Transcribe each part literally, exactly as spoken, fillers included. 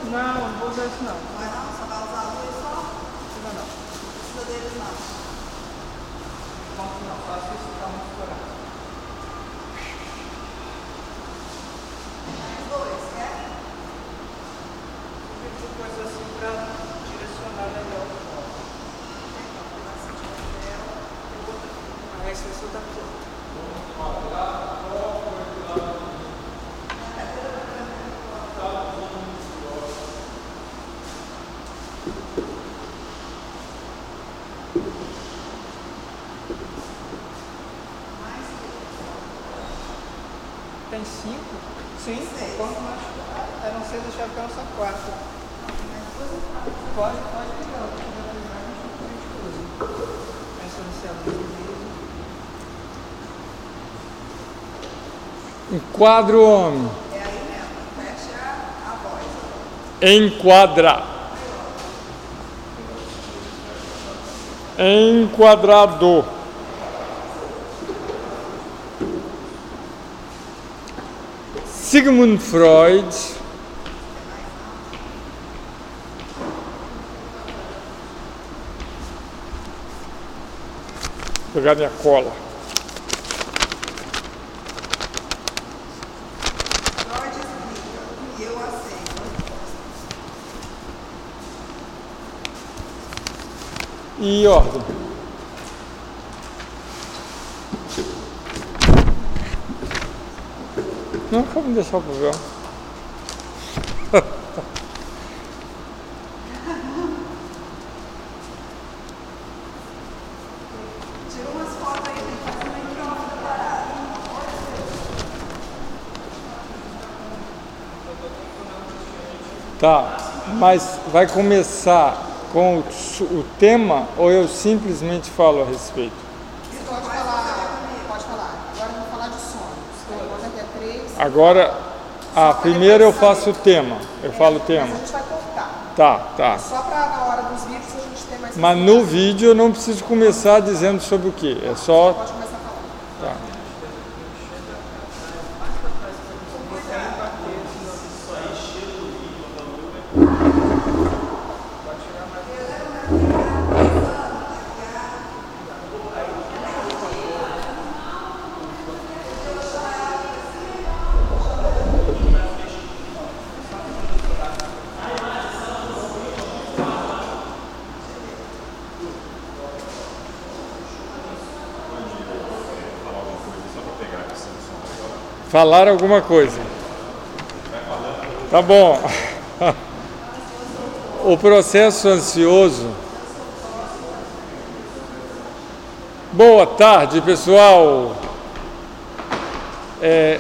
Não, não vou usar isso não. Vai não? Só vai usar dois só? Não, não. Não precisa deles não. Não, não, faço isso para não estourar. Os dois, quer? Eu fiz coisa assim para direcionar melhor o foco. Ah, esse é o da cor. Tem cinco? Sim, quanto mais. A não ser deixar ficar só quatro. Pode, pode ligar, eu vou ligar a gente usa. Essa inicialmente. Enquadra o homem. É aí mesmo, fecha a voz. Enquadra. Enquadrado. Sigmund Freud. Vou pegar minha cola. Freud explica e eu aceito. E ordem. Não, vamos deixar o papel. Tira umas fotos aí, tem que fazer uma microfone parado. Tá, mas vai começar com o, o tema ou eu simplesmente falo a respeito? Você pode falar, pode falar. Agora eu vou falar de sonhos. Agora daqui a três. Agora, a primeira eu faço o tema. Eu falo o tema. Mas a gente vai cortar. Tá, tá. Só para na hora dos vídeos a gente ter mais. Mas no vídeo eu não preciso começar dizendo sobre o que. É só. Pode começar falando. Tá. Falar alguma coisa. Tá bom. O processo ansioso. Boa tarde, pessoal. É...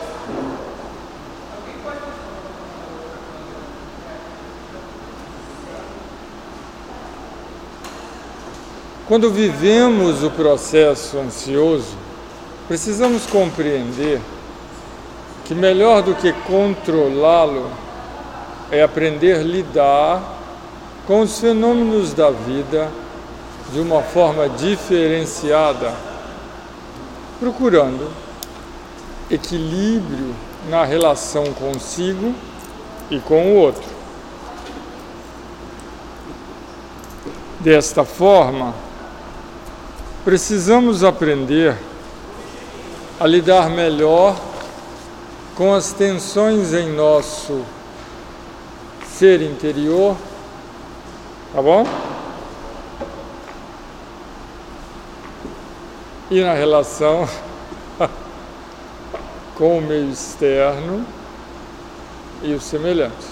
Quando vivemos o processo ansioso, precisamos compreender que melhor do que controlá-lo é aprender a lidar com os fenômenos da vida de uma forma diferenciada, procurando equilíbrio na relação consigo e com o outro. Desta forma, precisamos aprender a lidar melhor com as tensões em nosso ser interior, tá bom? E na relação com o meio externo e o semelhante.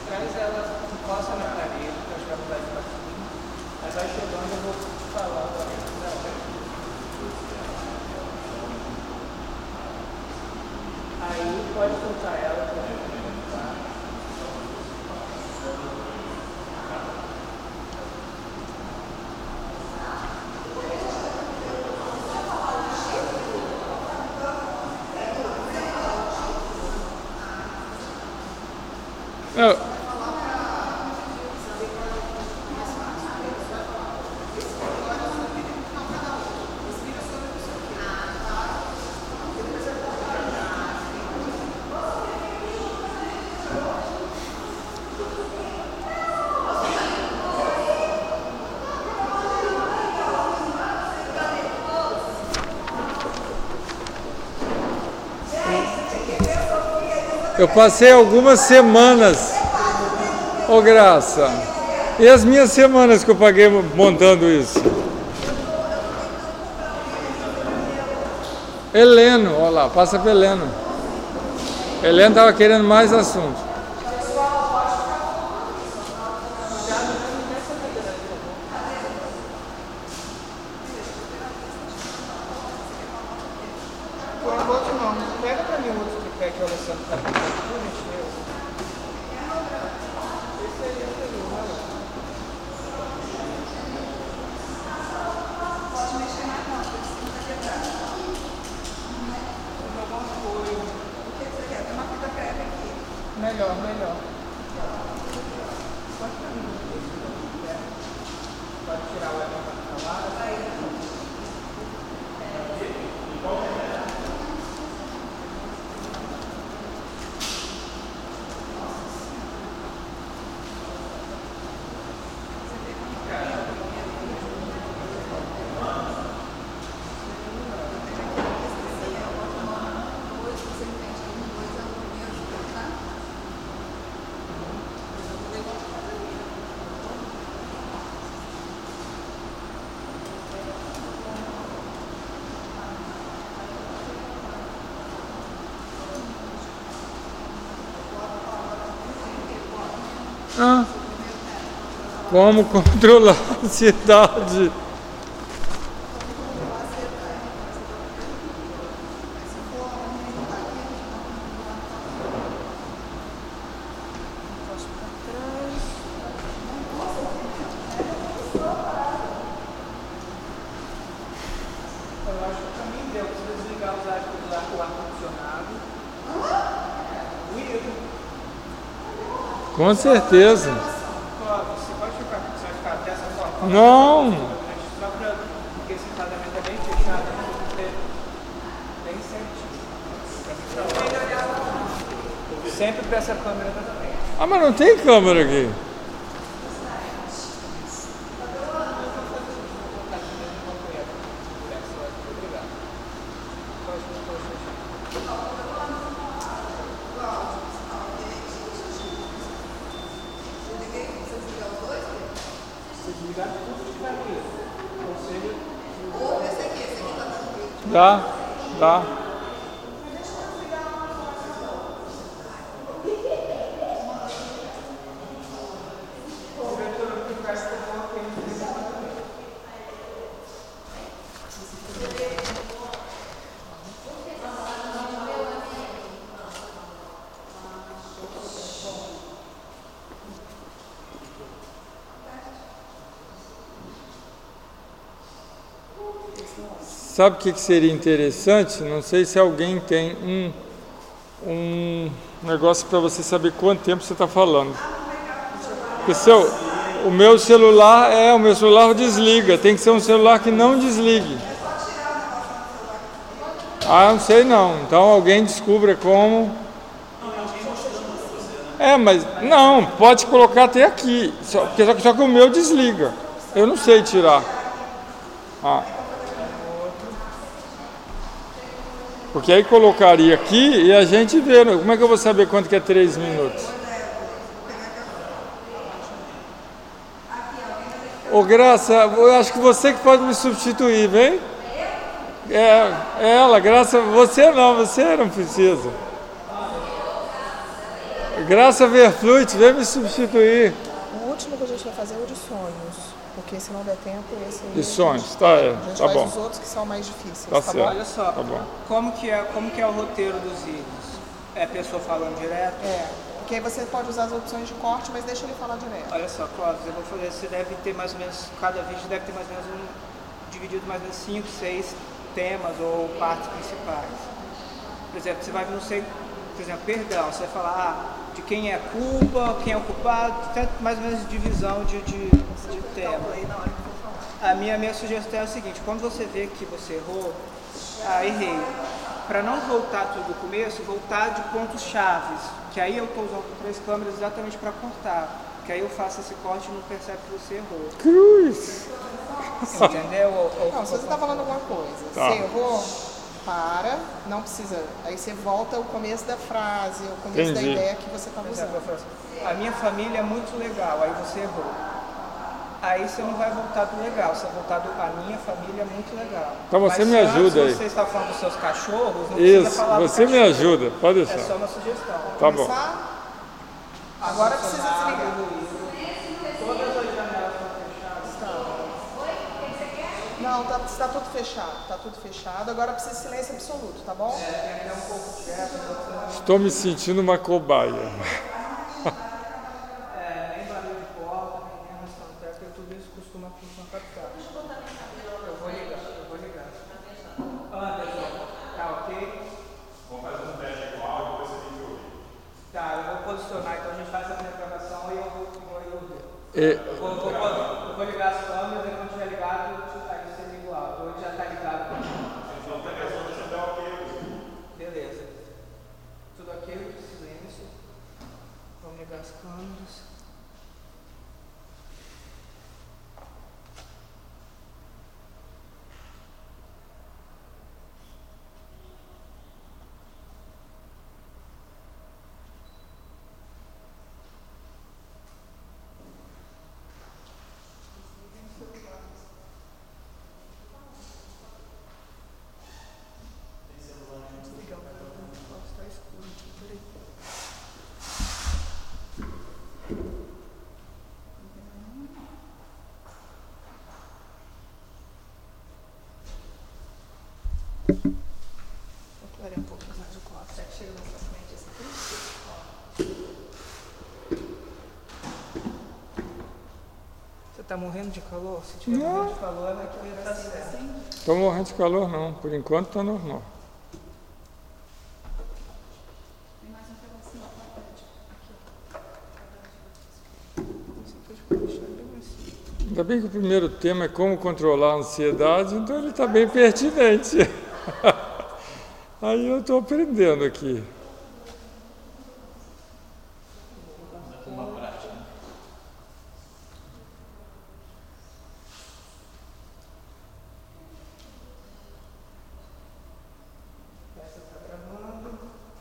traz ela, encosta na parede, que eu acho que ela vai pra cima. Aí vai chegando, eu vou te falar pra ela. Aí pode soltar ela pra tá? Eu... Eu passei algumas semanas, ô oh, Graça, e as minhas semanas que eu paguei montando isso? Heleno, olha lá, passa para Heleno. Heleno estava querendo mais assunto. Pega para mim o outro tripé que o Alessandro está pedindo. Melhor, melhor. Pode pra mim. Pode tirar o Elton para lá. Ah, como controlar a ansiedade? Com certeza. Você pode ficar, você vai ficar dessa forma? Não. Só pra, porque esse enquadramento é bem fechado, bem certinho. Sempre pra essa câmera também. Ah, mas não tem câmera aqui. Dá, dá. Sabe o que que seria interessante? Não sei se alguém tem um, um negócio para você saber quanto tempo você está falando. Porque seu, o meu celular é, o meu celular desliga, tem que ser um celular que não desligue. Ah, não sei não. Então alguém descubra como. É, mas não, pode colocar até aqui, só, porque, só, só que o meu desliga. Eu não sei tirar. Ah. Porque aí colocaria aqui e a gente vê. Como é que eu vou saber quanto que é três minutos? Ô Graça, eu acho que você que pode me substituir, vem? É, ela, Graça, você não, você não precisa. Graça Verflute, vem me substituir. O último que a gente vai fazer é o de sonhos, porque se não der tempo, esse aí... De sonhos, tá, é, A gente tá faz bom. os outros que são mais difíceis, Tá tá, certo. bom? Olha só, Tá bom. como, que é, como que é o roteiro dos vídeos? É a pessoa falando direto? É, porque aí você pode usar as opções de corte, mas deixa ele falar direto. Olha só, Clóvis, eu vou fazer, você deve ter mais ou menos, cada vídeo deve ter mais ou menos um, dividido mais ou menos cinco, seis temas ou partes principais. Por exemplo, você vai, não sei, por exemplo, perdão, você vai falar ah, de quem é a culpa, quem é o culpado, tem mais ou menos divisão de, de, de tema. A minha, minha sugestão é a seguinte, quando você vê que você errou, ah, errei. Para não voltar tudo do começo, voltar de pontos chaves, que aí eu estou usando três câmeras exatamente para cortar, que aí eu faço esse corte e não percebe que você errou. Cruz! Entendeu? Ou, ou, Não, se você está falando alguma coisa, Tá. você errou, para, não precisa. Aí você volta ao começo da frase, ao começo Entendi. da ideia que você estava Por exemplo, eu usando. falo assim, a minha família é muito legal, aí você errou. Aí você não vai voltar do legal, você vai voltar do a minha família é muito legal. Então você Mas me antes ajuda aí. você está falando dos seus cachorros, não precisa Isso, falar do você me cachorro. ajuda, pode É deixar. só uma sugestão. Tá bom. Começar? Agora precisa desligar. Todas as janelas estão fechadas. Não, tá, está tudo fechado, tá tudo fechado. Agora precisa de silêncio absoluto, tá bom? É, é um pouco quieto, Estou me sentindo uma cobaia. é, nem barulho de porta, nem arrastão teto, tudo isso costuma funcionar captar. Eu vou ligar, eu vou ligar. Anderson, tá ok? Vamos fazer um teste com áudio, depois você tem que ouvir. Tá, eu vou posicionar, então a gente faz a minha gravação e eu vou, vou ouvir. E, Eu vou, vou, eu vou ligar as câmeras e quando estiver ligado, aí você liga o áudio. Hoje já está ligado. Então, a pessoa você dá ok. Beleza. Tudo ok? Silêncio. Vamos ligar as câmeras. Vou um pouco mais o copo. Você chega na sua frente assim. Você tá morrendo de calor? Se tiver Não. morrendo de calor, vai que tá certo. Estou morrendo de calor não, por enquanto está normal. Ainda bem que o primeiro tema é como controlar a ansiedade, então ele está bem pertinente. Aí eu estou aprendendo aqui. Essa tá gravando.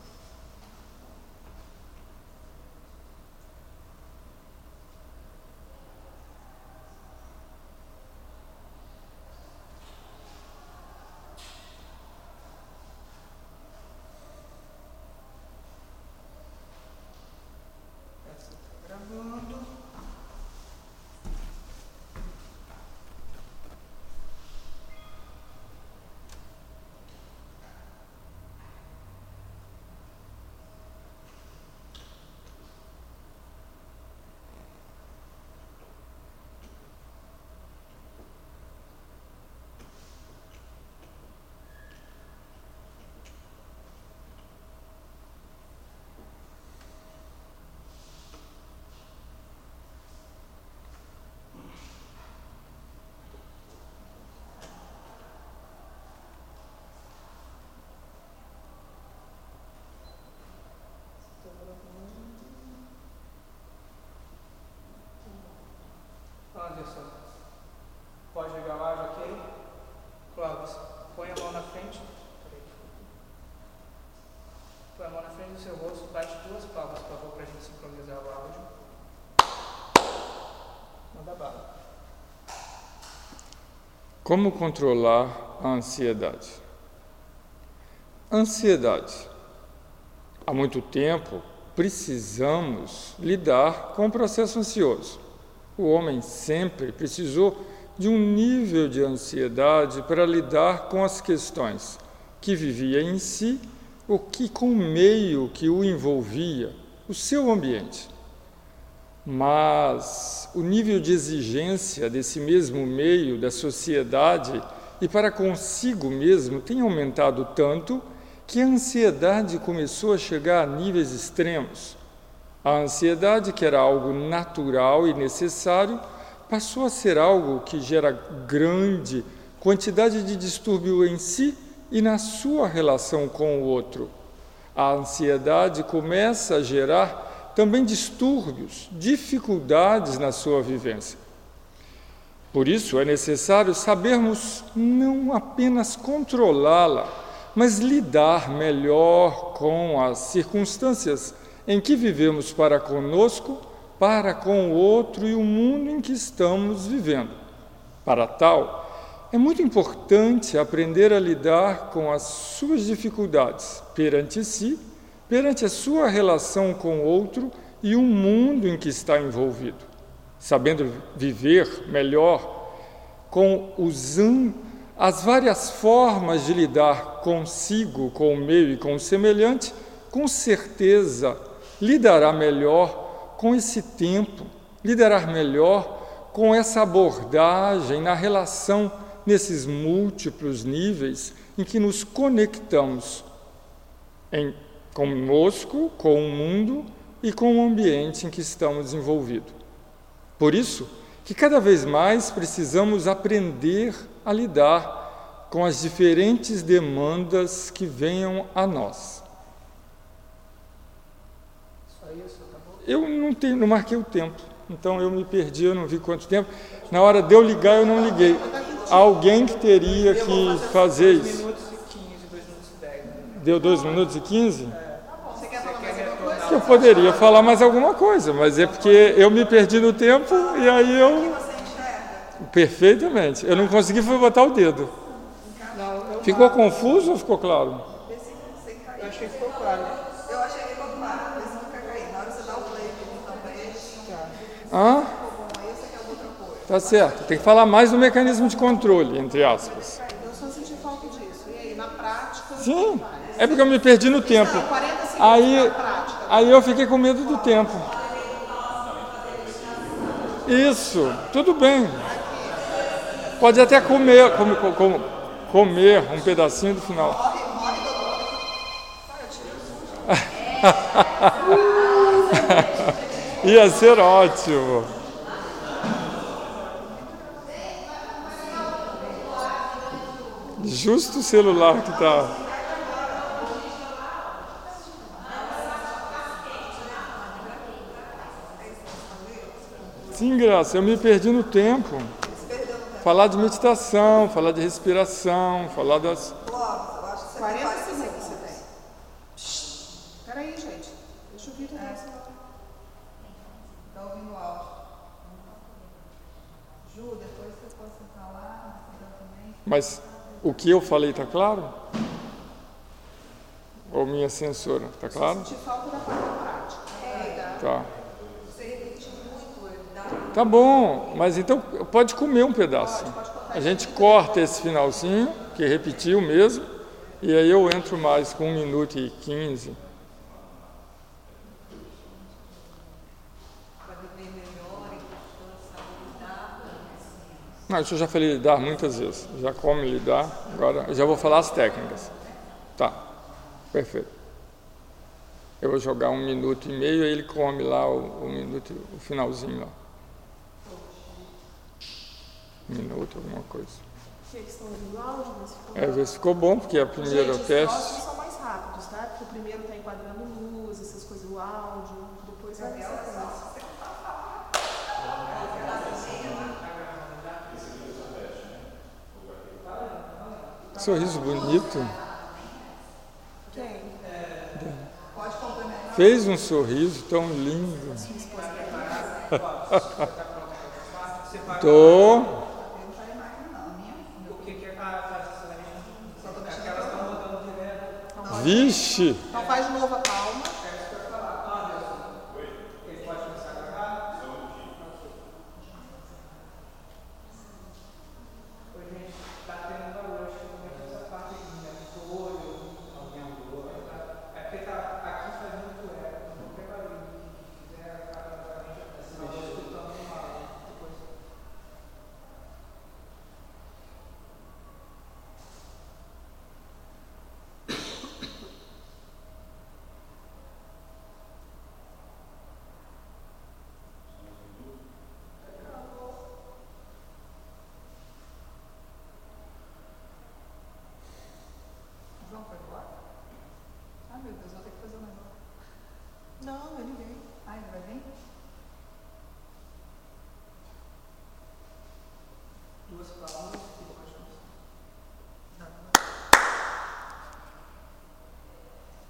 Essa tá gravando. Anderson, pode ligar o áudio, ok? Clóvis, põe a mão na frente. Peraí. Põe a mão na frente do seu rosto, bate duas palmas, por favor, para a gente sincronizar o áudio. Manda bala. Como controlar a ansiedade? Ansiedade. Há muito tempo, precisamos lidar com o processo ansioso. O homem sempre precisou de um nível de ansiedade para lidar com as questões que vivia em si ou que com o meio que o envolvia, o seu ambiente. Mas o nível de exigência desse mesmo meio, da sociedade e para consigo mesmo tem aumentado tanto que a ansiedade começou a chegar a níveis extremos. A ansiedade, que era algo natural e necessário, passou a ser algo que gera grande quantidade de distúrbio em si e na sua relação com o outro. A ansiedade começa a gerar também distúrbios, dificuldades na sua vivência. Por isso é necessário sabermos não apenas controlá-la, mas lidar melhor com as circunstâncias em que vivemos para conosco, para com o outro e o mundo em que estamos vivendo. Para tal, é muito importante aprender a lidar com as suas dificuldades perante si, perante a sua relação com o outro e o mundo em que está envolvido, sabendo viver melhor com os, as várias formas de lidar consigo, com o meio e com o semelhante, com certeza lidará melhor com esse tempo, lidará melhor com essa abordagem na relação nesses múltiplos níveis em que nos conectamos em conosco, com o mundo e com o ambiente em que estamos envolvidos. Por isso, que cada vez mais precisamos aprender a lidar com as diferentes demandas que venham a nós. Só isso, acabou? Eu não, tenho, não marquei o tempo, então eu me perdi, eu não vi quanto tempo. Na hora de eu ligar, eu não liguei. Alguém que teria que fazer isso. dois minutos e quinze, dois minutos e dez. Deu dois minutos e quinze? Você quer falar mais alguma coisa? Eu poderia falar mais alguma coisa, mas é porque eu me perdi no tempo e aí eu... Você enxerga? Perfeitamente. Eu não consegui foi botar o dedo. Não, eu, Ficou confuso ou ficou claro? eu achei que ficou claro. Eu achei que ficou claro, mas não fica cair. Na hora que você dá o play então pra eles, Hã? ficou bom, aí você quer outra coisa. Tá certo. Tem que falar mais do mecanismo de controle, entre aspas. Eu só senti falta disso. E aí, na prática... Sim. É porque eu me perdi no tempo. Não, quarenta segundos Aí, na prática. aí eu fiquei com medo do tempo. Isso. Tudo bem. Pode até comer, come, com, comer um pedacinho do final. Ia ser ótimo. Justo o celular que está. Sim, Graça, eu me perdi no tempo. Falar de meditação, falar de respiração, falar das... quarenta segundos você tem. Espera aí, gente. Deixa eu ouvir tudo isso. Tá ouvindo o áudio. Ju, depois você pode sentar lá, também. Mas o que eu falei está claro? Ou minha censura, está claro? Senti falta da parte prática. É, Tá. Tá bom, mas então pode comer um pedaço. A gente corta esse finalzinho, que repetiu mesmo, e aí eu entro mais com um minuto e quinze. Não, isso eu já falei lidar muitas vezes. Já como lidar, agora eu já vou falar as técnicas. Tá, perfeito. Eu vou jogar um minuto e meio, aí ele come lá o, o minuto, o finalzinho lá. Um minuto, alguma coisa. que eles estão ouvindo o áudio, mas ficou... É, ver se ficou bom, porque a primeira Gente, teste... os próximos são mais rápidos, tá? Porque o primeiro está enquadrando luz, essas coisas, o áudio, depois vai ver essa coisa. Sorriso bonito. Quem? Pode complementar. Fez um sorriso tão lindo. Tô. O que que é a Vixe! Então faz de novo a palma.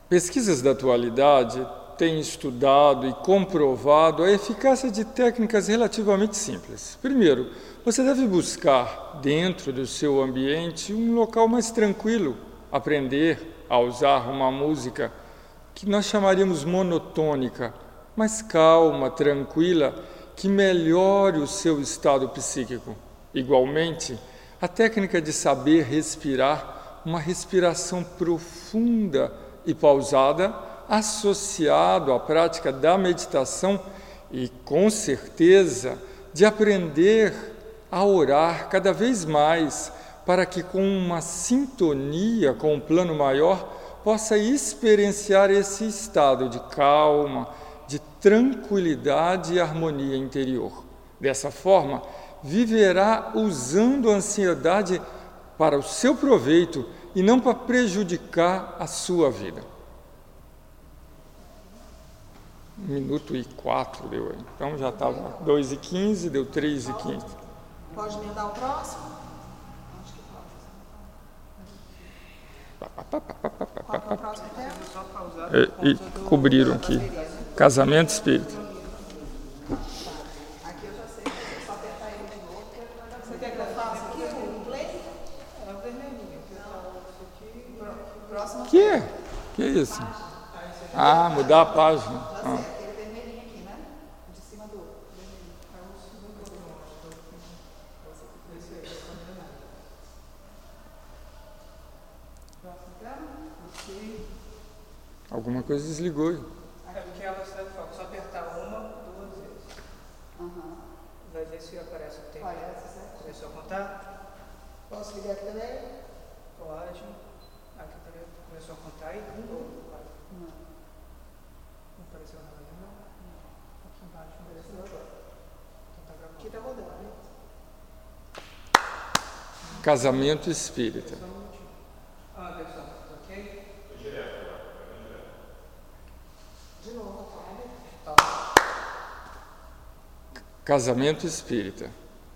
Pesquisas da atualidade têm estudado e comprovado a eficácia de técnicas relativamente simples. Primeiro, você deve buscar, dentro do seu ambiente, um local mais tranquilo, aprender a usar uma música que nós chamaríamos monotônica, mais calma, tranquila, que melhore o seu estado psíquico. Igualmente, a técnica de saber respirar, uma respiração profunda e pausada, associado à prática da meditação e, com certeza, de aprender a orar cada vez mais para que, com uma sintonia com o plano maior, possa experienciar esse estado de calma, de tranquilidade e harmonia interior. Dessa forma, viverá usando a ansiedade para o seu proveito e não para prejudicar a sua vida. Um minuto e quatro deu aí. Então já estava dois e quinze, deu três e quinze. Pode me dar o próximo? Acho que pode. Qual que é o próximo tema? Só pausar E, por e conta do- cobriram aqui. Casamento espírita. Aqui eu já sei, é só apertar ele de novo. Você quer que eu faça aqui o play? É o vermelhinho. Próximo. Que é? Que é isso? Ah, mudar a página. Ah. Aquele vermelhinho aqui, né? De cima do vermelhinho. Próximo tema? Alguma coisa desligou aí. É porque ela está de foco. Só apertar uma, duas vezes. Aham. Vai ver se aparece o tempo. Parece, certo? Começou a contar? Posso ligar aqui também? Pode. Aqui também começou a contar e mudou. Não. Não apareceu nada ainda, não? Aqui embaixo não apareceu agora. Então tá gravando. Aqui tá rodando, né? Casamento espírita. Só um minutinho. Ah, pessoal, ok? De novo, tá? Casamento espírita.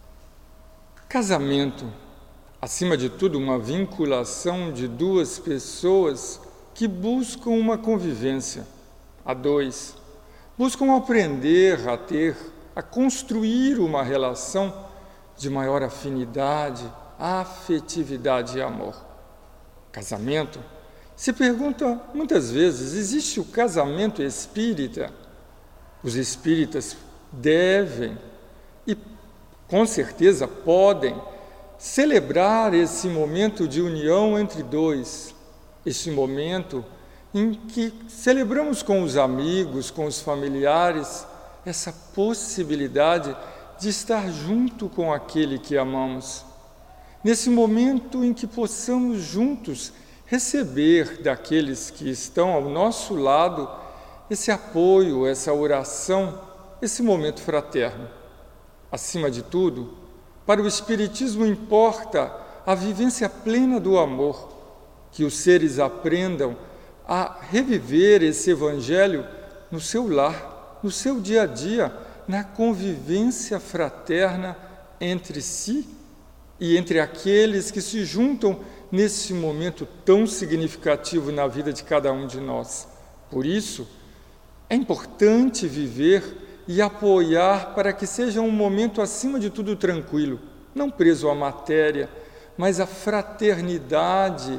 Casamento, acima de tudo, uma vinculação de duas pessoas que buscam uma convivência a dois, buscam aprender a ter, a construir uma relação de maior afinidade, afetividade e amor. Casamento, se pergunta muitas vezes, existe o casamento espírita? Os espíritas devem e com certeza podem celebrar esse momento de união entre dois, esse momento em que celebramos com os amigos, com os familiares, essa possibilidade de estar junto com aquele que amamos. Nesse momento em que possamos juntos receber daqueles que estão ao nosso lado esse apoio, essa oração, esse momento fraterno. Acima de tudo, para o Espiritismo importa a vivência plena do amor, que os seres aprendam a reviver esse Evangelho no seu lar, no seu dia a dia, na convivência fraterna entre si e entre aqueles que se juntam nesse momento tão significativo na vida de cada um de nós. Por isso, é importante viver e apoiar para que seja um momento, acima de tudo, tranquilo, não preso à matéria, mas à fraternidade,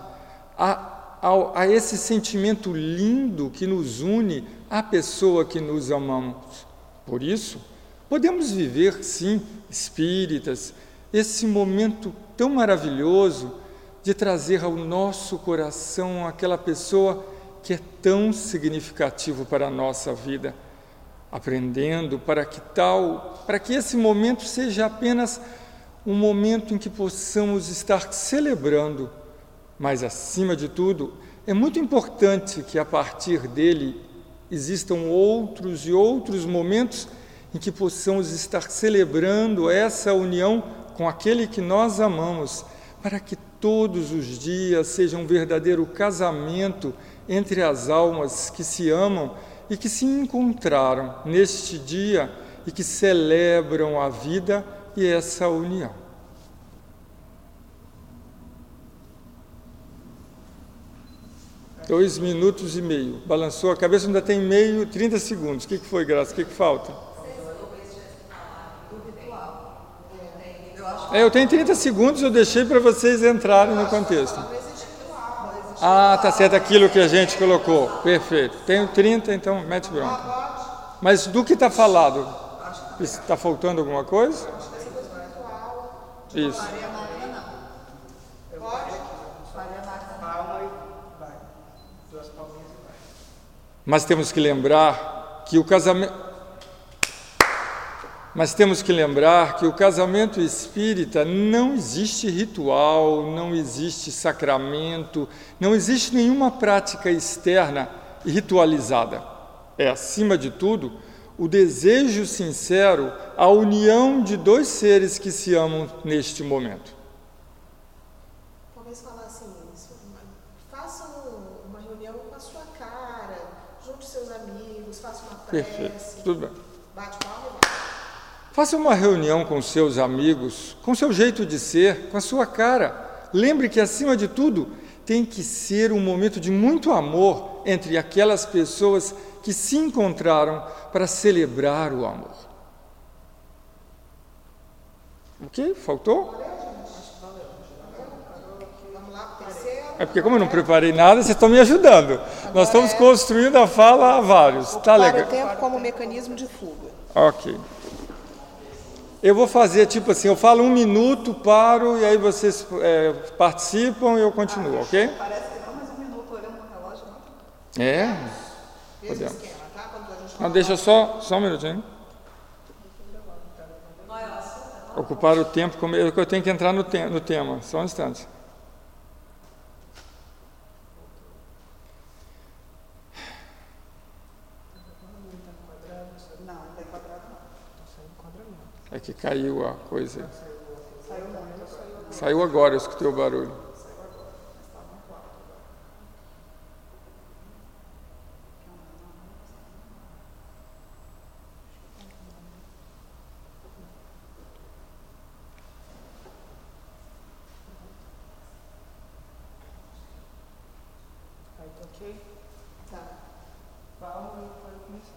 a, a, a esse sentimento lindo que nos une à pessoa que nos amamos. Por isso, podemos viver, sim, espíritas, esse momento tão maravilhoso de trazer ao nosso coração aquela pessoa que é tão significativo para a nossa vida, aprendendo para que tal, para que esse momento seja apenas um momento em que possamos estar celebrando, mas acima de tudo, é muito importante que a partir dele existam outros e outros momentos em que possamos estar celebrando essa união com aquele que nós amamos, para que todos os dias seja um verdadeiro casamento entre as almas que se amam e que se encontraram neste dia e que celebram a vida e essa união. É, Dois minutos e meio. Balançou a cabeça, ainda tem meio, trinta segundos. O que, que foi, Graça? O que, que falta? É, eu tenho trinta segundos, eu deixei para vocês entrarem no contexto. Ah, tá certo, aquilo que a gente colocou. Perfeito. Tenho trinta, então mete bronca. Mas do que está falado? Está faltando alguma coisa? Isso. Mas temos que lembrar que o casamento Mas temos que lembrar que o casamento espírita não existe ritual, não existe sacramento, não existe nenhuma prática externa e ritualizada. É, acima de tudo, o desejo sincero, a união de dois seres que se amam neste momento. Talvez falar assim, faça uma reunião com a sua cara, junte seus amigos, faça uma prece. Perfeito, tudo bem. Bate palma e vai. Faça uma reunião com seus amigos, com seu jeito de ser, com a sua cara. Lembre que, acima de tudo, tem que ser um momento de muito amor entre aquelas pessoas que se encontraram para celebrar o amor. O quê? Faltou? É porque como eu não preparei nada, vocês estão me ajudando. Nós estamos construindo a fala a vários. Tá legal. Para o tempo como mecanismo de fuga. Ok. Eu vou fazer tipo assim, eu falo um minuto, paro, e aí vocês é, participam e eu continuo, ok? Parece que não, mas um minuto olhando no relógio, não? É? Esse Podemos. esquema, tá? Quando a gente Não, deixa só, só um minutinho. Ocupar o tempo, como eu eu tenho que entrar no, te, no tema, só um instante. Não, não tem quadrado não. É que caiu a coisa. Saiu agora, eu escutei o barulho. Aí, tá ok? Tá. Palma e pode começar.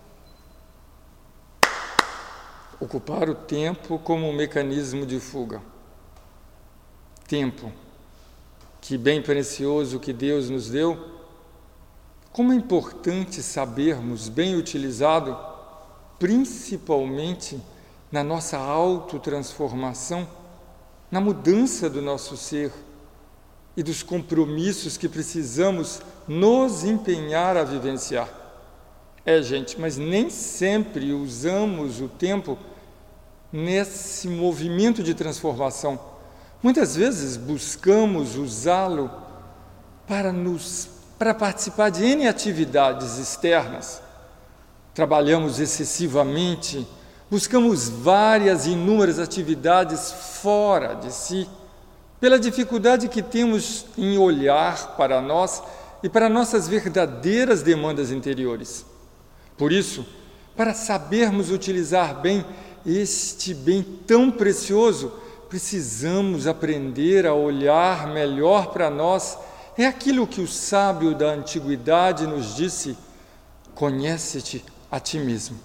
Ocupar o tempo como um mecanismo de fuga. Tempo, que bem precioso que Deus nos deu. Como é importante sabermos bem utilizado, principalmente na nossa autotransformação, na mudança do nosso ser e dos compromissos que precisamos nos empenhar a vivenciar. É, gente, mas nem sempre usamos o tempo nesse movimento de transformação. Muitas vezes buscamos usá-lo para nos para participar de N atividades externas. Trabalhamos excessivamente, buscamos várias e inúmeras atividades fora de si, pela dificuldade que temos em olhar para nós e para nossas verdadeiras demandas interiores. Por isso, para sabermos utilizar bem este bem tão precioso, precisamos aprender a olhar melhor para nós. É aquilo que o sábio da antiguidade nos disse: conhece-te a ti mesmo.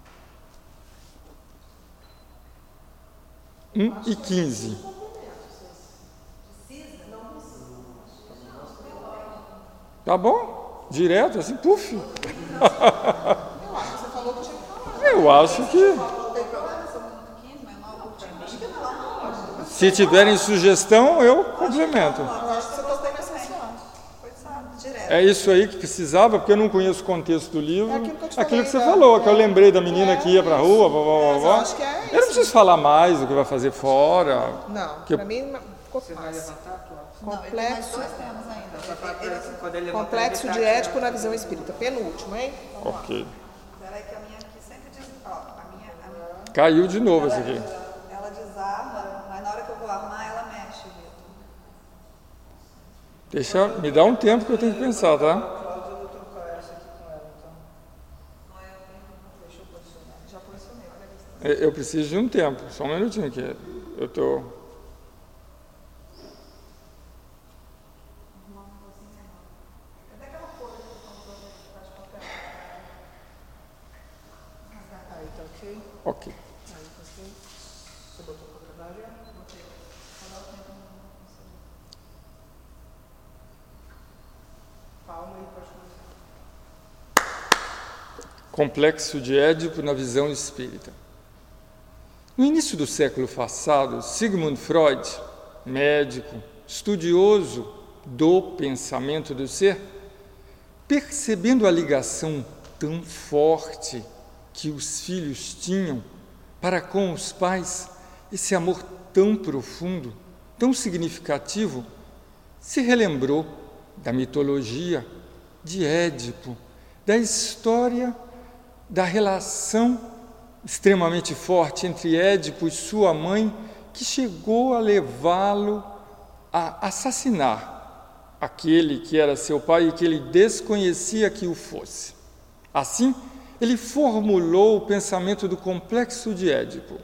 um e quinze. Tá bom? Direto, assim, puf. Você falou que tinha que falar. Eu acho que... Se tiverem sugestão, eu complemento. Eu acho que você tocou nessa essencial. É isso aí que precisava, porque eu não conheço o contexto do livro. É aquilo que eu te Aquilo falei, que você da- falou, que eu é. lembrei da menina É, que ia para a rua, vovó, Mas eu vovó. acho que é Eu não isso. preciso falar mais do que vai fazer fora. Não, Que eu- para mim ficou Você vai fácil. levantar a tua? Complexo, Só pra- pra- quando ele levantar, complexo ele de tá- ético na visão espírita. Penúltimo, hein? Ok. Peraí que a minha aqui sempre diz, ó, a minha, a minha, Caiu de novo esse aqui. ela desarma, mas na hora que eu vou armar, ela mexe, Vitor. Deixa, me dá um tempo que eu tenho que pensar, tá? Cláudia, eu vou trocar essa aqui com ela, então. Deixa eu posicionar. Já posicionei, olha isso. Eu preciso de um tempo, só um minutinho aqui. Eu estou... Cadê aquela Tá ok? Ok. Aí você, você botou pra gravar já? Botei. Palma e pode começar. Complexo de Édipo na visão espírita. No início do século passado, Sigmund Freud, médico, estudioso do pensamento do ser, percebendo a ligação tão forte que os filhos tinham para com os pais, esse amor tão profundo, tão significativo, se relembrou da mitologia de Édipo, da história da relação extremamente forte entre Édipo e sua mãe, que chegou a levá-lo a assassinar aquele que era seu pai e que ele desconhecia que o fosse. Assim, ele formulou o pensamento do complexo de Édipo.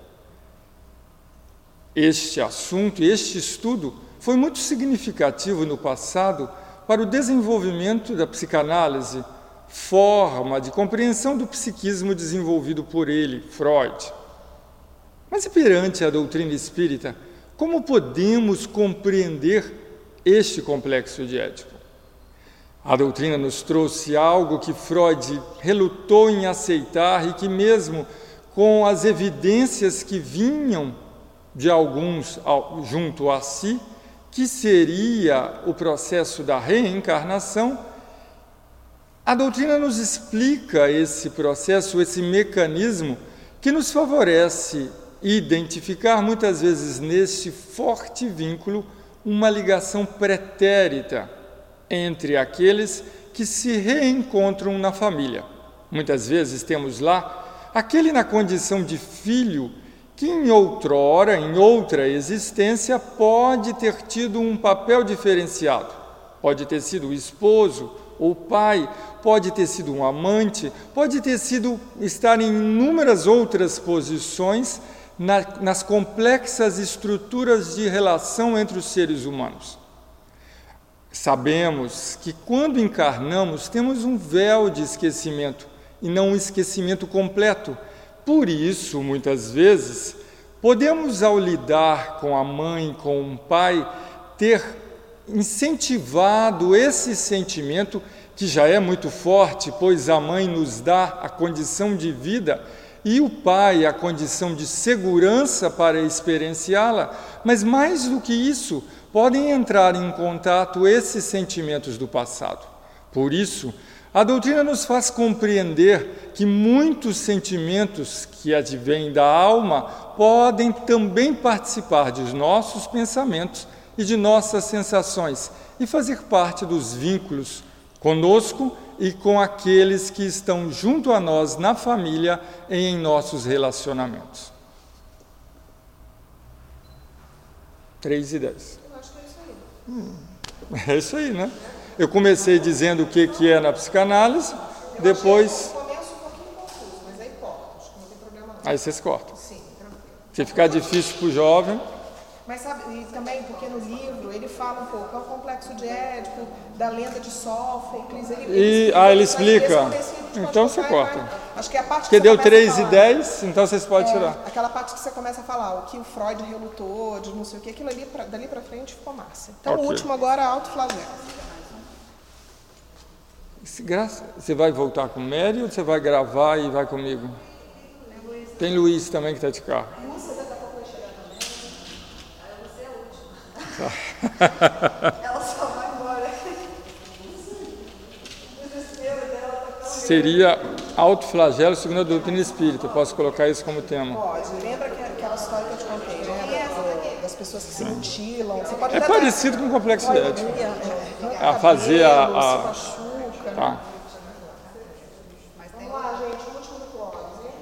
Este assunto, este estudo, foi muito significativo no passado para o desenvolvimento da psicanálise, forma de compreensão do psiquismo desenvolvido por ele, Freud. Mas perante a doutrina espírita, como podemos compreender este complexo de Édipo? A doutrina nos trouxe algo que Freud relutou em aceitar e que mesmo com as evidências que vinham de alguns junto a si, que seria o processo da reencarnação, a doutrina nos explica esse processo, esse mecanismo que nos favorece identificar muitas vezes neste forte vínculo uma ligação pretérita entre aqueles que se reencontram na família. Muitas vezes temos lá aquele na condição de filho que em outrora, em outra existência, pode ter tido um papel diferenciado. Pode ter sido o esposo ou pai, pode ter sido um amante, pode ter sido estar em inúmeras outras posições na, nas complexas estruturas de relação entre os seres humanos. Sabemos que quando encarnamos temos um véu de esquecimento e não um esquecimento completo. Por isso, muitas vezes, podemos, ao lidar com a mãe, com o pai, ter incentivado esse sentimento, que já é muito forte, pois a mãe nos dá a condição de vida e o pai a condição de segurança para experienciá-la, mas mais do que isso, podem entrar em contato esses sentimentos do passado. Por isso, a doutrina nos faz compreender que muitos sentimentos que advêm da alma podem também participar de nossos pensamentos e de nossas sensações e fazer parte dos vínculos conosco e com aqueles que estão junto a nós na família e em nossos relacionamentos. Três e dez. Eu acho que é isso aí. Hum, é isso aí, né? Eu comecei dizendo o que, que é na psicanálise, Eu depois... achei, eu começo um pouquinho confuso, mas aí corta, acho que não tem problema não. Aí vocês cortam. Sim, tranquilo. Se ficar difícil para o jovem... Mas sabe, e também porque no livro ele fala um pouco, é o complexo de Édipo, da lenda de Sófocles. Ele, E, ele, ah, ele vai- explica. esse comecinho a gente pode Então você colocar e corta. vai- Acho que é a parte Porque que você deu começa a três e falar. dez, então vocês podem É, tirar. aquela parte que você começa a falar, o que o Freud relutou, de não sei o que, aquilo ali, pra, dali pra frente ficou massa. Então Ok. o último agora, autoflagelo. Se graça- Você vai voltar com o Mary ou você vai gravar e vai comigo? Tem Luiz também que está de carro. Ela só vai embora. O desespero dela tá tão Seria autoflagelo segundo a doutrina espírita. Eu posso colocar isso como tema. Pode. Lembra que, aquela história que eu te contei, né? do- das pessoas que se mutilam. Você pode É até parecido com o complexo de dar- Édipo. Olha, é, arranca A fazer a- cabelo, a- se machuca. Tá. Vamos lá, gente. O último do close.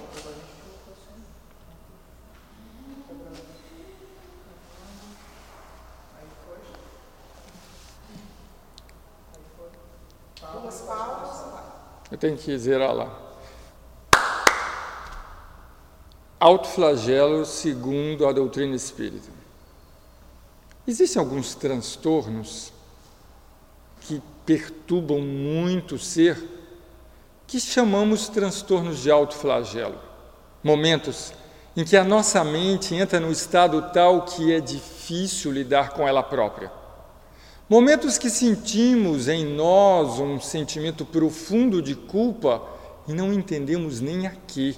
Duas palmas. Eu tenho que zerar lá. Autoflagelo segundo a doutrina espírita. Existem alguns transtornos que perturbam muito o ser, que chamamos transtornos de autoflagelo. Momentos em que a nossa mente entra num estado tal que é difícil lidar com ela própria. Momentos que sentimos em nós um sentimento profundo de culpa e não entendemos nem a quê.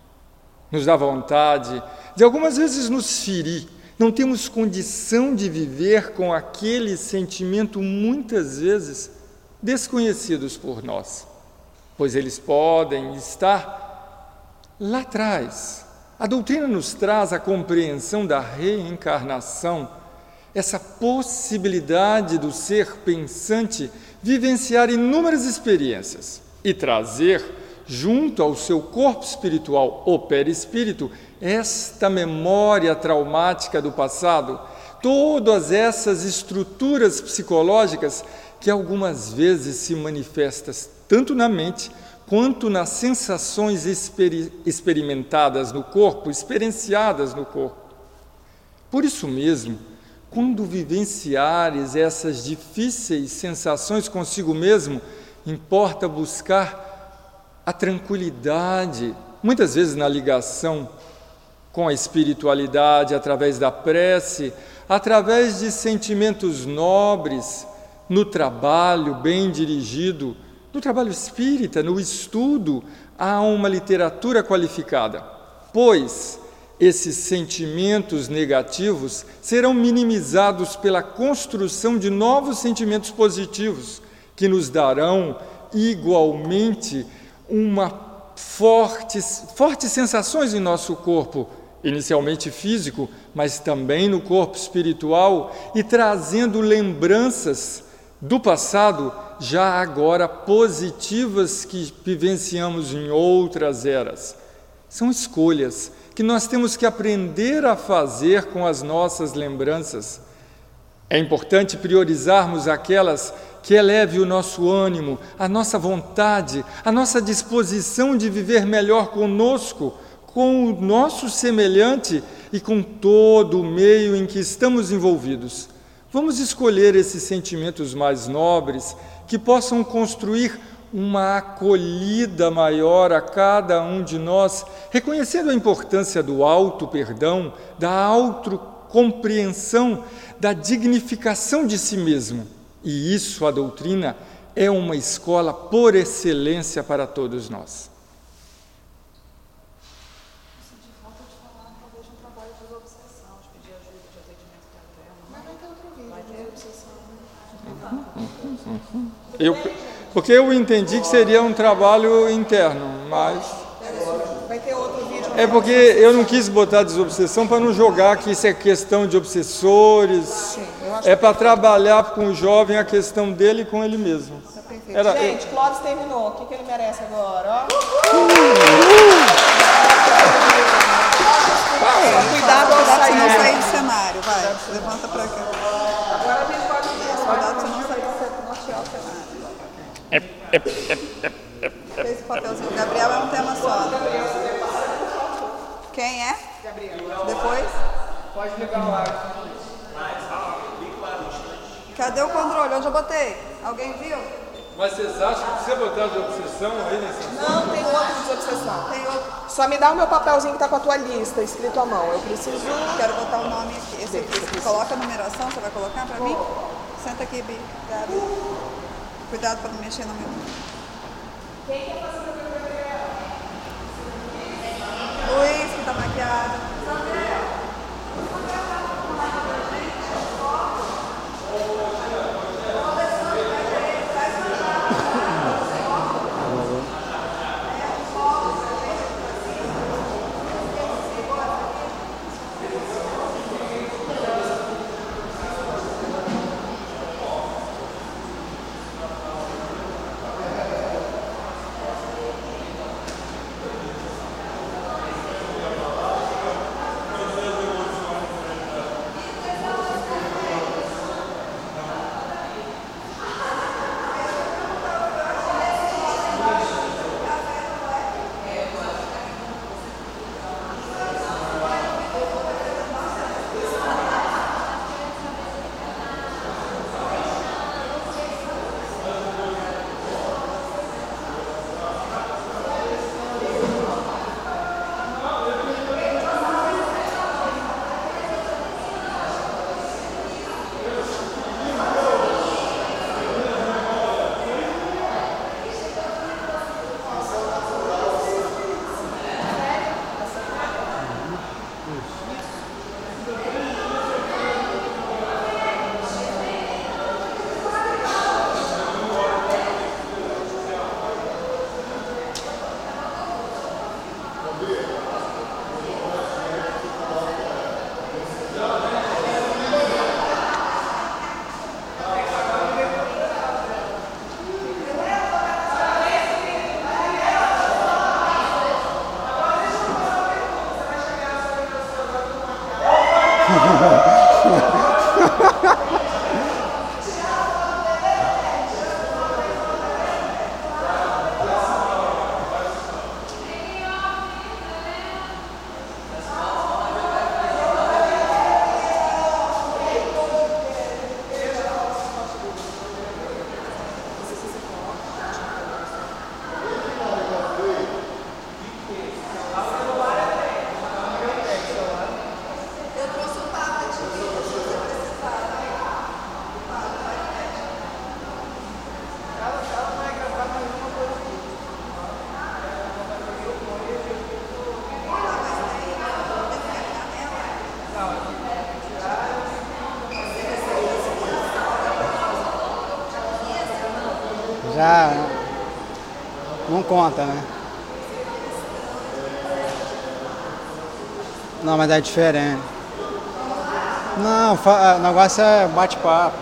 Nos dá vontade de algumas vezes nos ferir. Não temos condição de viver com aquele sentimento muitas vezes desconhecidos por nós, pois eles podem estar lá atrás. A doutrina nos traz a compreensão da reencarnação, essa possibilidade do ser pensante vivenciar inúmeras experiências e trazer, junto ao seu corpo espiritual, o perispírito, esta memória traumática do passado, todas essas estruturas psicológicas que algumas vezes se manifestam tanto na mente quanto nas sensações exper- experimentadas no corpo, experienciadas no corpo. Por isso mesmo, quando vivenciares essas difíceis sensações consigo mesmo, importa buscar a tranquilidade, muitas vezes na ligação com a espiritualidade, através da prece, através de sentimentos nobres, no trabalho bem dirigido, no trabalho espírita, no estudo, há uma literatura qualificada, pois esses sentimentos negativos serão minimizados pela construção de novos sentimentos positivos, que nos darão igualmente uma fortes, fortes sensações em nosso corpo, inicialmente físico, mas também no corpo espiritual, e trazendo lembranças do passado, já agora positivas, que vivenciamos em outras eras. São escolhas que nós temos que aprender a fazer com as nossas lembranças. É importante priorizarmos aquelas que eleve o nosso ânimo, a nossa vontade, a nossa disposição de viver melhor conosco, com o nosso semelhante e com todo o meio em que estamos envolvidos. Vamos escolher esses sentimentos mais nobres que possam construir uma acolhida maior a cada um de nós, reconhecendo a importância do auto-perdão, da autocompreensão, da dignificação de si mesmo. E isso, a doutrina, é uma escola por excelência para todos nós. Eu, porque eu entendi que seria um trabalho interno, mas... Vai ter outro vídeo. É porque eu não quis botar desobsessão para não jogar que isso é questão de obsessores. Sim, eu acho é para trabalhar com o jovem a questão dele e com ele mesmo. Tá perfeito. Era, Gente, Clóvis terminou. O que, que ele merece agora? Ó. Cuidado ao Cuidado pra não sair. sair do cenário, vai. Levanta pra cá. Agora a gente pode ver. Cuidado pra não sair do cenário, nortear o cenário. Fez o papelzinho. O Gabriel é um tema só. Quem é? Gabriel. Depois? Pode ligar o ar. Cadê o controle? Onde eu botei? Alguém viu? Mas vocês acham que precisa botar de obsessão aí nesse... Não, tem outro de obsessão. Tem outro. Só me dá o meu papelzinho que tá com a tua lista, escrito à mão. Eu preciso... Quero botar o nome aqui. Esse aqui. Coloca a numeração, você vai colocar pra mim? Senta aqui, Bi. Gabi. Cuidado pra não mexer no meu. Quem quer fazer o meu Gabriel? Luiz, que tá maquiado. conta, né? Não, mas é diferente. Não, o negócio é bate-papo.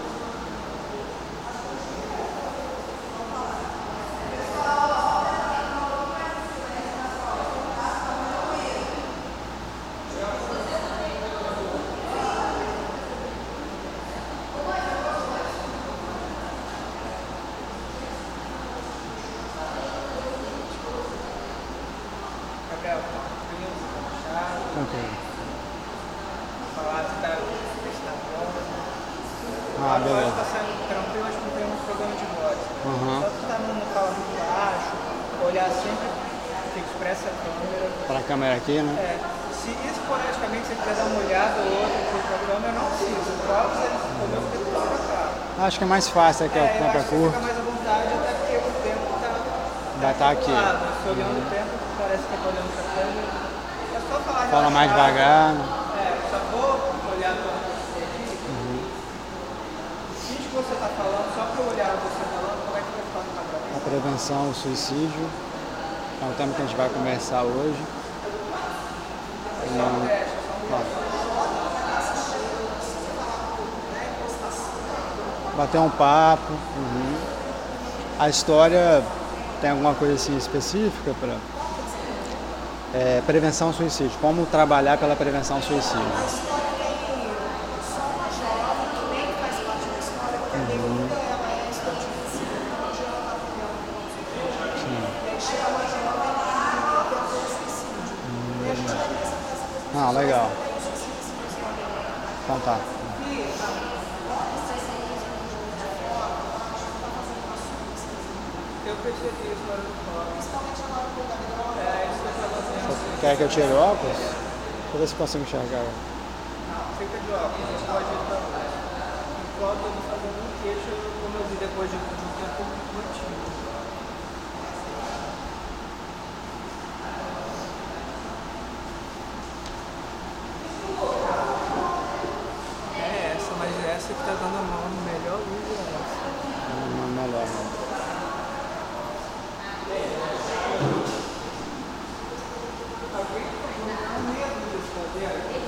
Gabriel, Tranquilo. falar que tá, está bom. Ah, Agora beleza. está saindo tranquilo, acho que não tem muito problema de voz. Uhum. Só tu tá no fala muito baixo, olhar sempre fixo para essa câmera. Para a câmera aqui, né? É, se esporadicamente você quiser dar uma olhada ou outra para a câmera, não precisa. Só você olhou o tempo para cá. Acho que é mais fácil aqui, É, o eu tempo é acho que você curto. fica mais à vontade, até porque o tempo tá, Vai estar aqui. lado. Se olhando o tempo, parece que tá olhando para a câmera. É só falar Fala mais relaxado. devagar, né? É, só vou olhar para você aqui. Uhum. Finge que você está falando, só para eu olhar você falando, como é que vai ficar no A quadro? prevenção ao suicídio é um tema que a gente vai conversar hoje. Só um teste, só um Claro. Bater um papo. Uhum. A história tem alguma coisa assim específica para é, prevenção ao suicídio? Como trabalhar pela prevenção ao suicídio? Ah, legal. Então tá. Eu percebi isso agora do fora. É, isso que eu tava vendo. Você quer que eu tire o óculos? Deixa eu ver se consigo enxergar. Fica de óculos, você pode ir pra baixo. Enquanto eu vou fazendo um queixo, como eu vi depois de um tempo curtinho. É essa, mas é essa que tá dando a mão no melhor luz é essa. Não, não, melhor não. Alguém tá com medo disso, cadê?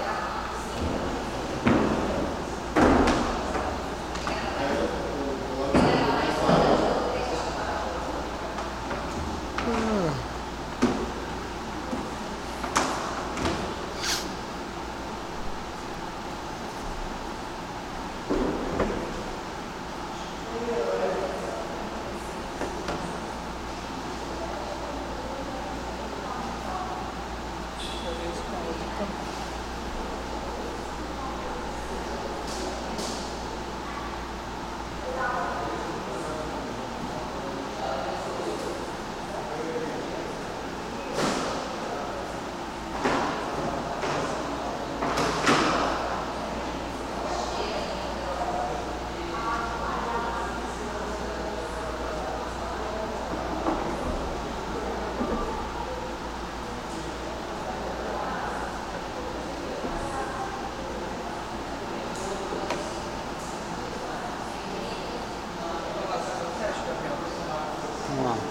Vamos lá.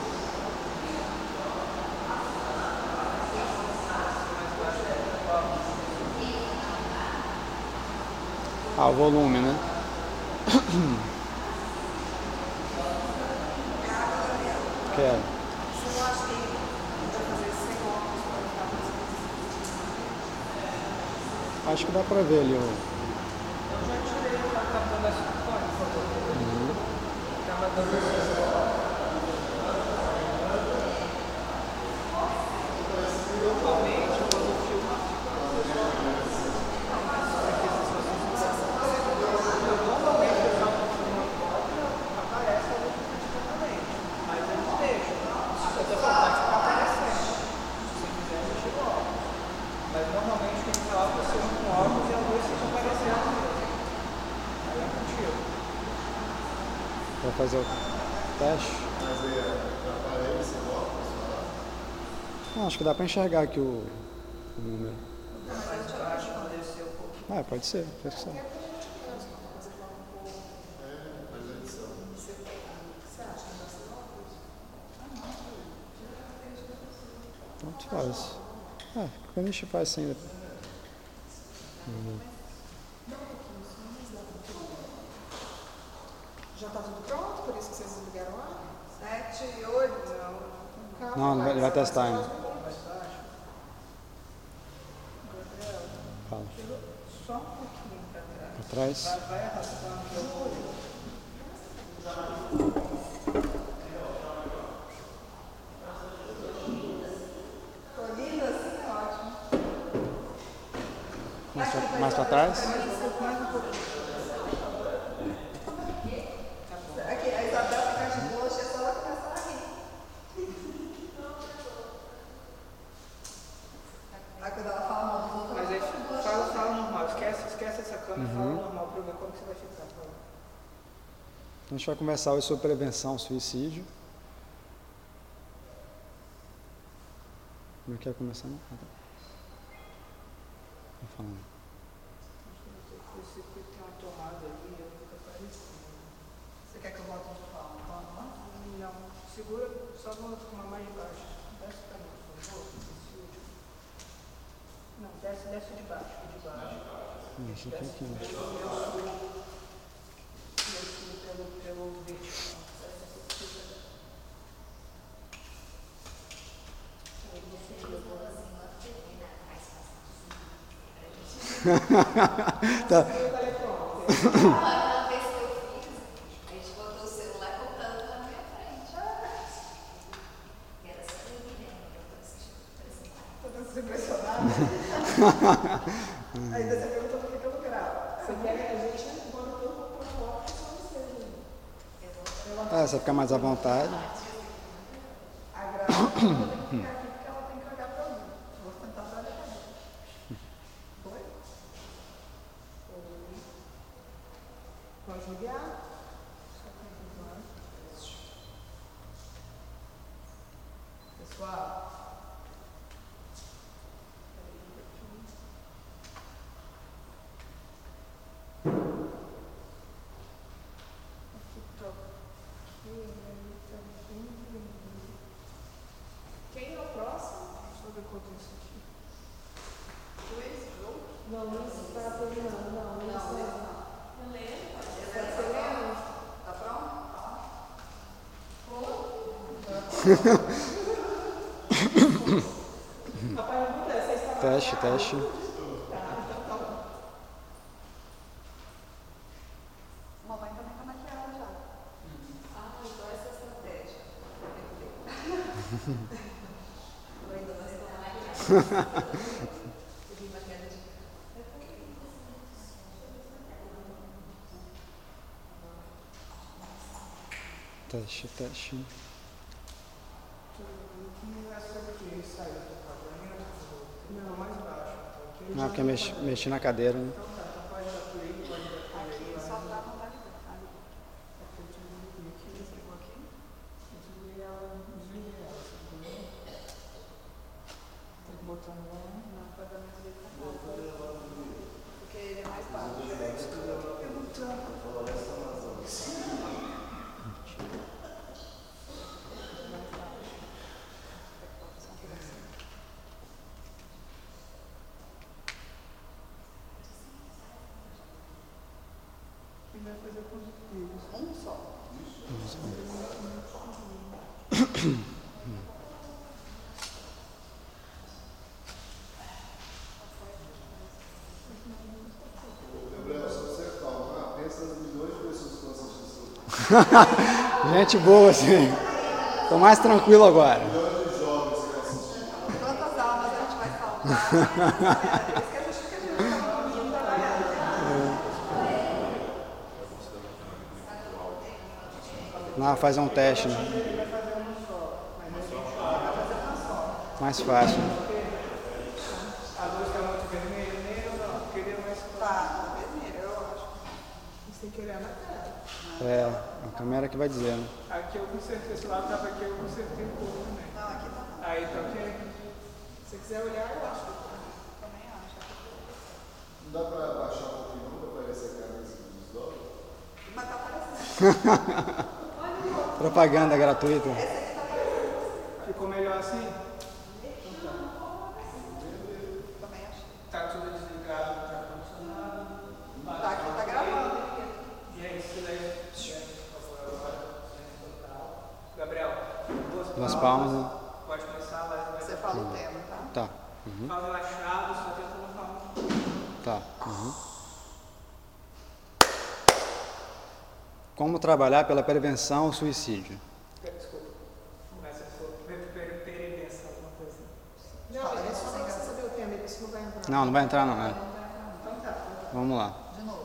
Ah, o volume, né? Quero. Acho que dá pra ver ali o. Eu já tirei, tá dando essa fone, por favor. Tava dando essa. Normalmente, quando eu filmo, eu normalmente eu jogo uma foto, aparece a luz automaticamente, mas eu não deixo. Eu tô falando, pode ficar aparecendo. Se você quiser, eu tiro o óculos. Mas normalmente quem coloca o seu com óculos e a luz fica aparecendo mesmo. Aí é contigo. Vai fazer o teste? Não, acho que dá pra enxergar aqui o, o número. Ah, pode ser, pode ser. Tanto faz. Ah, quando a gente faz assim. Uhum. Já está tudo pronto? Por isso que vocês desligaram lá? Sete e oito. Calma, Não, ele vai testar ainda. Gabriel, Fala. só um pouquinho para trás. Pra trás. Vai, vai arrastando que eu vou. Colhido assim é ótimo. Mais pra, mais pra trás. Aqui, a Isabel fica de boa, é só ela começar a rir. Aí quando ela fala mal dos outros, Mas aí fala, fala normal, esquece, esquece essa câmera, fala normal pra eu ver como que você vai ficar. Então, a gente vai conversar hoje sobre prevenção ao suicídio. Não quer começar, não? Ah, tá. Vou falando. Esse aqui tem uma tomada ali, eu fico aparecendo. você quer que eu bote de pau? Não, segura, só vou tomar mais de baixo. Desce pra mim, por favor, esse último. Não, desce, desce de baixo, de baixo. Isso aqui é aqui, né? Eu subo, eu subo pelo, pelo vertical. Aí você agora. Tá. Uma vez que eu fiz, a gente botou o celular contando na minha frente. E era só eu me lembro, eu tô assistindo, Tô impressionada. Aí você perguntou por que eu não gravo. Você quer que a gente bota todo mundo para fora, só você. Ah, você fica mais à vontade. A grava, eu tenho que ficar aqui porque ela tem que olhar pra mim. Vou tentar pra olhar pra mim. Foi? Conjugar. Pessoal. Quem é o próximo? Deixa eu ver quanto é isso aqui. Luiz, Ju? Não, não está terminando. Não, não, Não, não. Luiz não. Está terminando. Tá pronto? Papai, não puder, você está Teste, teste. Mamãe também tá maquiada já. Ah, então essa é a estratégia. Eu ainda não estou maquiada. Eu vim maquiada de... Teste, teste. Essa aqui saiu do tamanho. Não, mais baixo. Então, Não, porque mexi, mexi na cadeira, né? então tá, então pode dar por aí, pode dar por aí. Aqui, só pra vontade de ver. Ali. Eu desliguei aqui. Desligou aqui? Eu desliguei ela, desliguei ela. Tem que botar no ar. Não, pra dar mais ver pra cá. Porque ele é mais baixo. Quem vai fazer com os filhos? Um só. Gabriel, só você acalmar, pensa nas milhões de pessoas que estão assistindo. Gente boa, assim. Tô mais tranquilo agora. Milhões de jovens que estão assistindo. Quantas almas a gente vai salvar? É isso que a gente fica de olho pra não trabalhar. Lá fazer um teste, né? Mais fácil. A luz está muito vermelha nele ou não? Queria mais Tá, vermelho, eu acho. Você tem que olhar na cara. É, a câmera que vai dizendo. Aqui eu consertei, esse lado estava aqui, eu consertei um pouco também. Não, aqui tá não. Aí tá ok? Se você quiser olhar, eu acho que tá. Também acho. Não dá para baixar um pouquinho não para aparecer a cabeça que desdobra? Mas tá aparecendo. Propaganda gratuita. Ficou melhor assim? Então Também acho. Tá tudo desligado, não tá funcionando. Tá aqui, tá gravando. E é isso daí. Gabriel, duas, Duas palmas, né? Pode começar, vai. Você fala o tema, tá? Tá. Uhum. Fala relaxado, só tenta não falar. Tá. Uhum. Como trabalhar pela prevenção ao suicídio? Desculpa. Começa por prevenção, alguma coisa. Não, é só pra você saber o tema, isso não vai entrar. Não, não vai entrar não, né? Então tá. Vamos lá. De novo.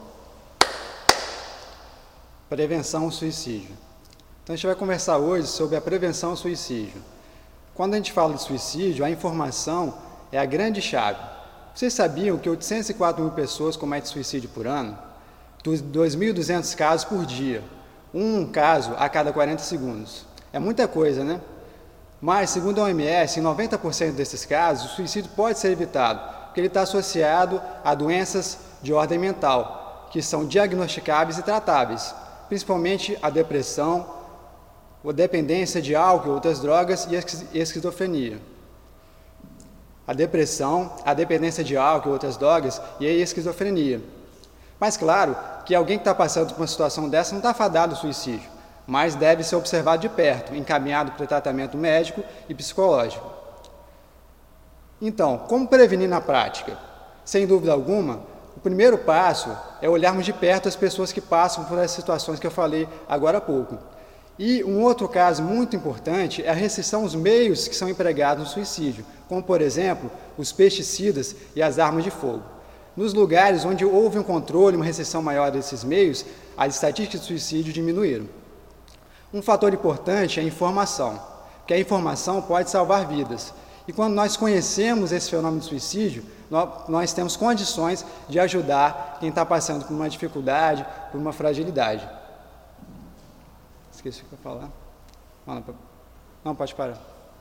Prevenção ao suicídio. Então a gente vai conversar hoje sobre a prevenção ao suicídio. Quando a gente fala de suicídio, a informação é a grande chave. Vocês sabiam que oitocentas e quatro mil pessoas cometem suicídio por ano? dois mil e duzentos casos por dia. Um caso a cada quarenta segundos. É muita coisa, né? Mas, segundo a O M S, em noventa por cento desses casos, o suicídio pode ser evitado, porque ele está associado a doenças de ordem mental, que são diagnosticáveis e tratáveis, principalmente a depressão, a dependência de álcool, outras drogas e a esquizofrenia. A depressão, a dependência de álcool, outras drogas e a esquizofrenia. Mas claro que alguém que está passando por uma situação dessa não está fadado ao suicídio, mas deve ser observado de perto, encaminhado para tratamento médico e psicológico. Então, como prevenir na prática? Sem dúvida alguma, o primeiro passo é olharmos de perto as pessoas que passam por essas situações que eu falei agora há pouco. E um outro caso muito importante é a restrição aos meios que são empregados no suicídio, como, por exemplo, os pesticidas e as armas de fogo. Nos lugares onde houve um controle, uma restrição maior desses meios, as estatísticas de suicídio diminuíram. Um fator importante é a informação, porque a informação pode salvar vidas. E quando nós conhecemos esse fenômeno de suicídio, nós, nós temos condições de ajudar quem está passando por uma dificuldade, por uma fragilidade. Esqueci o que eu ia falar. Não, não, não pode parar.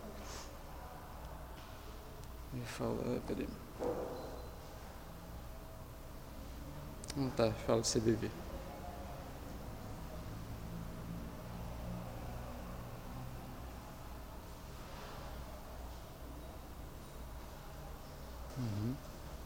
Eu ia falar, peraí. Não tá, fala do C B V. Uhum.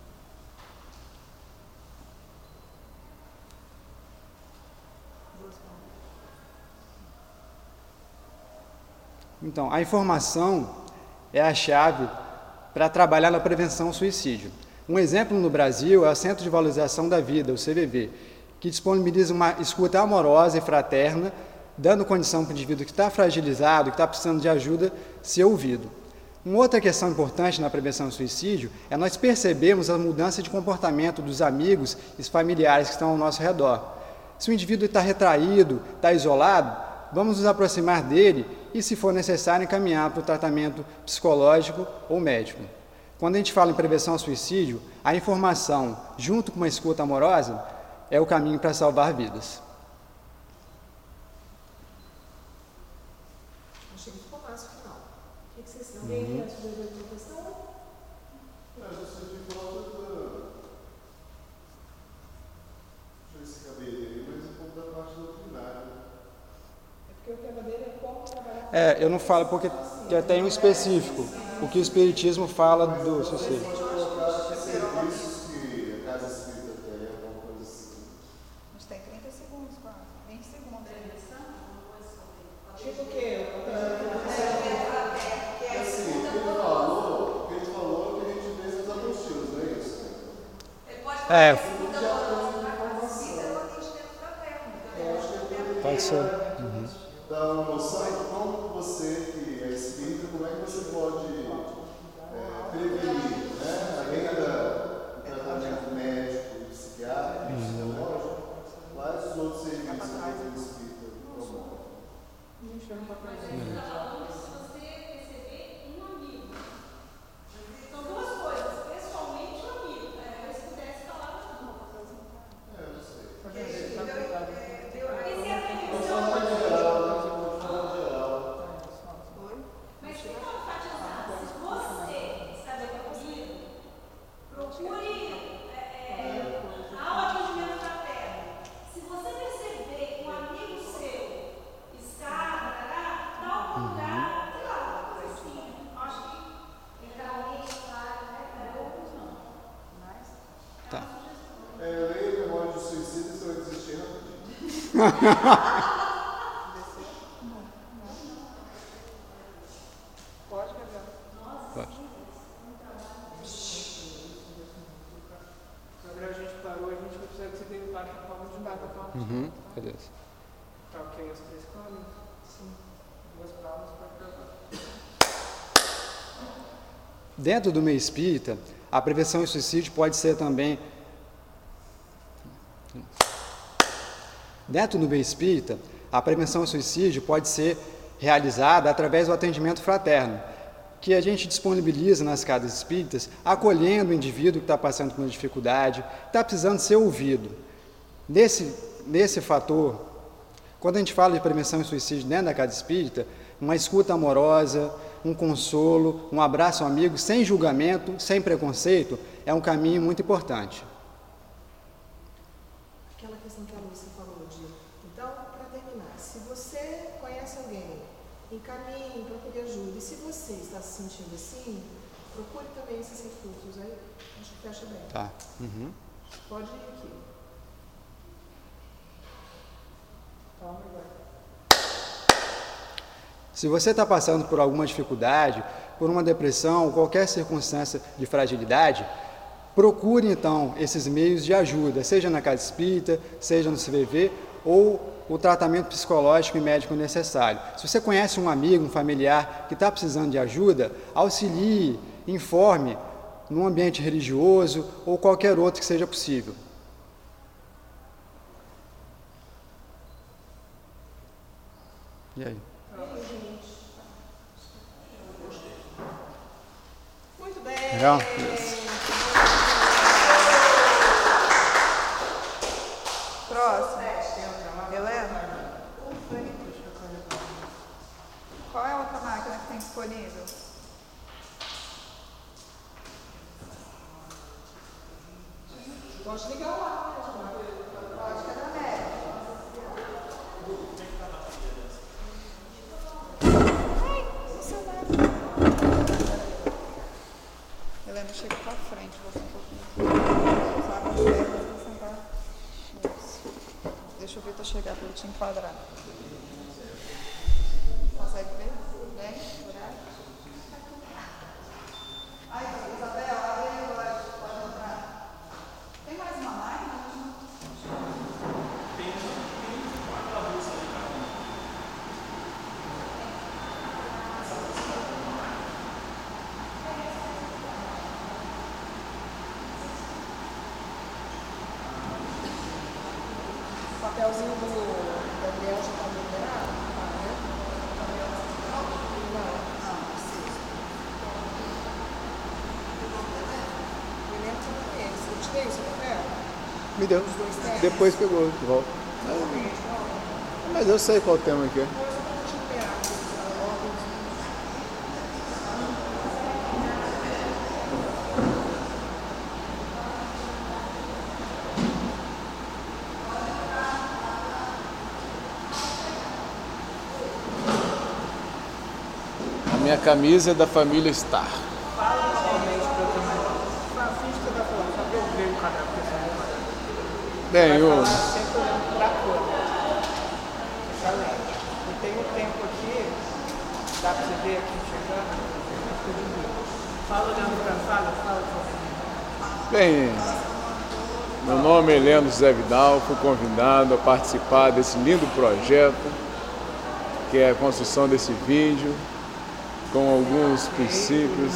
Então, a informação é a chave para trabalhar na prevenção ao suicídio. Um exemplo no Brasil é o Centro de Valorização da Vida, o C V V, que disponibiliza uma escuta amorosa e fraterna, dando condição para o indivíduo que está fragilizado, que está precisando de ajuda, ser ouvido. Uma outra questão importante na prevenção ao suicídio é nós percebermos a mudança de comportamento dos amigos e familiares que estão ao nosso redor. Se o indivíduo está retraído, está isolado, vamos nos aproximar dele e, se for necessário, encaminhar para o tratamento psicológico ou médico. Quando a gente fala em prevenção ao suicídio, a informação, junto com uma escuta amorosa, é o caminho para salvar vidas. Achei que ficou massa o final. O que vocês alguém uhum. quer subir a questão? Mas eu senti falta da. Deixa eu ver se caberia, mas um pouco da parte doutrinária. É porque o tema dele é como trabalhar. É, eu não falo porque já tem um específico. O que o Espiritismo fala do suicídio. Serviços que a Casa Espírita tem, alguma coisa assim. A gente tem trinta segundos, quase. vinte segundos. Tipo o quê? Assim, o que ele falou, o que ele falou é que a gente vê nas apostilas, não é isso? É. Pode ser. Uhum. Dá uma noção de como você, que é espírita, como é que você pode é, prevenir, né? Além do tratamento médico, psiquiátrico, psicológico, quais os outros serviços que o espírita promove? Pode, Gabriel. Pode. Gabriel, a gente parou, a gente vai precisar que você dê um bate a palma de bata palma. Uhum, beleza. Tá ok as três câmeras? Sim. Duas palmas para gravar. Dentro do meio espírita, a prevenção em suicídio pode ser também... Dentro do meio espírita, a prevenção ao suicídio pode ser realizada através do atendimento fraterno, que a gente disponibiliza nas casas espíritas, acolhendo o indivíduo que está passando por uma dificuldade, está precisando ser ouvido. Nesse, nesse fator, quando a gente fala de prevenção ao suicídio dentro da casa espírita, uma escuta amorosa, um consolo, um abraço ao amigo, sem julgamento, sem preconceito, é um caminho muito importante. Aquela questão que a Lúcia falou de... Então, para terminar, se você conhece alguém, encaminhe, procure ajuda. E se você está se sentindo assim, procure também esses recursos aí. Acho que fecha bem. Tá. Uhum. Pode ir aqui. Toma e vai. Se você está passando por alguma dificuldade, por uma depressão, qualquer circunstância de fragilidade, procure então esses meios de ajuda, seja na casa espírita, seja no C V V, ou o tratamento psicológico e médico necessário. Se você conhece um amigo, um familiar que está precisando de ajuda, auxilie, informe num ambiente religioso ou qualquer outro que seja possível. E aí? Muito bem. Legal? Próximo. Helena? Qual é a outra máquina que tem disponível? Pode ligar lá. Pode, que é da médica. Helena, chega pra frente, você um pouquinho. Sabe as pernas, vou sentar. Isso. Deixa o Vitor chegar para ele te enquadrar. Consegue ver? Bem? Horário? Aí, Isabel, abre aí o horário, pode mostrar. Tem mais uma máquina? Tem aquela luz ali, cara. O papelzinho do Gabriel já está liberado? Tá, né? Não, não, precisa. Eu lembro que eu ganhei. Eu te dei esse papel? Me deu. Os dois ternos? Depois pegou de volta. Mas eu sei qual tema que é. Não, eu só para te liberar. Logo. A minha camisa é da família Star. Fala normalmente para eu também. Finge que você está falando, só para eu ver o caderno, porque você não vai. Bem, Vai eu... falar sempre olhando para a câmera. Fica lento. E tem um tempo aqui, dá para você ver aqui chegando. Fala olhando para a fala, fala, fala. Bem, meu nome é Heleno José Vidal, fui convidado a participar desse lindo projeto, que é a construção desse vídeo, com alguns princípios.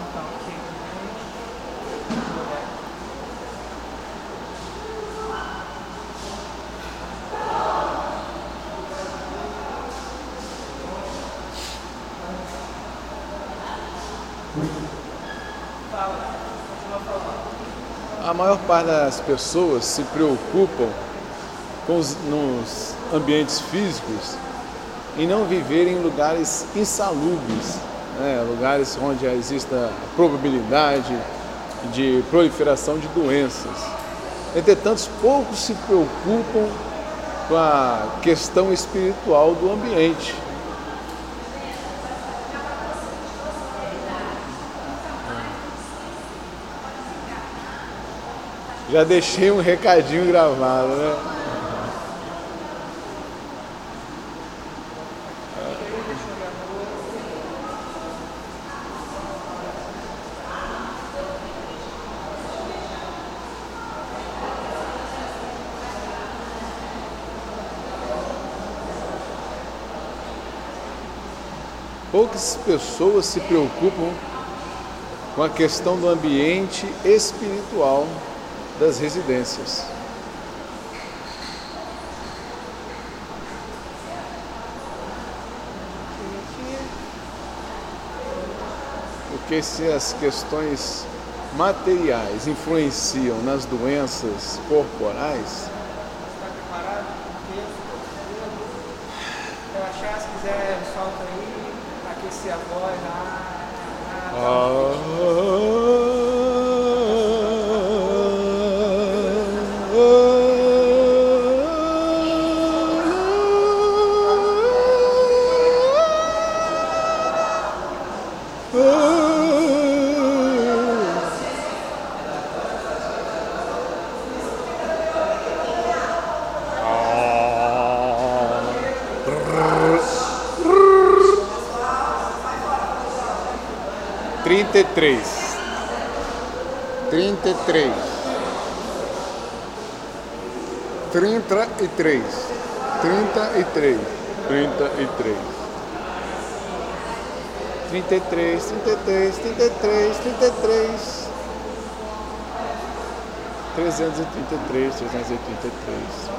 A maior parte das pessoas se preocupam com os, nos ambientes físicos e não viverem em lugares insalubres, né? Lugares onde exista a probabilidade de proliferação de doenças. Entretanto, poucos se preocupam com a questão espiritual do ambiente. Já deixei um recadinho gravado, né? Poucas pessoas se preocupam com a questão do ambiente espiritual das residências. Porque se as questões materiais influenciam nas doenças corporais, Está preparado? Relaxar, se quiser, solta aí, aquecer a voz. Ah, ah, trinta e três, trinta e três, trinta e três, trinta e três, trinta e três, trinta e três, trinta e três, trinta e três, trinta e três, trezentos e trinta e três, trezentos e trinta e três.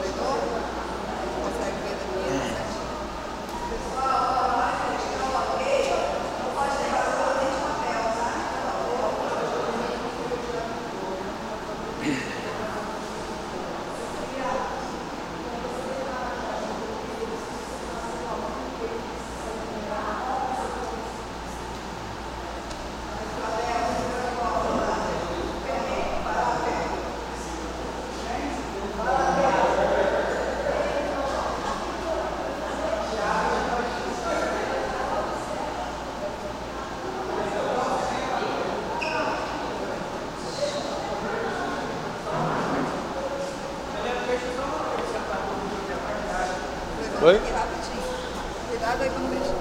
Oi? Rapidinho. Cuidado aí quando deixa.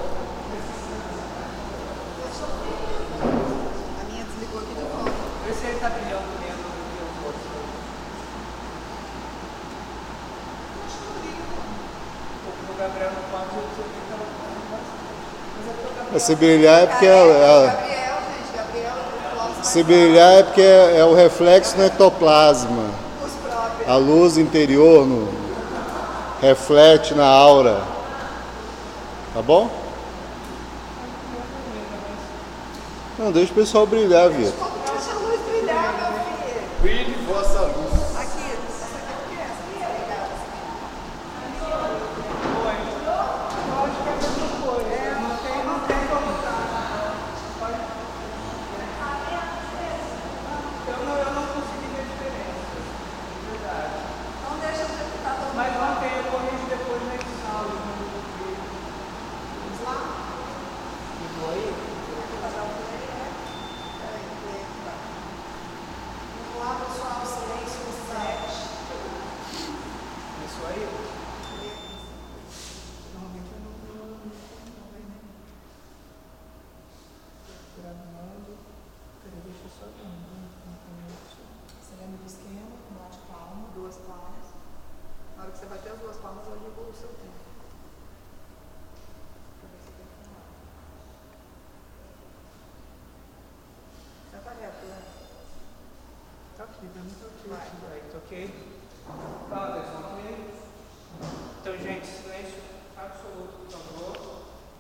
A minha desligou aqui de volta. vê se ele está brilhando mesmo. O Gabriel no quarto, você fica bastante. Se brilhar é porque ela, ela- Gabriel, gente, Gabriel, o Clóvis se brilhar é porque é, é o reflexo no ectoplasma. os próprios. A luz interior no, reflete na aura. Tá bom? Não, deixa o pessoal brilhar, Vitor. Deixa a luz brilhar, meu filho. Brilhe vossa luz. Aqui, essa aqui é o que? Essa aqui é legal. Então deixa eu ficar todo Mas ontem eu corrigi depois na edição. Vamos lá? Ligou aí? Fazer um play, né? Peraí, play aqui, vai. Vamos lá, pessoal, silêncio no sete. Isso aí? Normalmente eu não não- não vem nem. Gravando. Peraí, deixa eu só ver. Você lembra do esquema? Bate palma. Duas palmas. Na hora que você bater as duas palmas, eu ligo o seu tempo. Pra ver se tem que falar. Senta reto, né? Tá aqui, tá muito ok. Vai. Aí, tá ok? Fala, Anderson, ok? Então, gente, silêncio absoluto, por favor.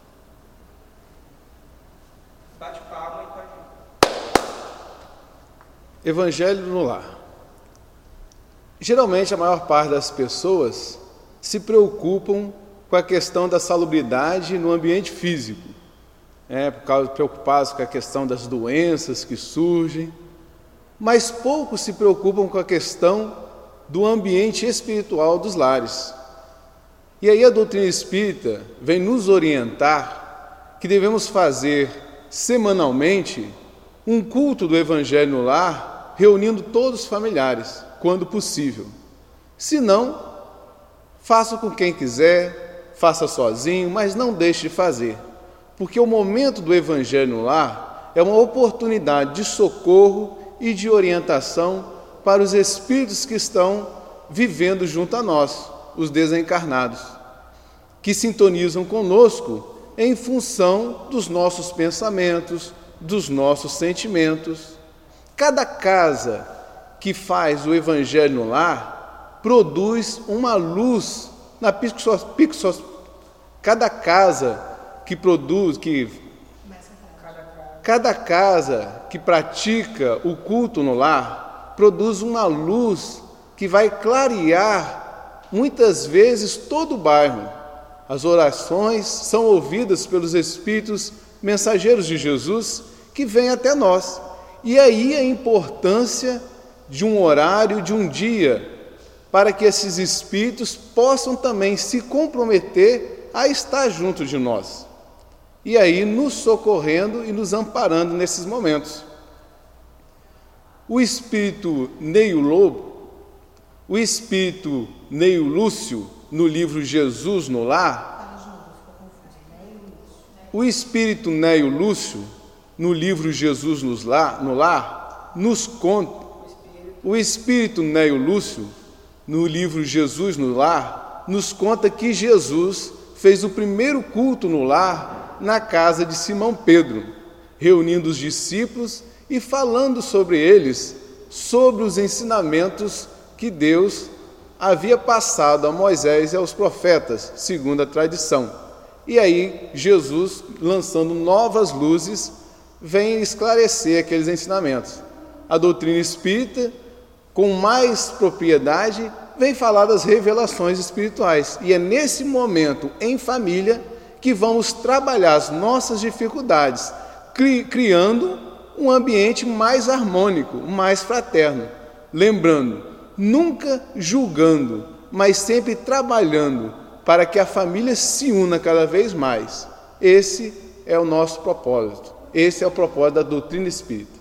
Bate palma e pode ir. Evangelho no lar. Geralmente a maior parte das pessoas se preocupam com a questão da salubridade no ambiente físico, é, por causa preocupados com a questão das doenças que surgem, mas poucos se preocupam com a questão do ambiente espiritual dos lares. E aí a doutrina espírita vem nos orientar que devemos fazer semanalmente um culto do Evangelho no lar, reunindo todos os familiares, quando possível. Se não, faça com quem quiser, faça sozinho, mas não deixe de fazer, porque o momento do Evangelho no lar é uma oportunidade de socorro e de orientação para os espíritos que estão vivendo junto a nós, os desencarnados, que sintonizam conosco em função dos nossos pensamentos, dos nossos sentimentos. Cada casa que faz o Evangelho no lar produz uma luz na pixos, pixos, cada casa que produz, que cada casa que pratica o culto no lar produz uma luz que vai clarear muitas vezes todo o bairro. As orações são ouvidas pelos Espíritos mensageiros de Jesus que vêm até nós. E aí a importância de um horário, de um dia, para que esses Espíritos possam também se comprometer a estar junto de nós. E aí nos socorrendo e nos amparando nesses momentos. O Espírito Neio Lobo, o Espírito Neio Lúcio, no livro Jesus no Lar, o Espírito Neio Lúcio, no livro Jesus no Lar, no lar nos conta, o Espírito Neio Lúcio, no livro Jesus no Lar, nos conta que Jesus fez o primeiro culto no lar na casa de Simão Pedro, reunindo os discípulos e falando sobre eles, sobre os ensinamentos que Deus havia passado a Moisés e aos profetas, segundo a tradição. E aí Jesus, lançando novas luzes, vem esclarecer aqueles ensinamentos. A doutrina espírita, com mais propriedade, vem falar das revelações espirituais. E é nesse momento, em família, que vamos trabalhar as nossas dificuldades, cri- criando um ambiente mais harmônico, mais fraterno. Lembrando, nunca julgando, mas sempre trabalhando para que a família se una cada vez mais. Esse é o nosso propósito. Esse é o propósito da doutrina espírita.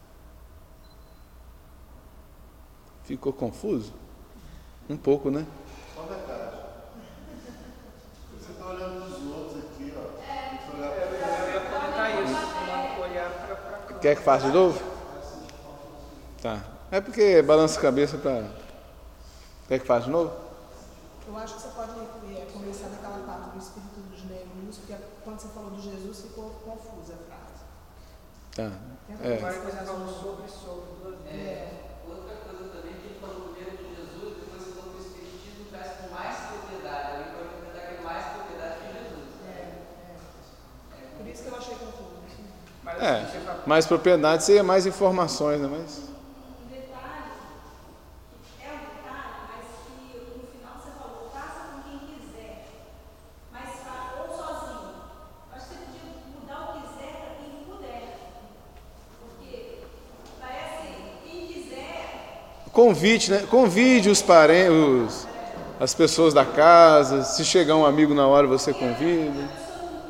Ficou confuso? Um pouco, né? Só um detalhe. Você está olhando para os outros aqui, ó. Você olhar para Eu ia comentar isso, olhar para cá. Quer que faça de novo? Tá. É porque balança a cabeça para... Quer que faça de novo? Eu acho que você pode é, começar naquela parte do Espírito dos Negros, porque quando você falou de Jesus ficou confusa a frase. Tá. É. É. Agora você falou sobre, sobre duas vezes. É, outra coisa também que ele falou primeiro de Jesus, depois você falou que o Espiritismo traz com mais propriedade, alguém pode interpretar que é mais propriedade que Jesus. É, é. Por isso que eu achei confuso. Mas, É. assim, você fala- Mais propriedade seria mais informações, né? Mas... Um detalhe, é um detalhe, mas que no final você falou, faça com quem quiser, mas fa- ou sozinho. Acho que você podia mudar o quiser para quem puder. Porque parece quem quiser. Convite, né? Convide os parentes, as pessoas da casa. Se chegar um amigo na hora, você convida.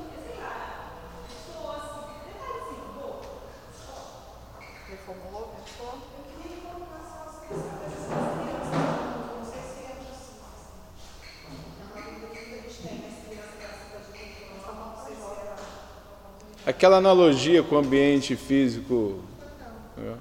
Reformulou, pensou? Aquela analogia com o ambiente físico. né?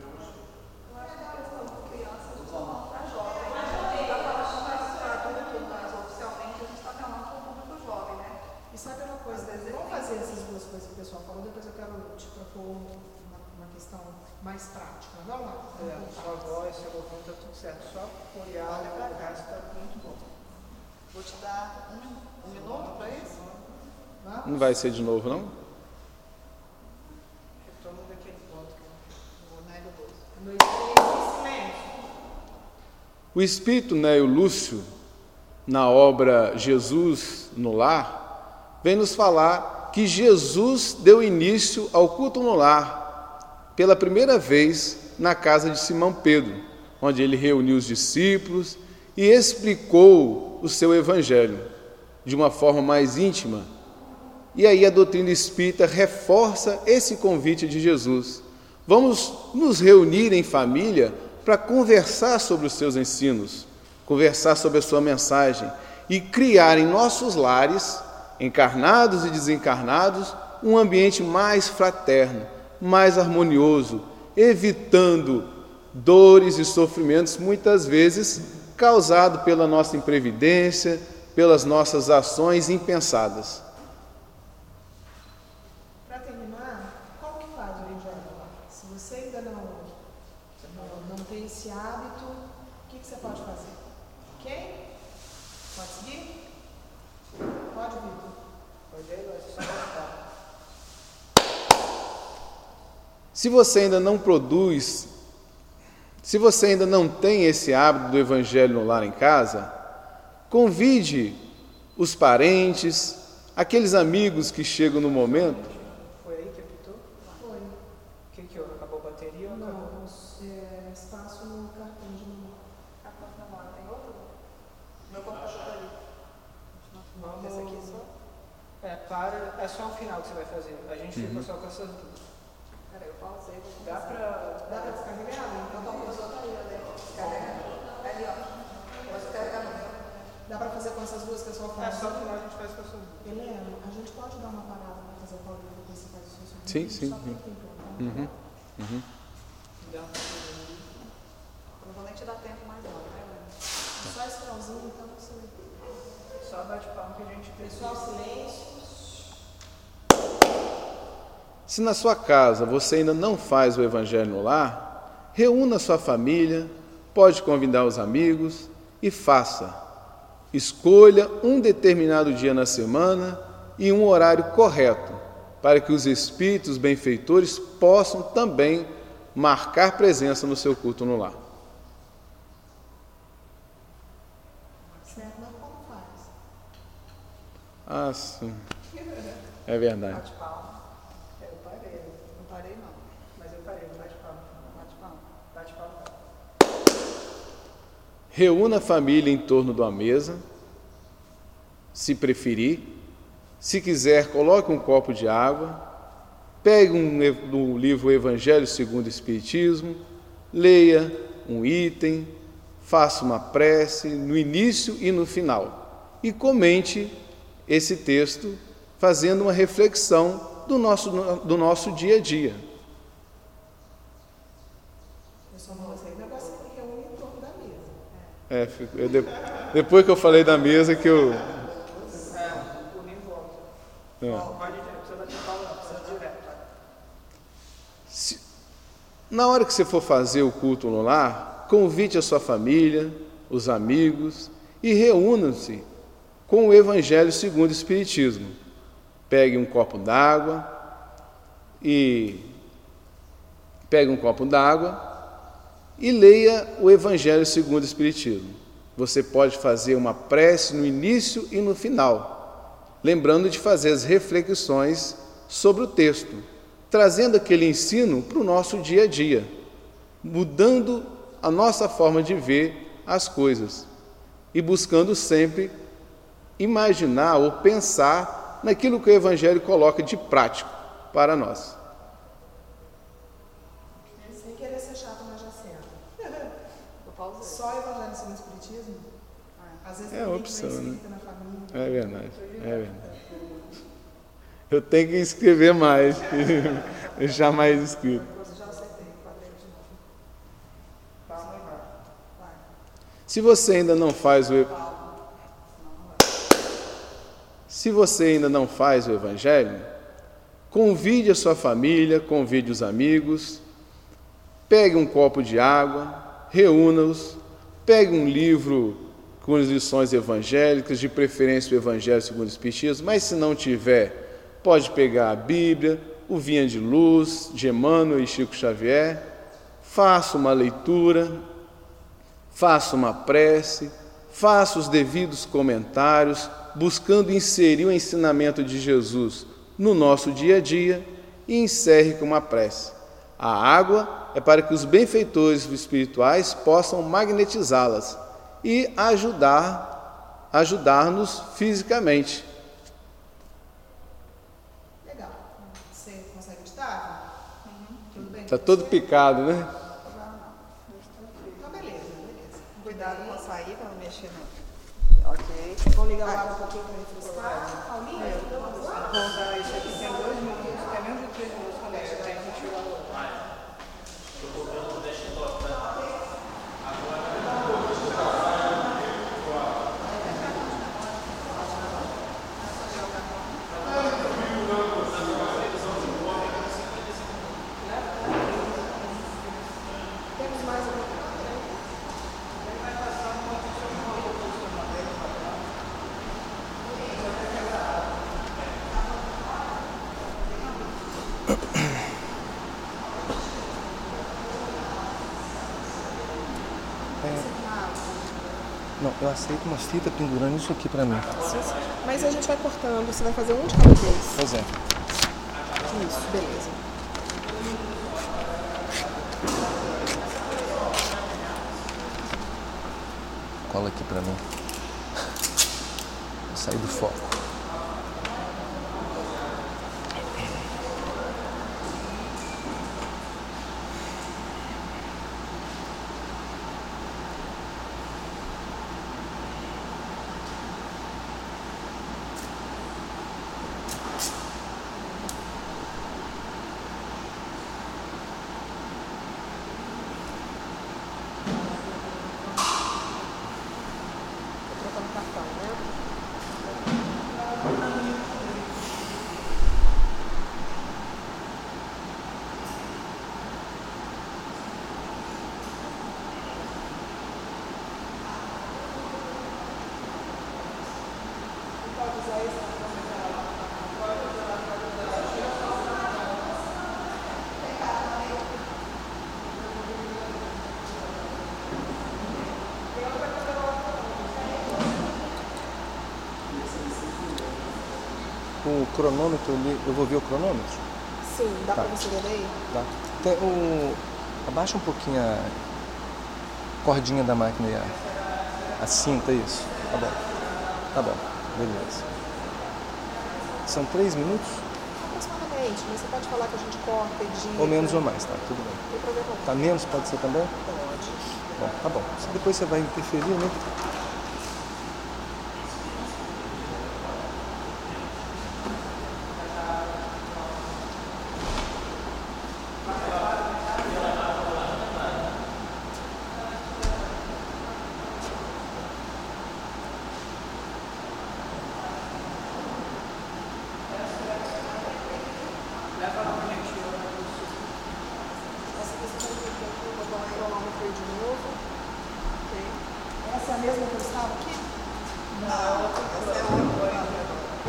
E sabe uma coisa, vamos fazer essas duas coisas que o pessoal falou, depois eu quero te propor uma, uma questão mais prática. Vamos lá? É, sua voz, seu volume está tudo certo. Só olhar o resto está muito bom. Vou te dar um, um minuto para isso? Não vai ser de novo, não? Retoma daquele ponto que eu Vou na do bolso. Um, dois, três, silêncio. O Espírito Neio Lúcio, na obra Jesus no Lar, vem nos falar que Jesus deu início ao culto no lar pela primeira vez na casa de Simão Pedro, onde ele reuniu os discípulos e explicou o seu evangelho de uma forma mais íntima. E aí a doutrina espírita reforça esse convite de Jesus. Vamos nos reunir em família para conversar sobre os seus ensinos, conversar sobre a sua mensagem e criar em nossos lares, encarnados e desencarnados, um ambiente mais fraterno, mais harmonioso, evitando dores e sofrimentos muitas vezes causados pela nossa imprevidência, pelas nossas ações impensadas. Se você ainda não, não, não tem esse hábito, o que, que você pode fazer? Ok? Pode seguir? Pode, Vitor. Pode ir, vai só voltar. Se você ainda não produz, se você ainda não tem esse hábito do Evangelho no lar em casa, convide os parentes, aqueles amigos que chegam no momento. Foi aí que apitou? Foi. O que que houve? Acabou a bateria ou acabou? Não, é, espaço no cartão de memória. Cartão de memória tem outro? Meu computador tá ali. Vamos... Esse aqui só? É, para... É só o final que você vai fazer. A gente Uhum. fica só com essas duas. Peraí, eu pausei. Vou Dá pra... Dá para descarregar? Meu computador tá ali, ali. Descarrega. Ali, ó. Vou descarregar no meu. Dá para fazer com essas duas que eu só É faço? só o final a gente faz com essas duas. Helena, a gente pode dar uma parada para fazer o Paulinho depois você faz o seu segundo? Sim, sim, Só sim. pra tempo, tá? Uhum. Uhum. Dá uma fazer. Eu não vou nem te dar tempo mais não, né, Helena? Só esse finalzinho, então você... Só bate palma que a gente Pessoal, silêncio. Se na sua casa você ainda não faz o Evangelho no lar, reúna sua família, pode convidar os amigos e faça. Escolha um determinado dia na semana e um horário correto, para que os espíritos benfeitores possam também marcar presença no seu culto no lar. Certo, mas como faz? Ah, sim. É verdade. bate palma. É, eu parei. Não parei não. Mas eu parei, não bate palma. Bate palma. Bate palma. Reúna a família em torno de uma mesa, se preferir. Se quiser, coloque um copo de água, pegue um, um livro Evangelho segundo o Espiritismo, leia um item, faça uma prece no início e no final e comente esse texto fazendo uma reflexão do nosso, do nosso dia a dia. Eu só não sei, o negócio é que reúne em torno da mesa. É, eu de, depois que eu falei da mesa que eu... É, o nem volta. É. Pode ir direto, você vai ter palma, não precisa direto. Se, na hora que você for fazer o culto no lar, convide a sua família, os amigos e reúnam-se com o Evangelho segundo o Espiritismo. Pegue um copo d'água e pegue um copo d'água e leia o Evangelho segundo o Espiritismo. Você pode fazer uma prece no início e no final, lembrando de fazer as reflexões sobre o texto, trazendo aquele ensino para o nosso dia a dia, mudando a nossa forma de ver as coisas e buscando sempre imaginar ou pensar naquilo que o Evangelho coloca de prático para nós. Sem querer ser chato, mas já senta. Eu pausei. Só o Evangelho segundo o Espiritismo? Às vezes É tem uma gente que opção, não é né? espírita na família. É verdade, é verdade. Eu tenho que escrever mais, deixar mais escrito. Já acertei, quadrei de novo. Palma e vai. Vai. Se você ainda não faz o Palma. Senão não vai. Se você ainda não faz o Evangelho, convide a sua família, convide os amigos, pegue um copo de água, reúna-os, pegue um livro com as lições evangélicas, de preferência o Evangelho segundo o Espiritismo, mas se não tiver, pode pegar a Bíblia, o Vinha de Luz, de Emmanuel e Chico Xavier, faça uma leitura, faça uma prece, faça os devidos comentários, buscando inserir o ensinamento de Jesus no nosso dia a dia e encerre com uma prece. A água é para que os benfeitores espirituais possam magnetizá-las e ajudar, ajudar-nos fisicamente. Legal. Você consegue editar? Uhum. Tudo bem? Está com todo você? picado, né? Então, beleza, beleza. Cuidado com açaí para não mexer no... Ok. Vamos ligar o água um pouquinho para refrescar? Paulinha, vamos lá? Vou dar isso aqui, tem dois minutos, tem menos de três minutos quando você tem que tirar o outro. Não, eu aceito uma fita pendurando isso aqui pra mim. Sim, sim. Mas a gente vai cortando, você vai fazer um de cada vez. Pois é. Isso, beleza. Cola aqui pra mim. Vou sair do foco. O cronômetro ali, eu vou ver o cronômetro? Sim, dá Tá. pra você ver daí? Tá. Tem o... Abaixa um pouquinho a cordinha da máquina aí, a, a cinta, isso. Tá bom. Tá bom, beleza. São três minutos? Aproximadamente, mas você pode falar que a gente corta, edita. Ou menos ou mais, tá? Tudo bem. Não tem problema não. Tá menos, pode ser também? Pode. Bom, tá bom. Depois você vai interferir, né? Essa questão de tempo, vou botar o cronômetro aí de novo. Ok. Essa é a mesma que eu estava aqui? Não, essa é outra.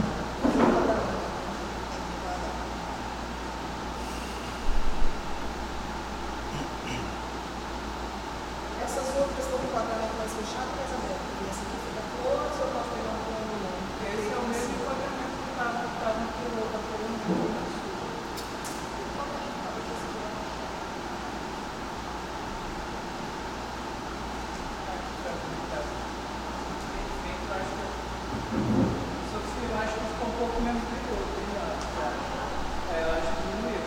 Essas outras estão com o enquadramento mais fechado ou mais aberto? Porque essa aqui fica close ou pode pegar um plano não? Esse é o mesmo enquadramento que estava no outro, falando. Só que eu acho que ficou um pouco menos que o outro, hein? É, eu acho que diminuiu.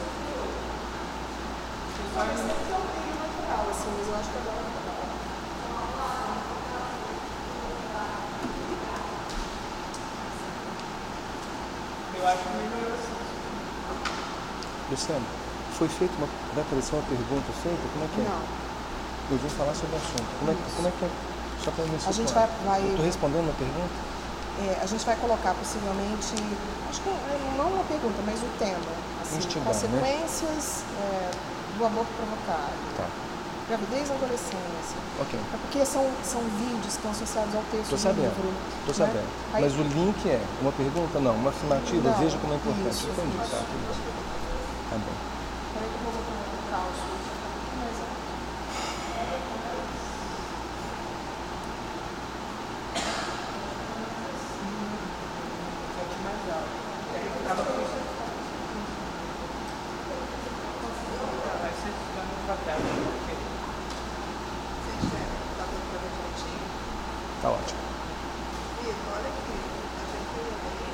Mas sempre é um meio natural, assim, mas eu acho que agora tá bom. Eu acho que melhorou assim. Luciano, foi feita uma... Vai aparecer uma pergunta feita? Como é que é? Não. Eu vim falar sobre o assunto. Como é, como é que é? Só para me A gente situar. vai- vai- Eu tô respondendo uma pergunta? É, a gente vai colocar possivelmente, acho que não uma pergunta, mas o tema. Assim, Instigar, consequências é, do aborto provocado. Tá. Gravidez na adolescência. Ok. É porque são, são vídeos que estão associados ao texto Tô do sabendo. livro. Tô né? sabendo. Aí- Mas o link é uma pergunta? Não. Uma afirmativa? Não, Veja como é importante. isso, Entendi. isso. Tá, tudo bem. Tá bom. Peraí que eu vou botar um cálcio. Mais alto. Mais alto. E aí eu tava com isso. Vai ser ficando pra trás. Tá dando pra ver direitinho? Tá ótimo. Vitor, olha aqui. A gente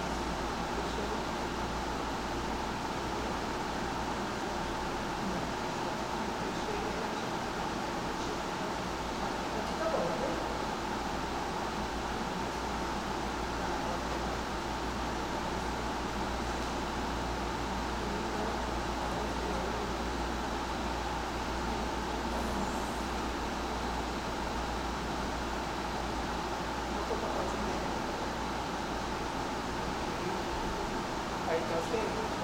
tá bom, né? Aí tá ok?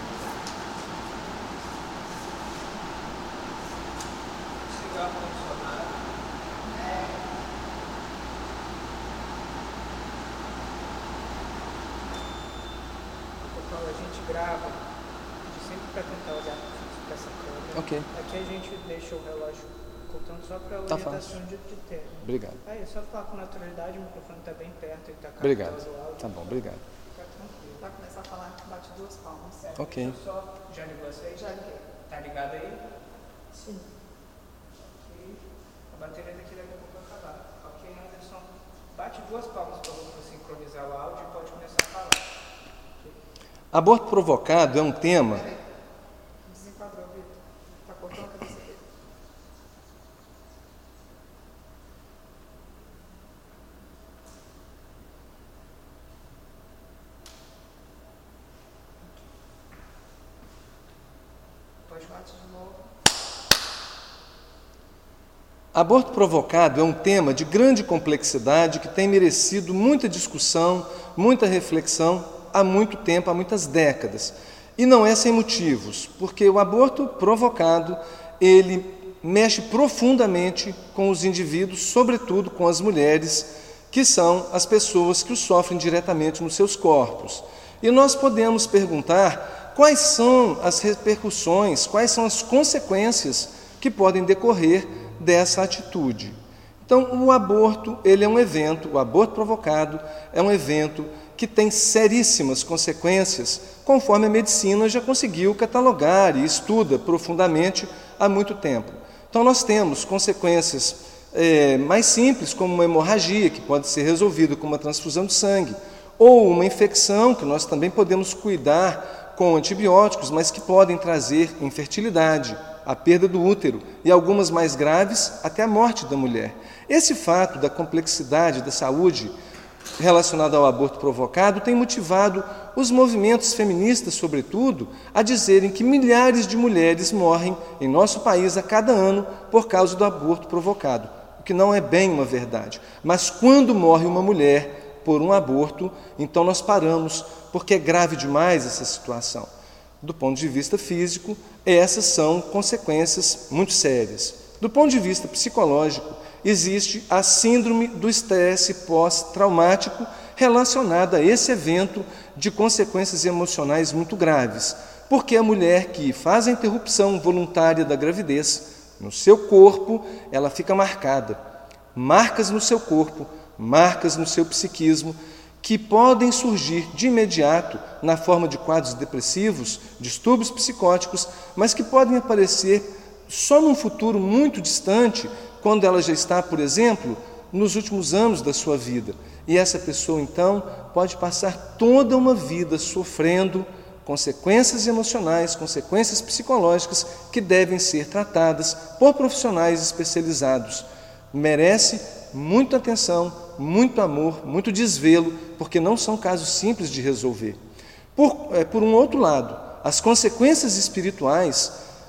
Cigarro condicionado. Quando a gente grava, a gente sempre para tentar olhar para essa câmera. Ok. Aqui a gente deixa o relógio cortando só para Tá orientação de, de termo. Obrigado. Aí, é só falar com naturalidade, o microfone está bem perto, ele está captando Obrigado. o áudio. Tá bom, obrigado. Fica tranquilo. Vai começar a falar, bate duas palmas. É, Ok. deixa eu só, já ligou essa aí? Já liguei. Tá ligado aí? Sim. Ok. A bateria daqui daqui a pouco vai acabar. Ok, Anderson? Bate duas palmas para você sincronizar o áudio e pode começar a falar. Aborto provocado é um tema. Desenquadrou, Vitor. Tá cortando a cabeça dele. Pode falar de novo. Aborto provocado é um tema de grande complexidade que tem merecido muita discussão, muita reflexão há muito tempo, há muitas décadas. E não é sem motivos, porque o aborto provocado, ele mexe profundamente com os indivíduos, sobretudo com as mulheres, que são as pessoas que o sofrem diretamente nos seus corpos. E nós podemos perguntar quais são as repercussões, quais são as consequências que podem decorrer dessa atitude. Então, o aborto, ele é um evento, o aborto provocado é um evento que tem seríssimas consequências, conforme a medicina já conseguiu catalogar e estuda profundamente há muito tempo. Então, nós temos consequências é, mais simples, como uma hemorragia, que pode ser resolvida com uma transfusão de sangue, ou uma infecção, que nós também podemos cuidar com antibióticos, mas que podem trazer infertilidade, a perda do útero e algumas mais graves, até a morte da mulher. Esse fato da complexidade da saúde relacionada ao aborto provocado tem motivado os movimentos feministas, sobretudo, a dizerem que milhares de mulheres morrem em nosso país a cada ano por causa do aborto provocado, o que não é bem uma verdade. Mas quando morre uma mulher por um aborto, então nós paramos, porque é grave demais essa situação. Do ponto de vista físico, essas são consequências muito sérias. Do ponto de vista psicológico, existe a síndrome do estresse pós-traumático relacionada a esse evento de consequências emocionais muito graves, porque a mulher que faz a interrupção voluntária da gravidez, no seu corpo, ela fica marcada. Marcas no seu corpo, marcas no seu psiquismo, que podem surgir de imediato na forma de quadros depressivos, distúrbios psicóticos, mas que podem aparecer só num futuro muito distante, quando ela já está, por exemplo, nos últimos anos da sua vida. E essa pessoa, então, pode passar toda uma vida sofrendo consequências emocionais, consequências psicológicas que devem ser tratadas por profissionais especializados. Merece muita atenção, muito amor, muito desvelo, porque não são casos simples de resolver. Por, é, por um outro lado, as consequências espirituais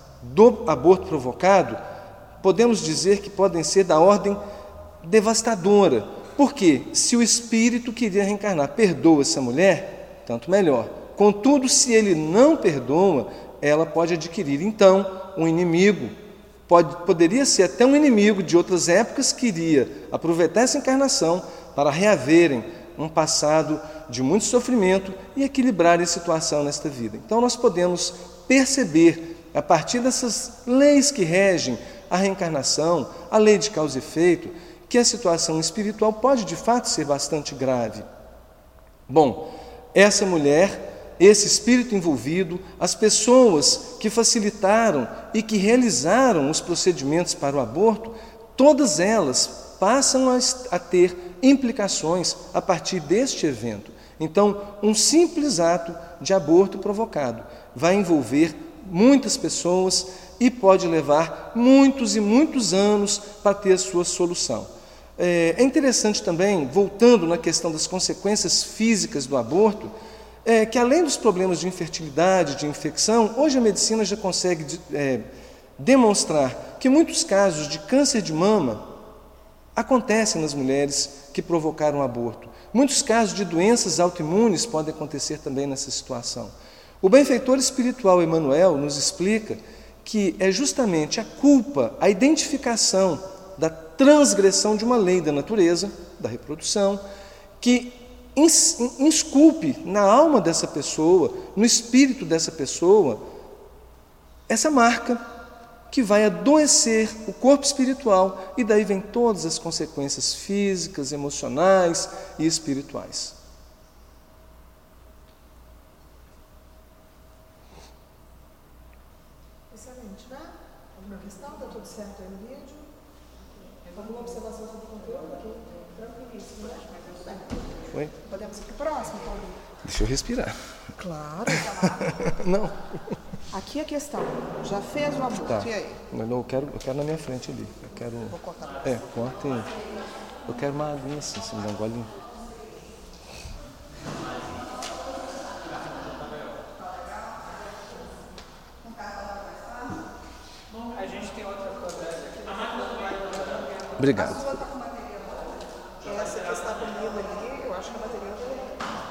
do aborto provocado, podemos dizer que podem ser da ordem devastadora, porque se o espírito queria reencarnar, perdoa essa mulher, tanto melhor. Contudo, se ele não perdoa, ela pode adquirir, então, um inimigo. Pode, poderia ser até um inimigo de outras épocas que iria aproveitar essa encarnação para reaverem um passado de muito sofrimento e equilibrar a situação nesta vida. Então, nós podemos perceber, a partir dessas leis que regem a reencarnação, a lei de causa e efeito, que a situação espiritual pode, de fato, ser bastante grave. Bom, essa mulher, esse espírito envolvido, as pessoas que facilitaram e que realizaram os procedimentos para o aborto, todas elas passam a, a ter implicações a partir deste evento. Então, um simples ato de aborto provocado vai envolver muitas pessoas e pode levar muitos e muitos anos para ter a sua solução. É interessante também, voltando na questão das consequências físicas do aborto, é que além dos problemas de infertilidade, de infecção, hoje a medicina já consegue é, demonstrar que muitos casos de câncer de mama acontecem nas mulheres que provocaram o aborto. Muitos casos de doenças autoimunes podem acontecer também nessa situação. O benfeitor espiritual Emmanuel nos explica que é justamente a culpa, a identificação da transgressão de uma lei da natureza, da reprodução, que insculpe na alma dessa pessoa, no espírito dessa pessoa, essa marca que vai adoecer o corpo espiritual, e daí vem todas as consequências físicas, emocionais e espirituais. Excelente, né? Alguma questão? Está tudo certo aí no vídeo? Alguma observação sobre o conteúdo aqui? Tranquilíssimo, né? Tudo bem. Foi? Podemos ir para o próximo, Paulo? Deixa eu respirar. Claro. Não. Aqui a questão. Já fez o aborto, Tá. e aí? Mas não, eu quero, eu quero na minha frente ali. Eu quero. Vou cortar. É, corta e. Eu quero uma aguinha assim, se me dá um golinho. A gente tem outra coisa aqui. Obrigado. Essa que está comigo ali, eu acho que a bateria é dele.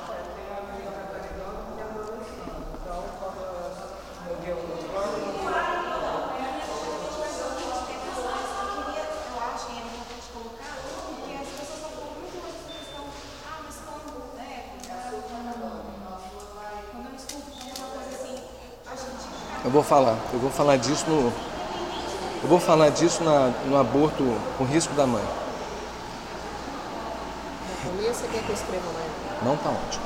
Eu vou falar, eu vou falar disso no. Eu vou falar disso na, no aborto com risco da mãe. Na começo, você quer que eu escreva lá? Não tá ótimo.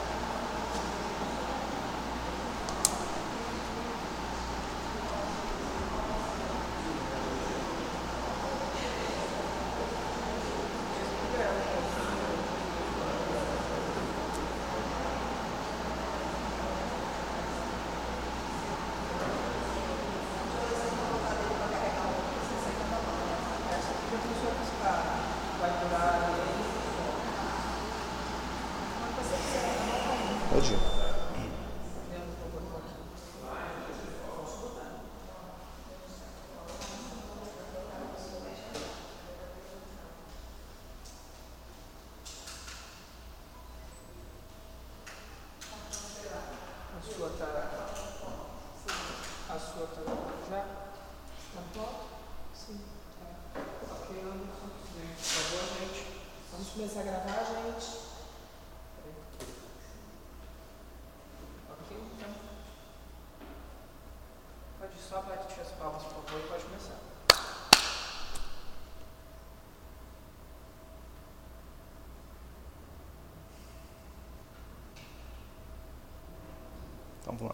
Pode ir. A sua tá. A sua tá já? Tá pronto? Sim. Ok, Anderson. Por favor, gente. Vamos começar a gravar, gente. Ok, então. Pode só bater as palmas, por favor, e pode começar. Então, vamos lá.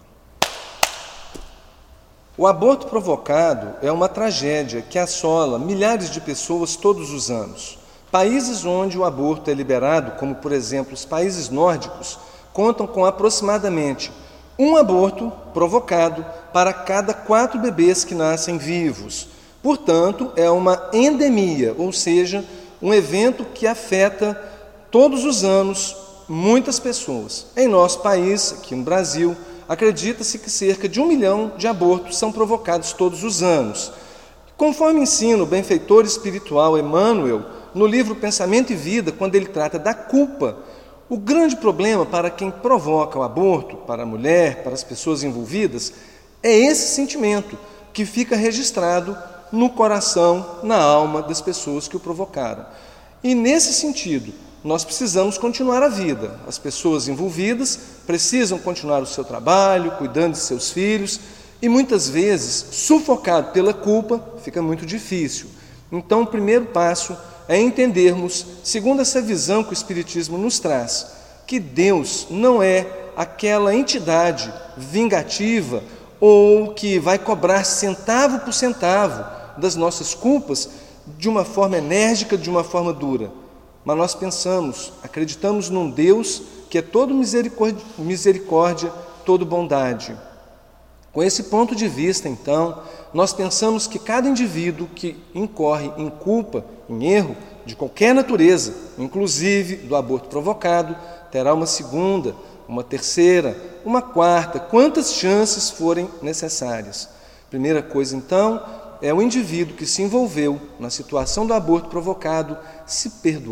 O aborto provocado é uma tragédia que assola milhares de pessoas todos os anos. Países onde o aborto é liberado, como por exemplo os países nórdicos, contam com aproximadamente um aborto provocado para cada quatro bebês que nascem vivos. Portanto, é uma endemia, ou seja, um evento que afeta todos os anos muitas pessoas. Em nosso país, aqui no Brasil, acredita-se que cerca de um milhão de abortos são provocados todos os anos. Conforme ensina o benfeitor espiritual Emmanuel, no livro Pensamento e Vida, quando ele trata da culpa, o grande problema para quem provoca o aborto, para a mulher, para as pessoas envolvidas, é esse sentimento que fica registrado no coração, na alma das pessoas que o provocaram. E nesse sentido, nós precisamos continuar a vida. As pessoas envolvidas precisam continuar o seu trabalho, cuidando de seus filhos, e muitas vezes, sufocado pela culpa, fica muito difícil. Então, o primeiro passo é entendermos, segundo essa visão que o Espiritismo nos traz, que Deus não é aquela entidade vingativa ou que vai cobrar centavo por centavo das nossas culpas de uma forma enérgica, de uma forma dura. Mas nós pensamos, acreditamos num Deus que é todo misericórdia, misericórdia, todo bondade. Com esse ponto de vista, então, nós pensamos que cada indivíduo que incorre em culpa, em erro, de qualquer natureza, inclusive do aborto provocado, terá uma segunda, uma terceira, uma quarta, quantas chances forem necessárias. Primeira coisa, então, é o indivíduo que se envolveu na situação do aborto provocado se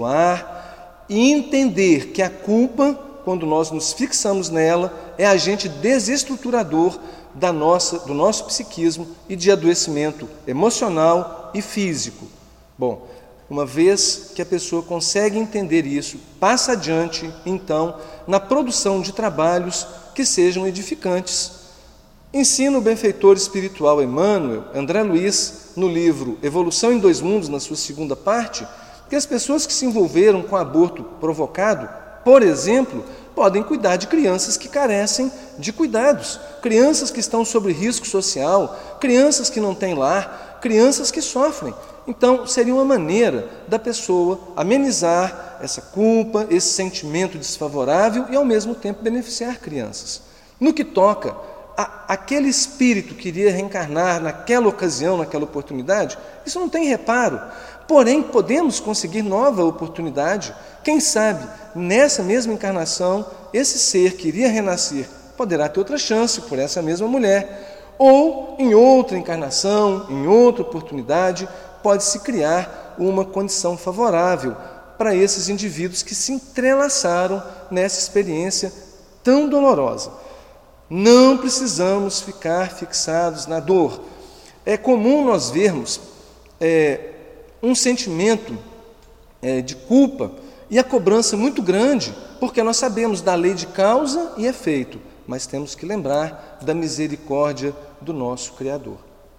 perdoar e entender que a culpa, quando nós nos fixamos nela, é agente desestruturador da nossa, do nosso psiquismo e de adoecimento emocional e físico. Bom, uma vez que a pessoa consegue entender isso, passa adiante, então, na produção de trabalhos que sejam edificantes. Ensina o benfeitor espiritual Emmanuel, André Luiz, no livro Evolução em Dois Mundos, na sua segunda parte, que as pessoas que se envolveram com aborto provocado, por exemplo, podem cuidar de crianças que carecem de cuidados, crianças que estão sob risco social, crianças que não têm lar, crianças que sofrem. Então, seria uma maneira da pessoa amenizar essa culpa, esse sentimento desfavorável e, ao mesmo tempo, beneficiar crianças. No que toca a, aquele espírito que iria reencarnar naquela ocasião, naquela oportunidade, isso não tem reparo. Porém, podemos conseguir nova oportunidade. Quem sabe, nessa mesma encarnação, esse ser que iria renascer poderá ter outra chance por essa mesma mulher. Ou, em outra encarnação, em outra oportunidade, pode-se criar uma condição favorável para esses indivíduos que se entrelaçaram nessa experiência tão dolorosa. Não precisamos ficar fixados na dor. É comum nós vermos é, um sentimento é, de culpa e a cobrança muito grande, porque nós sabemos da lei de causa e efeito, mas temos que lembrar da misericórdia do nosso Criador.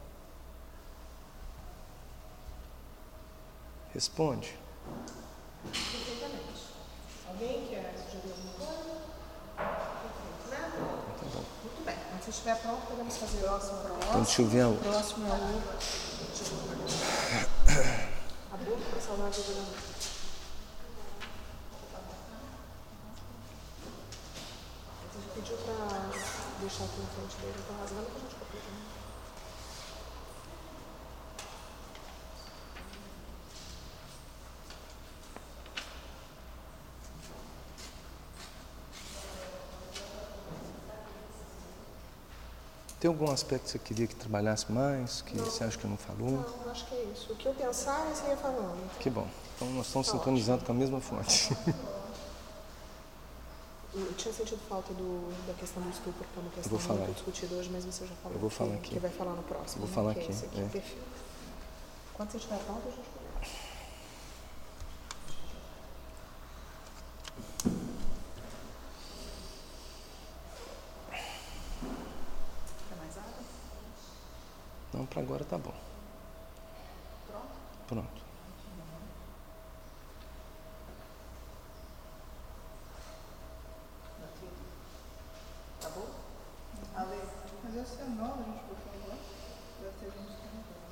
Responde. Perfeitamente. Alguém quer sugerir alguma coisa? Nada? Tá bom. Muito bem. Quando você estiver pronto, podemos fazer o próximo. Então, deixa eu ver a outra. Próximo é o... Aborto para salvar a vida da mãe. A gente pediu para deixar aqui na frente dele, então rasgando que a gente copia. Tem algum aspecto que você queria que trabalhasse mais, que não. Você acha que eu não falou? Não, acho que é isso. O que eu pensar, você ia falando. Então... Que bom. Então nós estamos tá sintonizando ótimo. com a mesma fonte. Eu tinha sentido falta do, da questão do estupro, que é uma questão falar. muito discutida hoje, mas você já falou. Eu vou falar que, aqui. Que vai falar no próximo. Vou né? falar que aqui. É esse aqui. É. Perfeito. Quando você estiver pronto, a gente começa. Quer mais água? Não, para agora tá bom. Pronto? Pronto. Tá bom? Ale, mas esse é nova, gente, por favor. Deve ter gente que não tem.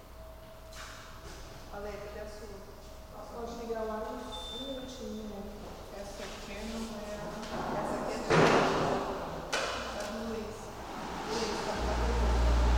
Ale, cadê a sua? Pode ligar lá um minutinho. Né? Essa aqui não é a... Essa aqui é a... É do Luiz. Luiz, tá pra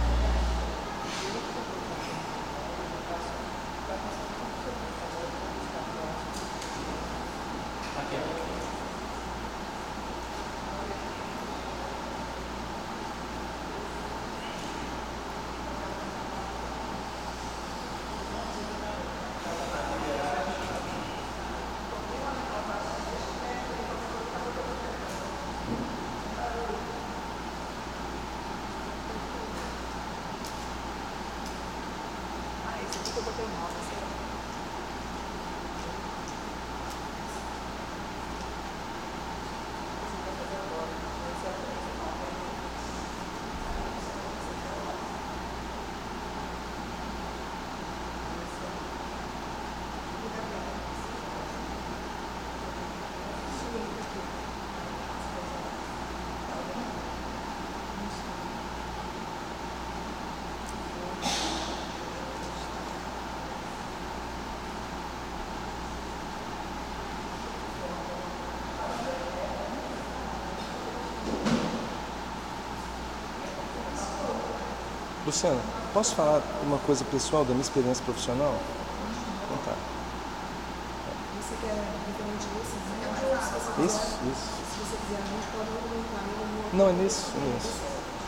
Luciana, posso falar uma coisa pessoal da minha experiência profissional? Então tá. Você quer referente isso? Ou se você quiser, Isso, isso. Se você quiser, a gente pode argumentar em Não, é nisso, é nisso.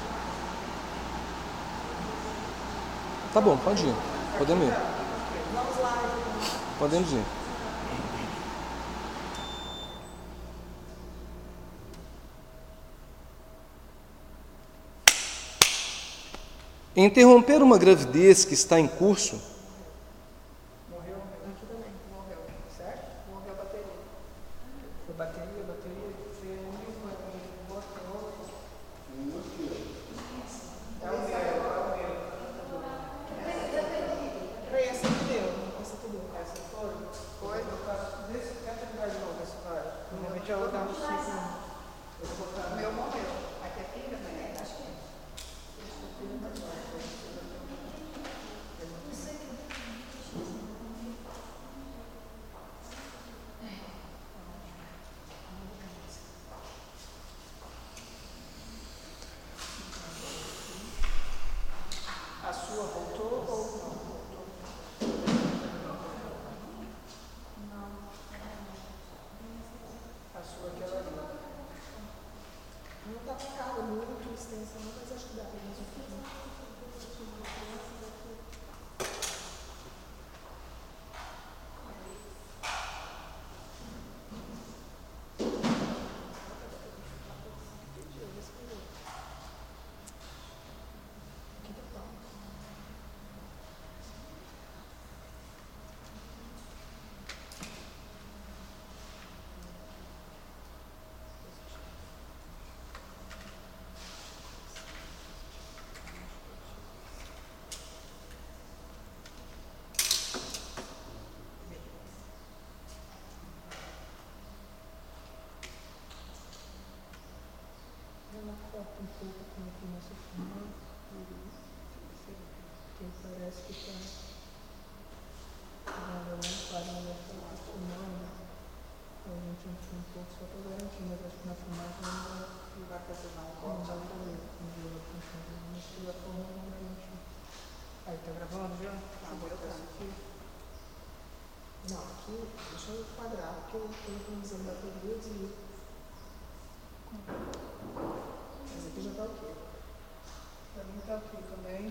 Tá bom, pode ir. Podemos ir. Vamos lá, então. Podemos ir. Interromper uma gravidez que está em curso. Morreu aqui também. Morreu, certo? Morreu a bateria. Foi bateria, bateria. Você uniu uma, botou outra. parece que está gravando, parando aqui, filmando. A gente um pouco só para garantir, mas acho que na filmagem não vai precisar um corte. Não vai fazer, não vai fazer, mas de toda forma não vai garantir. Aí, tá gravando já? Tá botando aqui. Não, aqui, deixa eu quadrar, porque eu tenho que usar a bateria e desligo. Mas aqui já tá ok. Pra mim tá ok também.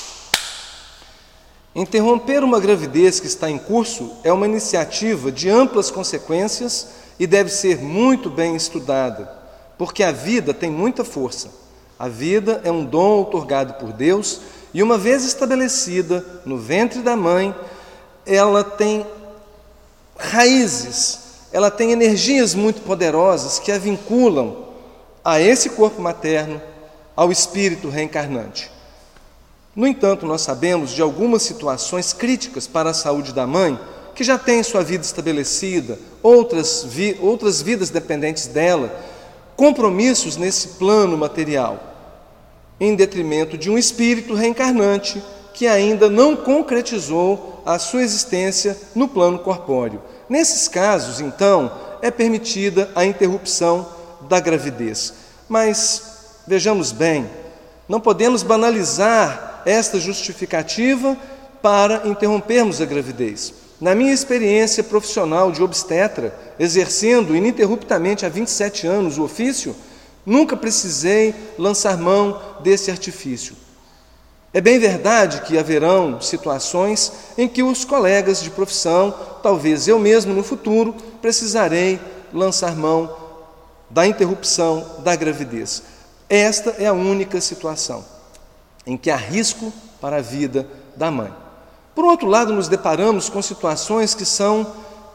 Interromper uma gravidez que está em curso é uma iniciativa de amplas consequências e deve ser muito bem estudada, porque a vida tem muita força. A vida é um dom outorgado por Deus e, uma vez estabelecida no ventre da mãe, ela tem raízes, ela tem energias muito poderosas que a vinculam a esse corpo materno, ao espírito reencarnante. No entanto, nós sabemos de algumas situações críticas para a saúde da mãe, que já tem sua vida estabelecida, outras, vi, outras vidas dependentes dela, compromissos nesse plano material, em detrimento de um espírito reencarnante que ainda não concretizou a sua existência no plano corpóreo. Nesses casos, então, é permitida a interrupção da gravidez. Mas, vejamos bem, não podemos banalizar esta justificativa para interrompermos a gravidez. Na minha experiência profissional de obstetra, exercendo ininterruptamente há vinte e sete anos o ofício, nunca precisei lançar mão desse artifício. É bem verdade que haverão situações em que os colegas de profissão, talvez eu mesmo no futuro, precisarei lançar mão da interrupção da gravidez. Esta é a única situação em que há risco para a vida da mãe. Por outro lado, nos deparamos com situações que são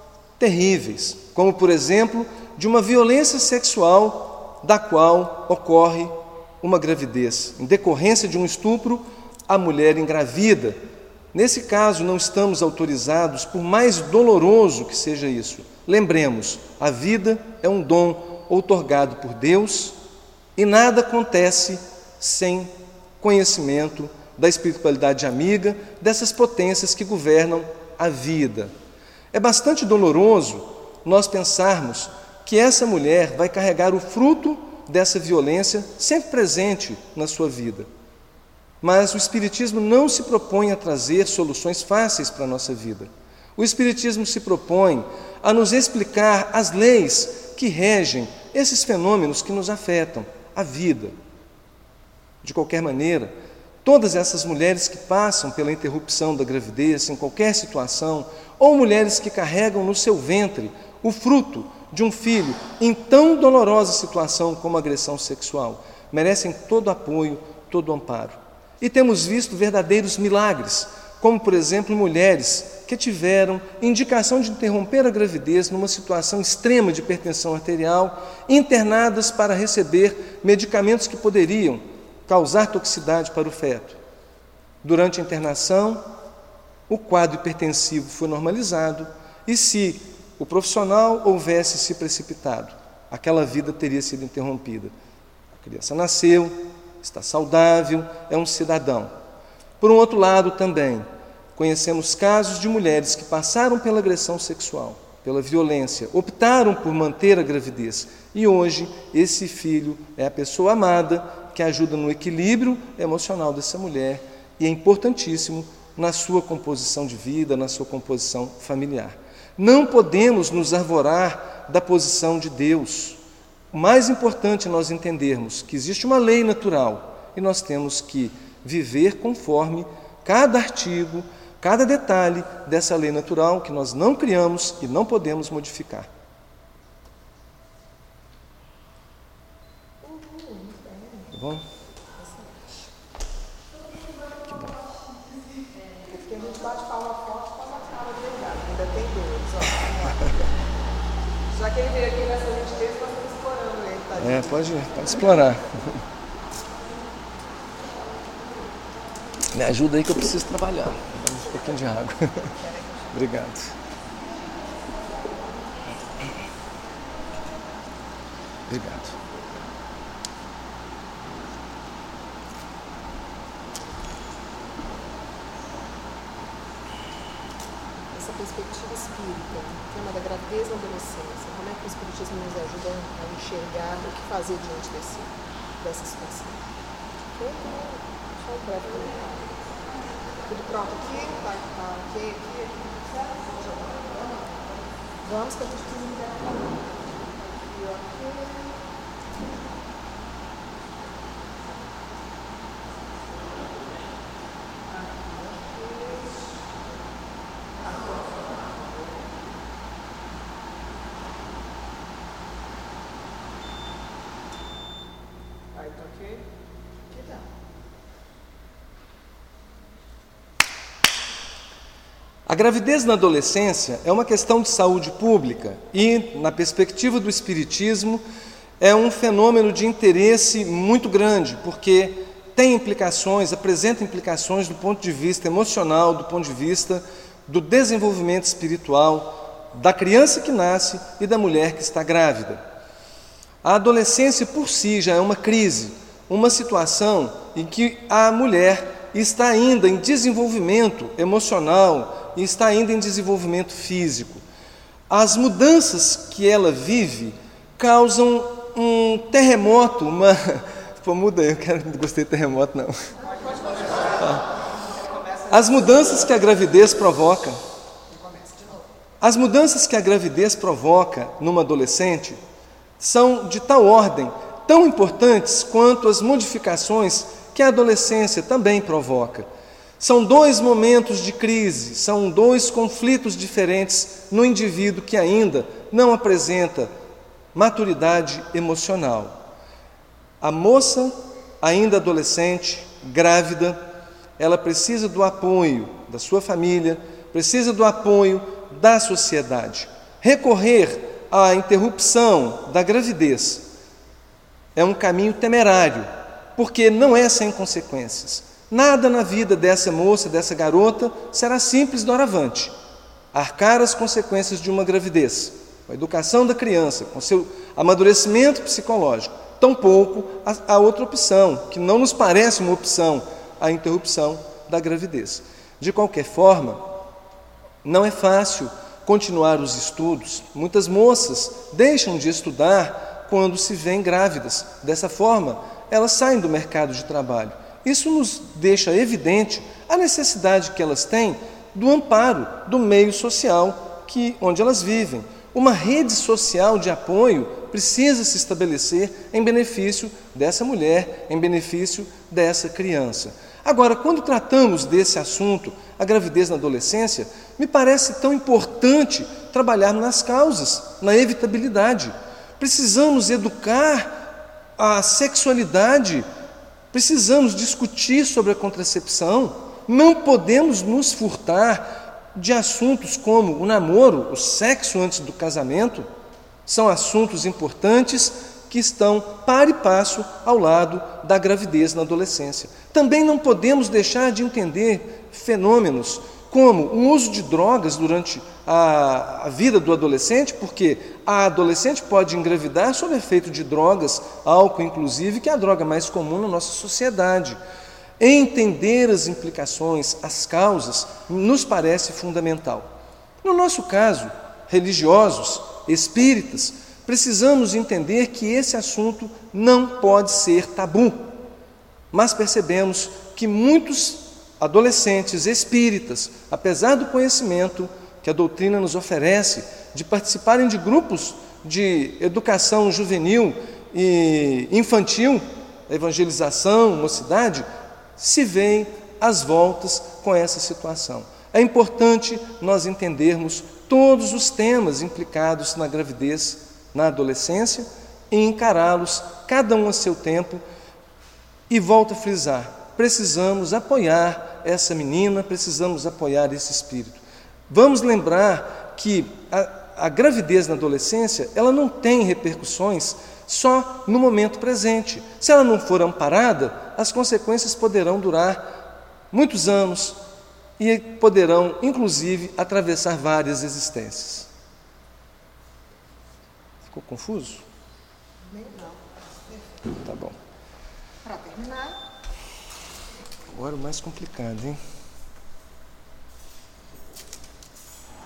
terríveis, como, por exemplo, de uma violência sexual da qual ocorre uma gravidez. Em decorrência de um estupro, a mulher engravida. Nesse caso, não estamos autorizados, por mais doloroso que seja isso. Lembremos, a vida é um dom outorgado por Deus e nada acontece sem conhecimento da espiritualidade amiga, dessas potências que governam a vida. É bastante doloroso nós pensarmos que essa mulher vai carregar o fruto dessa violência sempre presente na sua vida. Mas o Espiritismo não se propõe a trazer soluções fáceis para a nossa vida. O Espiritismo se propõe a nos explicar as leis que regem esses fenômenos que nos afetam, a vida. De qualquer maneira, todas essas mulheres que passam pela interrupção da gravidez em qualquer situação, ou mulheres que carregam no seu ventre o fruto de um filho em tão dolorosa situação como a agressão sexual, merecem todo apoio, todo amparo. E temos visto verdadeiros milagres, como, por exemplo, mulheres que tiveram indicação de interromper a gravidez numa situação extrema de hipertensão arterial, internadas para receber medicamentos que poderiam causar toxicidade para o feto. Durante a internação, o quadro hipertensivo foi normalizado e, se o profissional houvesse se precipitado, aquela vida teria sido interrompida. A criança nasceu, está saudável, é um cidadão. Por um outro lado também, conhecemos casos de mulheres que passaram pela agressão sexual, pela violência, optaram por manter a gravidez e hoje esse filho é a pessoa amada que ajuda no equilíbrio emocional dessa mulher e é importantíssimo na sua composição de vida, na sua composição familiar. Não podemos nos arvorar da posição de Deus. O mais importante é nós entendermos que existe uma lei natural e nós temos que viver conforme cada artigo, cada detalhe dessa lei natural que nós não criamos e não podemos modificar. Tá bom? Que bom. Porque a gente bate palma forte com a cara delegada. Ainda tem dois, ó. Já que ele veio aqui nessa gentileza, nós estamos explorando ele, tá? É, pode, pode explorar. Me ajuda aí que eu preciso trabalhar. Dá um pouquinho de água. Obrigado. Obrigado. essa perspectiva espírita, o tema da gravidez na adolescência, como é que o espiritismo nos ajuda a enxergar o que fazer diante desse, dessa situação? Ok? Então, só um breve comentário. Tudo pronto aqui? Tá, tá ok aqui? Vamos que a gente precisa ligar para lá. E ok. Aí tá ok? Aqui tá. A gravidez na adolescência é uma questão de saúde pública e, na perspectiva do Espiritismo, é um fenômeno de interesse muito grande, porque tem implicações, apresenta implicações do ponto de vista emocional, do ponto de vista do desenvolvimento espiritual da criança que nasce e da mulher que está grávida. A adolescência por si já é uma crise, uma situação em que a mulher está ainda em desenvolvimento emocional e está ainda em desenvolvimento físico. As mudanças que ela vive causam um terremoto, uma... Pô, muda aí, eu quero... não gostei de terremoto, não. As mudanças que a gravidez provoca, as mudanças que a gravidez provoca numa adolescente são de tal ordem, tão importantes quanto as modificações que a adolescência também provoca. São dois momentos de crise, são dois conflitos diferentes no indivíduo que ainda não apresenta maturidade emocional. A moça, ainda adolescente, grávida, ela precisa do apoio da sua família, precisa do apoio da sociedade. Recorrer à interrupção da gravidez é um caminho temerário, porque não é sem consequências. Nada na vida dessa moça, dessa garota, será simples doravante. Arcar as consequências de uma gravidez, com a educação da criança, com seu amadurecimento psicológico. Tampouco a, a outra opção, que não nos parece uma opção, a interrupção da gravidez. De qualquer forma, não é fácil continuar os estudos. Muitas moças deixam de estudar quando se veem grávidas. Dessa forma, elas saem do mercado de trabalho. Isso nos deixa evidente a necessidade que elas têm do amparo do meio social que, onde elas vivem. Uma rede social de apoio precisa se estabelecer em benefício dessa mulher, em benefício dessa criança. Agora, quando tratamos desse assunto, a gravidez na adolescência, me parece tão importante trabalhar nas causas, na evitabilidade. Precisamos educar a sexualidade, precisamos discutir sobre a contracepção, não podemos nos furtar de assuntos como o namoro, o sexo antes do casamento. São assuntos importantes que estão par e passo ao lado da gravidez na adolescência. Também não podemos deixar de entender fenômenos como o uso de drogas durante a, a vida do adolescente, porque a adolescente pode engravidar sob efeito de drogas, álcool inclusive, que é a droga mais comum na nossa sociedade. Entender as implicações, as causas, nos parece fundamental. No nosso caso, religiosos, espíritas, precisamos entender que esse assunto não pode ser tabu. Mas percebemos que muitos adolescentes espíritas, apesar do conhecimento que a doutrina nos oferece, de participarem de grupos de educação juvenil e infantil, evangelização, mocidade, se veem às voltas com essa situação. É importante nós entendermos todos os temas implicados na gravidez, na adolescência, e encará-los, cada um a seu tempo, e volto a frisar, precisamos apoiar essa menina, precisamos apoiar esse espírito. Vamos lembrar que a, a gravidez na adolescência, ela não tem repercussões só no momento presente. Se ela não for amparada, as consequências poderão durar muitos anos e poderão, inclusive, atravessar várias existências. Ficou confuso? Nem não. Tá bom. Para terminar. Agora o mais complicado, hein?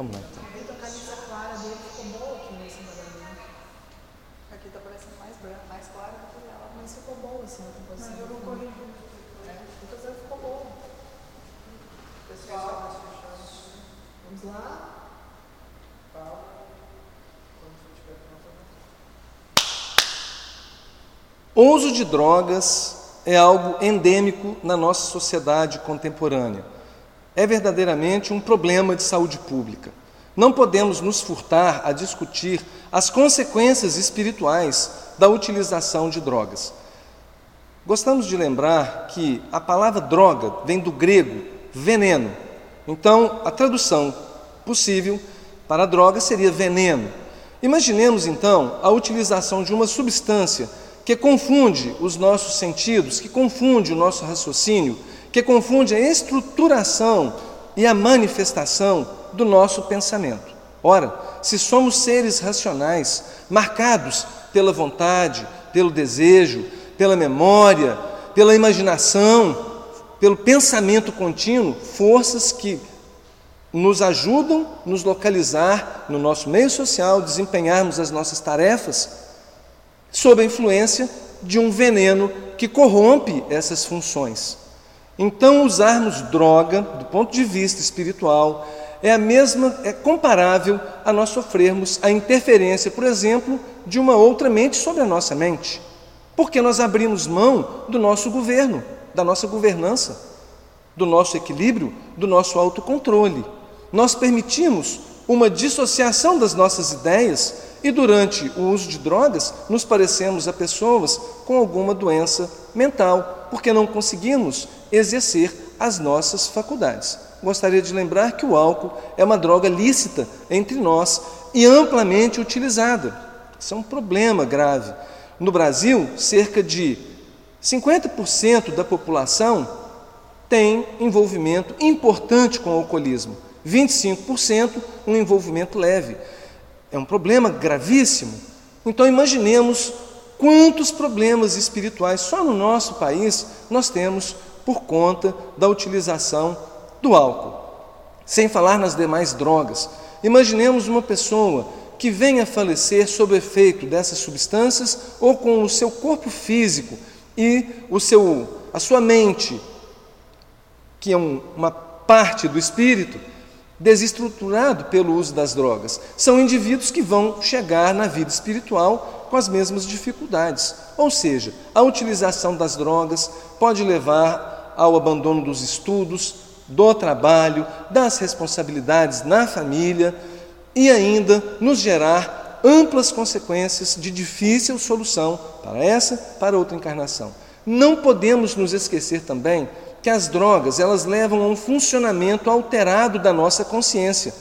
Vamos lá então. Vitor, a camisa clara dele ficou boa aqui em cima da minha. Aqui tá parecendo mais branca, mais clara do que ela. Mas ficou boa assim a composição. Mas eu não corrigi. É, então ficou boa. Pessoal, vamos lá. O uso de drogas é algo endêmico na nossa sociedade contemporânea. É verdadeiramente um problema de saúde pública. Não podemos nos furtar a discutir as consequências espirituais da utilização de drogas. Gostamos de lembrar que a palavra droga vem do grego veneno. Então, a tradução possível para droga seria veneno. Imaginemos, então, a utilização de uma substância que confunde os nossos sentidos, que confunde o nosso raciocínio, que confunde a estruturação e a manifestação do nosso pensamento. Ora, se somos seres racionais, marcados pela vontade, pelo desejo, pela memória, pela imaginação, pelo pensamento contínuo, forças que nos ajudam a nos localizar no nosso meio social, desempenharmos as nossas tarefas, sob a influência de um veneno que corrompe essas funções. Então, usarmos droga, do ponto de vista espiritual, é a mesma, é comparável a nós sofrermos a interferência, por exemplo, de uma outra mente sobre a nossa mente, porque nós abrimos mão do nosso governo, da nossa governança, do nosso equilíbrio, do nosso autocontrole. Nós permitimos uma dissociação das nossas ideias e durante o uso de drogas nos parecemos a pessoas com alguma doença mental, porque não conseguimos exercer as nossas faculdades. Gostaria de lembrar que o álcool é uma droga lícita entre nós e amplamente utilizada. Isso é um problema grave. No Brasil, cerca de cinquenta por cento da população tem envolvimento importante com o alcoolismo, vinte e cinco por cento um envolvimento leve. É um problema gravíssimo. Então imaginemos quantos problemas espirituais só no nosso país nós temos por conta da utilização do álcool. Sem falar nas demais drogas. Imaginemos uma pessoa que venha a falecer sob o efeito dessas substâncias ou com o seu corpo físico e o seu, a sua mente, que é um, uma parte do espírito, desestruturado pelo uso das drogas. São indivíduos que vão chegar na vida espiritual com as mesmas dificuldades. Ou seja, a utilização das drogas pode levar ao abandono dos estudos, do trabalho, das responsabilidades na família e ainda nos gerar amplas consequências de difícil solução para essa, para outra encarnação. Não podemos nos esquecer também que as drogas, elas levam a um funcionamento alterado da nossa consciência.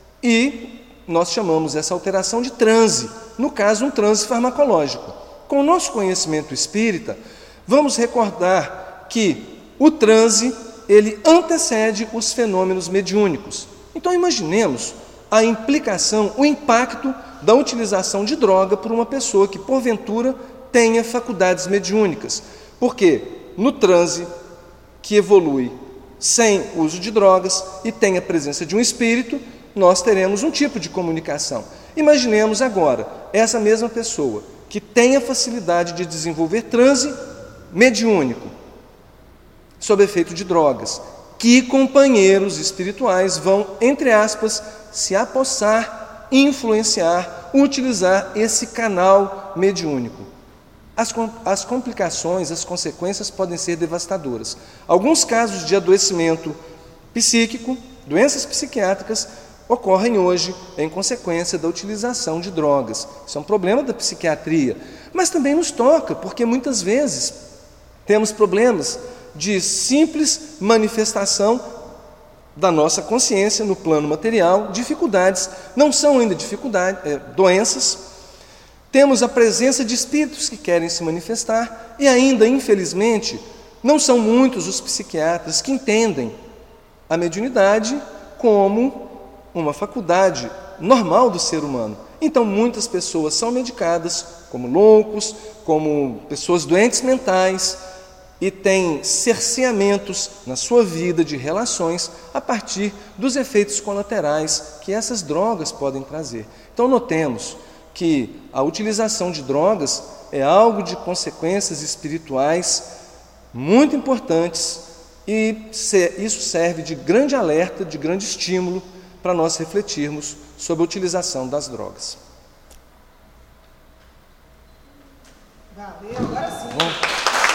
E nós chamamos essa alteração de transe, no caso, um transe farmacológico. Com o nosso conhecimento espírita, vamos recordar que o transe, ele antecede os fenômenos mediúnicos. Então, imaginemos a implicação, o impacto da utilização de droga por uma pessoa que, porventura, tenha faculdades mediúnicas. Porque no transe, que evolui sem uso de drogas e tem a presença de um espírito, nós teremos um tipo de comunicação. Imaginemos agora essa mesma pessoa que tem a facilidade de desenvolver transe mediúnico sob efeito de drogas. Que companheiros espirituais vão, entre aspas, se apossar, influenciar, utilizar esse canal mediúnico? As, as complicações, as consequências podem ser devastadoras. Alguns casos de adoecimento psíquico, doenças psiquiátricas, ocorrem hoje em consequência da utilização de drogas. Isso é um problema da psiquiatria, mas também nos toca, porque muitas vezes temos problemas de simples manifestação da nossa consciência no plano material, dificuldades, não são ainda dificuldades, é, doenças. Temos a presença de espíritos que querem se manifestar e ainda, infelizmente, não são muitos os psiquiatras que entendem a mediunidade como uma faculdade normal do ser humano. Então, muitas pessoas são medicadas como loucos, como pessoas doentes mentais, e tem cerceamentos na sua vida de relações a partir dos efeitos colaterais que essas drogas podem trazer. Então, notemos que a utilização de drogas é algo de consequências espirituais muito importantes e isso serve de grande alerta, de grande estímulo para nós refletirmos sobre a utilização das drogas. Valeu, agora sim. Bom.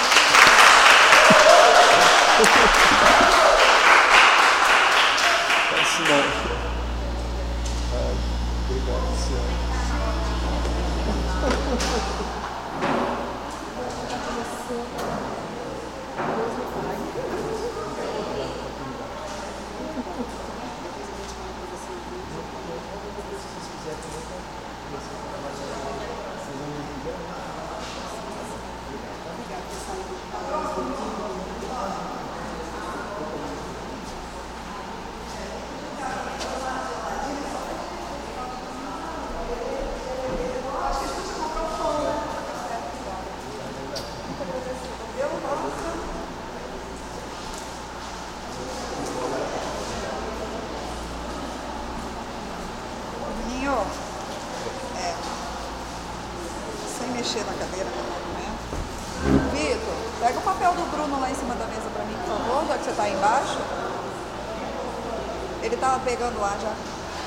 Obrigado, senhor. Ninho, é, sem mexer na cadeira, né? Vitor, pega o papel do Bruno lá em cima da mesa para mim, por favor, já que você está aí embaixo. Ele estava pegando lá já.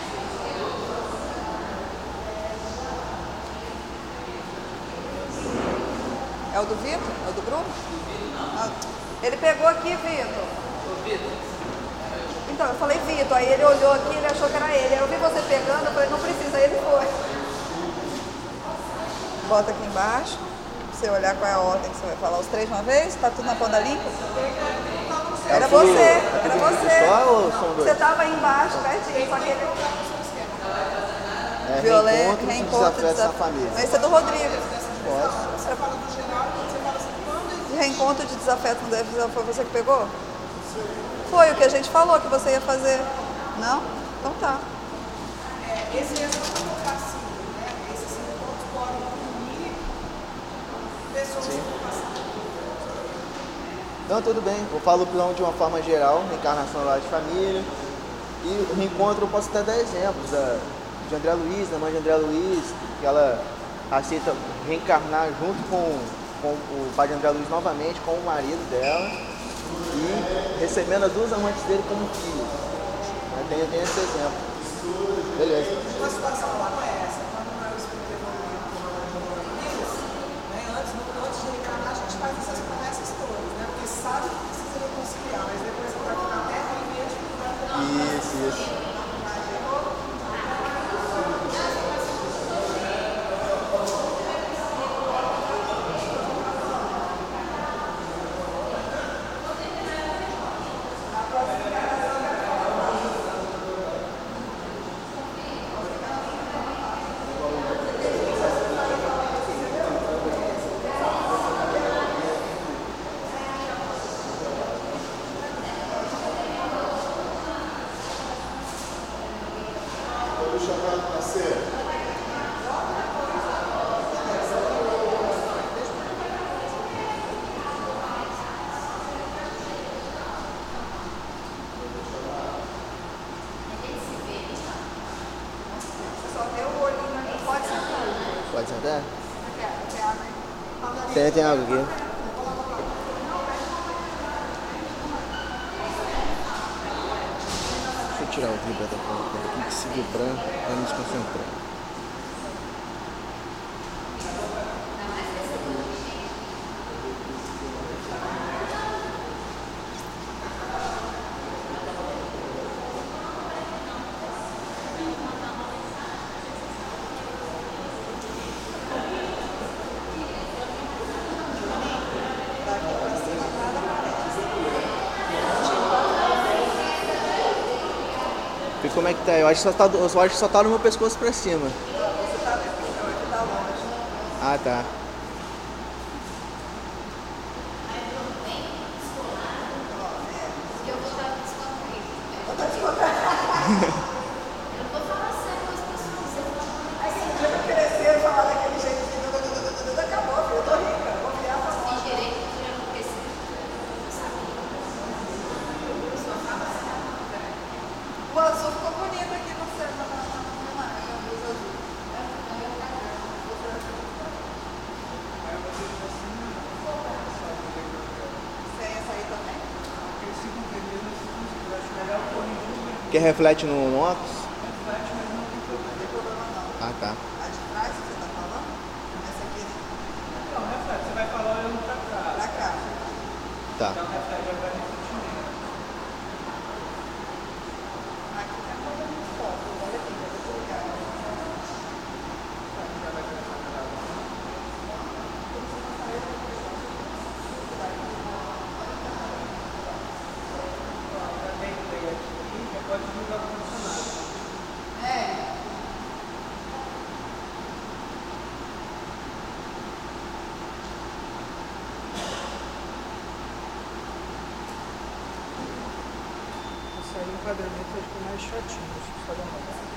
É o do Vitor? É o do Bruno? Ah, ele pegou aqui, Vitor. Então, eu falei Vitor, aí ele olhou aqui, ele achou que era ele. Aí eu vi você pegando, eu falei, não precisa, aí ele foi. Bota aqui embaixo, pra você olhar qual é a ordem que você vai falar. Os três de uma vez? Tá tudo na ponta limpa? Era você, era você. Você tava aí embaixo, pertinho, só que ele... É, Violê, reencontro, reencontro, desafeto da família. Esse é do Rodrigo. Posso? Você fala do geral, você fala assim, quando De reencontro de desafeto no déficit, foi você que pegou? Foi o que a gente falou que você ia fazer. Não? Então tá. é, esse é só para passivo, né? Esses encontros podem unir pessoas com passivo. Não, tudo bem. Eu falo o plano de uma forma geral, reencarnação lá de família. E o reencontro eu posso até dar exemplos da, de André Luiz, da mãe de André Luiz, que ela aceita reencarnar junto com, com o pai de André Luiz novamente, com o marido dela, e recebendo as duas amantes dele como filhos. Eu tenho, eu tenho esse exemplo. Beleza. Uma situação como essa, quando não é o espírito evoluído como a Deus, né? antes, antes de reencarnar, a gente faz essas promessas todas, né? Porque sabe que precisa reconciliar, mas depois que vai aqui na Terra, ele vê a dificuldade da Isso, isso. Pode sentar? Tem, tem água aqui. Deixa eu tirar o vibrador aqui, que se vibrar, vai nos concentrar. E como é que tá? Eu acho que só tá, eu acho que só tá no meu pescoço pra cima. Você tá aqui, tá longe. Ah, tá. Que reflete no, no óculos? Reflete, mas não tem problema. Não tem problema não. Ah, tá. A de trás que você está falando? Essa aqui Não, reflete. Você vai falar olhando pra cá. pra cá. Tá. Então reflete, vai vai refletir nele. Aqui tá falando muito forte. Olha aqui, eu vou ligar. Pode divulgar para o funcionário. É. Esse aí o enquadramento vai ficar mais chatinho. Deixa eu só dar uma olhada.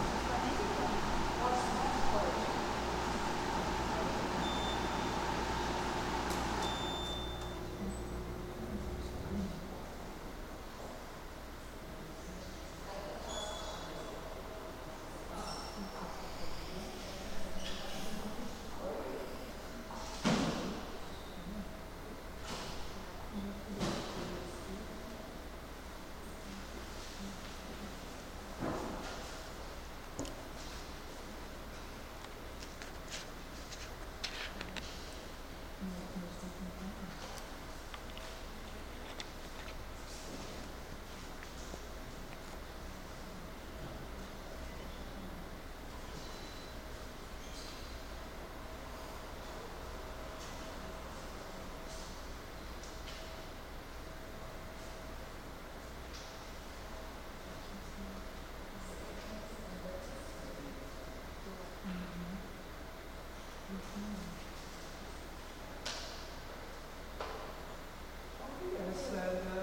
Essa é da...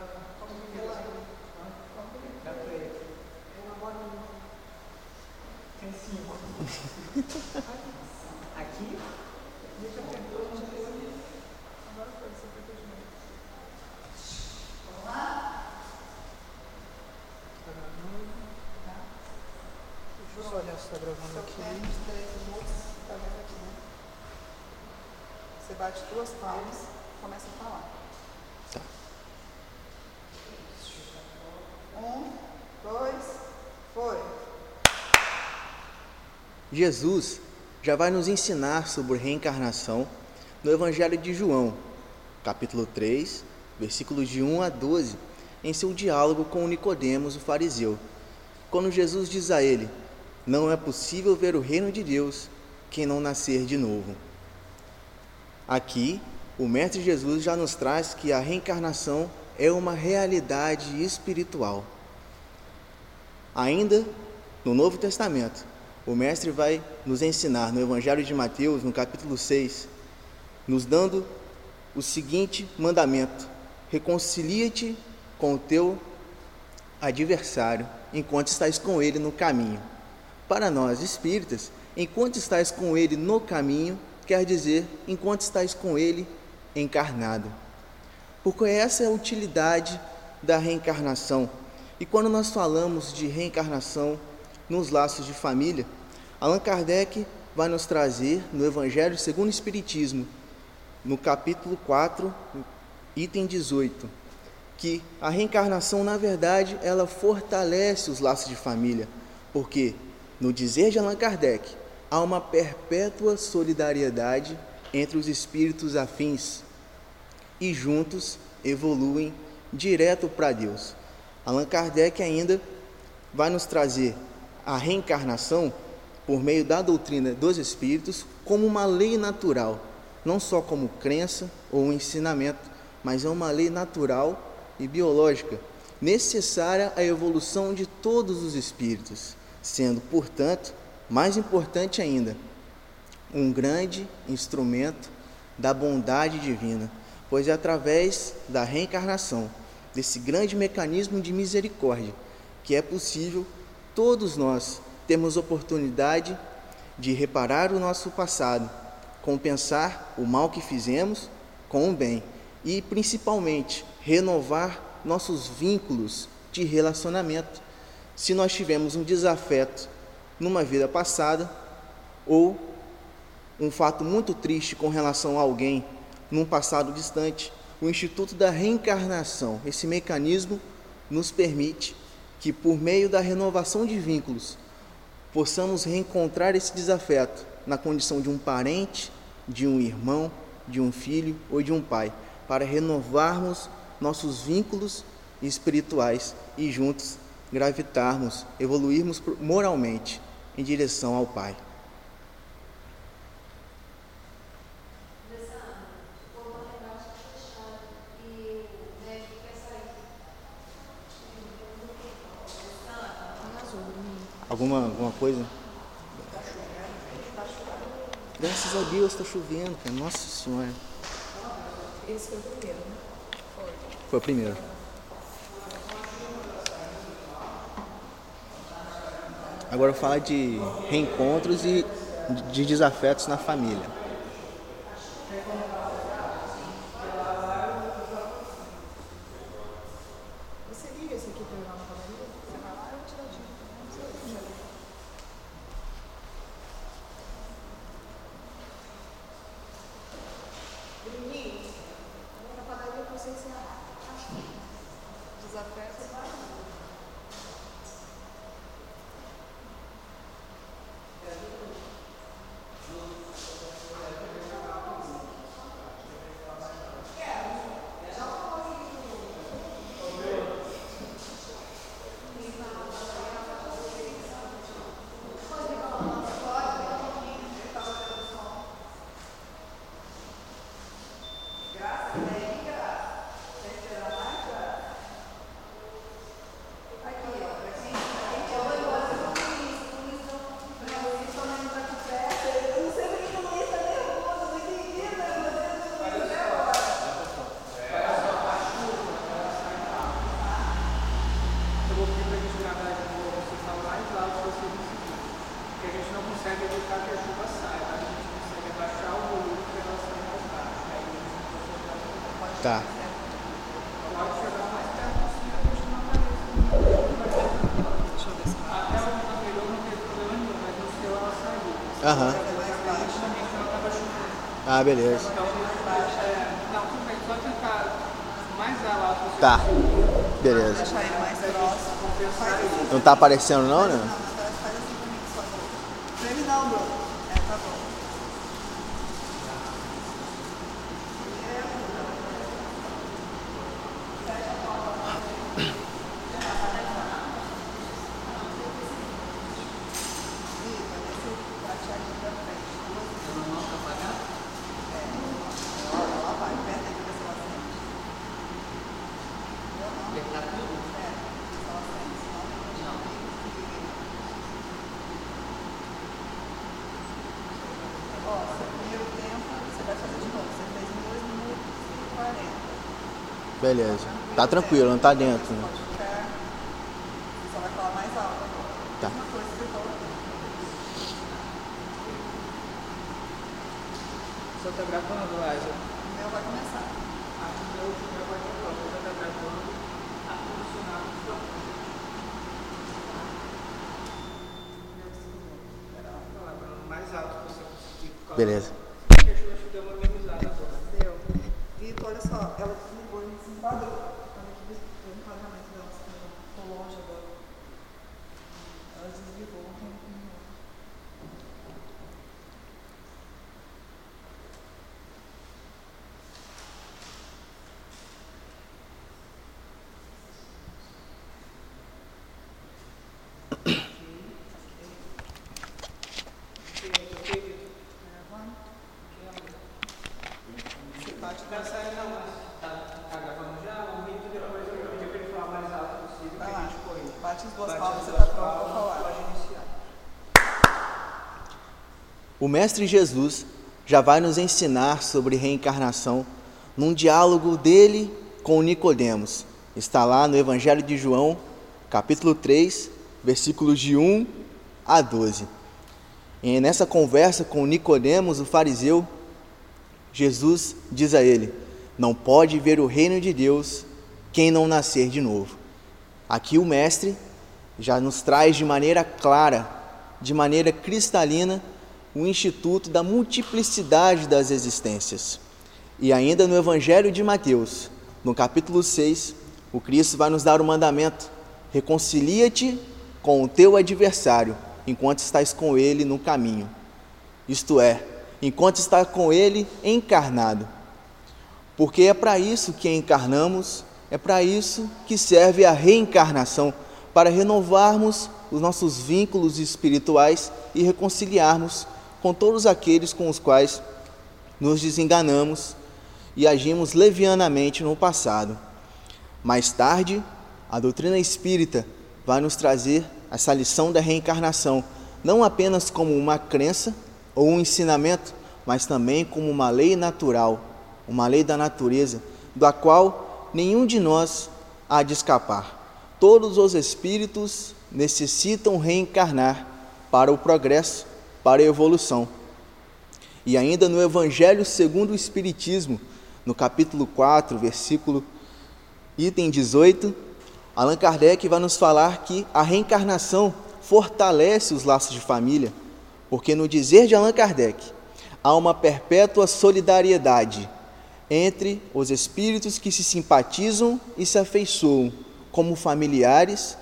Da preta. Tem cinco. Aqui? Deixa eu apertar. Agora foi, você apertou de novo. Vamos lá? Tá gravando. Tá. Deixa eu só olhar se tá gravando Só aqui. perde os três minutos, tá vendo aqui, né? Você bate duas palmas, começa a falar. Tá. Um, dois, foi. Jesus já vai nos ensinar sobre reencarnação no Evangelho de João, capítulo três, versículos de um a doze, em seu diálogo com Nicodemos, o fariseu, quando Jesus diz a ele: não é possível ver o reino de Deus quem não nascer de novo. Aqui, o Mestre Jesus já nos traz que a reencarnação é uma realidade espiritual. Ainda no Novo Testamento, o Mestre vai nos ensinar no Evangelho de Mateus, no capítulo seis, nos dando o seguinte mandamento: reconcilia-te com o teu adversário enquanto estás com ele no caminho. Para nós espíritas, enquanto estás com ele no caminho, quer dizer enquanto estás com ele encarnado. Porque essa é a utilidade da reencarnação. E quando nós falamos de reencarnação nos laços de família, Allan Kardec vai nos trazer no Evangelho segundo o Espiritismo, no capítulo quatro, item dezoito, que a reencarnação, na verdade, ela fortalece os laços de família, porque, no dizer de Allan Kardec, há uma perpétua solidariedade entre os espíritos afins e juntos evoluem direto para Deus. Allan Kardec ainda vai nos trazer a reencarnação por meio da doutrina dos espíritos como uma lei natural, não só como crença ou um ensinamento, mas é uma lei natural e biológica, necessária à evolução de todos os espíritos, sendo, portanto, mais importante ainda, um grande instrumento da bondade divina, pois é através da reencarnação, desse grande mecanismo de misericórdia, que é possível todos nós termos oportunidade de reparar o nosso passado, compensar o mal que fizemos com o bem e, principalmente, renovar nossos vínculos de relacionamento, se nós tivemos um desafeto numa vida passada ou um fato muito triste com relação a alguém num passado distante. O Instituto da Reencarnação, esse mecanismo nos permite que por meio da renovação de vínculos possamos reencontrar esse desafeto na condição de um parente, de um irmão, de um filho ou de um pai, para renovarmos nossos vínculos espirituais e juntos gravitarmos, evoluirmos moralmente em direção ao Pai. Alguma, alguma coisa? Graças a Deus está chovendo, cara. Nossa Senhora. Esse foi o primeiro, né? Foi. Foi o primeiro. Agora eu vou falar de reencontros e de desafetos na família. Você liga esse aqui para ir lá na padaria? Você vai lá e eu tiro a dica. Não sei o que já liga. Bruninho, vou na padaria para você encerrar. Desafeto. Tá. Aham. Ah, beleza. Tá. Beleza. Deixar ele mais próximo. Não tá aparecendo não, né? Pra ele não, Bruno. É, tá bom. Beleza. Tá tranquilo, não tá dentro, né? Só vai falar mais alto agora. Tá. Uma coisa que você falou. Só tá gravando, Lázaro? O meu vai começar. Ah, o meu já vai ter já tá gravando. Tá funcionando. Mais alto que você conseguir. Beleza. Acho que a chuva deu uma amenizada agora. Deu. Vitor, olha só, ela ligou e se enquadrou. Olha aqui o enquadramento dela, ficou longe agora. Ela desligou um tempinho. O Mestre Jesus já vai nos ensinar sobre reencarnação num diálogo dele com Nicodemos. Está lá no Evangelho de João, capítulo três, versículos de um a doze. E nessa conversa com Nicodemos, o fariseu, Jesus diz a ele: não pode ver o reino de Deus quem não nascer de novo. Aqui o Mestre já nos traz de maneira clara, de maneira cristalina, o instituto da multiplicidade das existências. E ainda no Evangelho de Mateus, no capítulo seis, o Cristo vai nos dar o mandamento reconcilia-te com o teu adversário, enquanto estás com ele no caminho. Isto é, enquanto está com ele encarnado. Porque é para isso que encarnamos, é para isso que serve a reencarnação, para renovarmos os nossos vínculos espirituais e reconciliarmos com todos aqueles com os quais nos desenganamos e agimos levianamente no passado. Mais tarde, a doutrina espírita vai nos trazer essa lição da reencarnação, não apenas como uma crença ou um ensinamento, mas também como uma lei natural, uma lei da natureza, da qual nenhum de nós há de escapar. Todos os espíritos necessitam reencarnar para o progresso, para a evolução. E ainda no Evangelho segundo o Espiritismo, no capítulo quatro, versículo item dezoito, Allan Kardec vai nos falar que a reencarnação fortalece os laços de família, porque no dizer de Allan Kardec, há uma perpétua solidariedade entre os espíritos que se simpatizam e se afeiçoam como familiares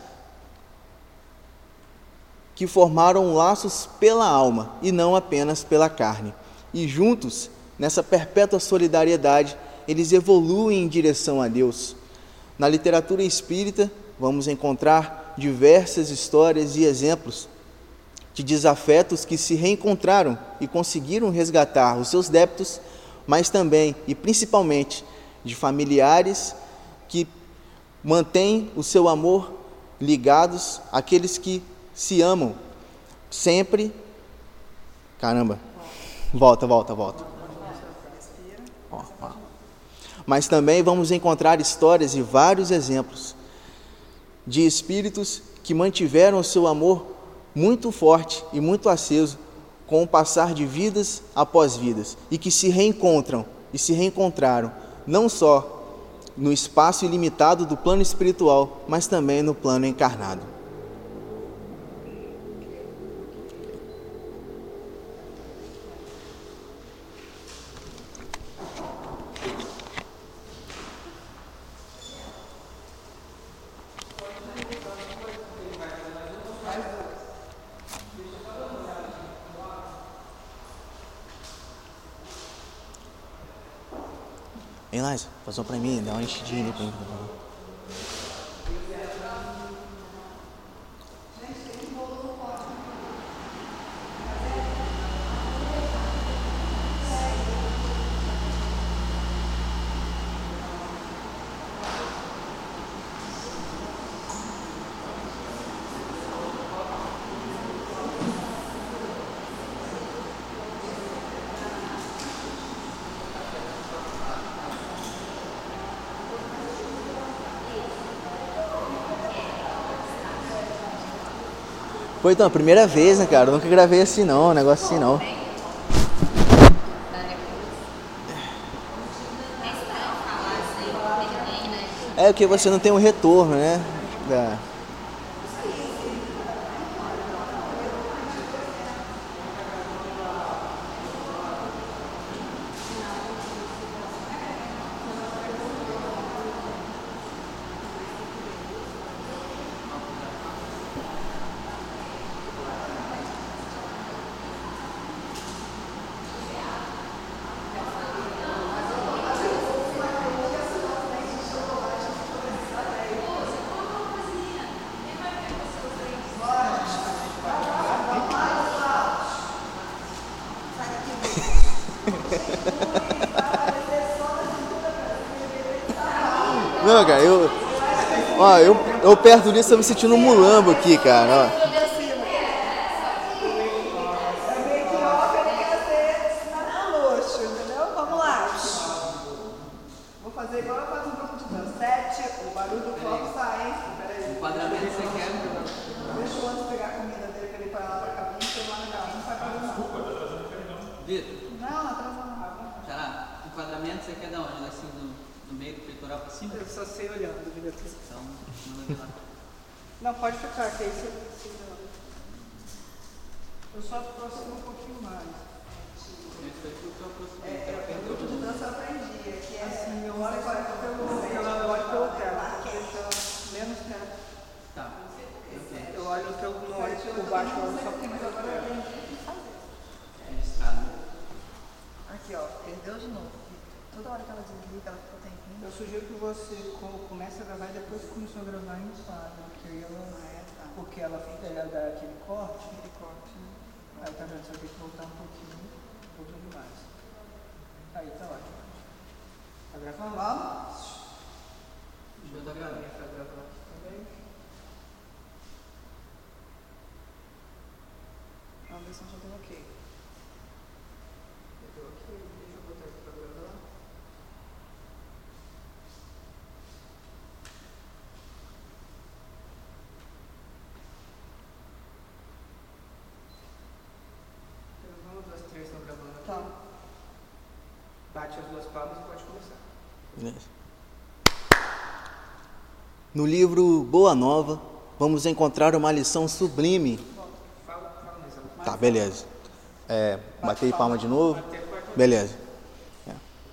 que formaram laços pela alma e não apenas pela carne. E juntos, nessa perpétua solidariedade, eles evoluem em direção a Deus. Na literatura espírita, vamos encontrar diversas histórias e exemplos de desafetos que se reencontraram e conseguiram resgatar os seus débitos, mas também e principalmente de familiares que mantêm o seu amor ligados àqueles que se amam sempre. Caramba, volta, volta, volta. Ó, ó. Mas também vamos encontrar histórias e vários exemplos de espíritos que mantiveram o seu amor muito forte e muito aceso com o passar de vidas após vidas e que se reencontram e se reencontraram não só no espaço ilimitado do plano espiritual, mas também no plano encarnado. Hein, Lázaro? Passou pra mim, dá uma enchidinha ali pra mim. Foi então a primeira vez, né, cara? Eu nunca gravei assim não, um negócio assim não. É porque você não tem um retorno, né? Da... Não, cara, eu, ó, eu, eu perto disso, eu me sentindo um mulambo aqui, cara, ó. Só sei olhando, diretor. Então, manda ver lá. Não, pode ficar, que aí você... Eu só aproximo um pouquinho mais. É, é o grupo de dança eu aprendi, que é assim, eu olho pelo, eu olho pelo teto, deixa menos teto. Tá. ali, que ela ficou tempinho. Eu sugiro que você comece a gravar e depois que começou a gravar em quadro, porque aí ela, Ah, é, tá. porque ela ela dá aquele corte, Aquele corte, né? aí tá vendo, você vai ter que voltar um pouquinho, um pouquinho mais. Aí tá ótimo. Tá gravando? Vamos? Deixa eu dar a minha pra gravar aqui também. Vamos ver se já deu ok. Eu tô aqui, deixa eu botar aqui pra gravar. Gravando, duas, três estão gravando aqui. Tá. Bate as duas palmas e pode começar. Beleza. No livro Boa Nova, vamos encontrar uma lição sublime. Fala, fala mais alto. Tá, beleza. É, batei palma de novo? Beleza. É.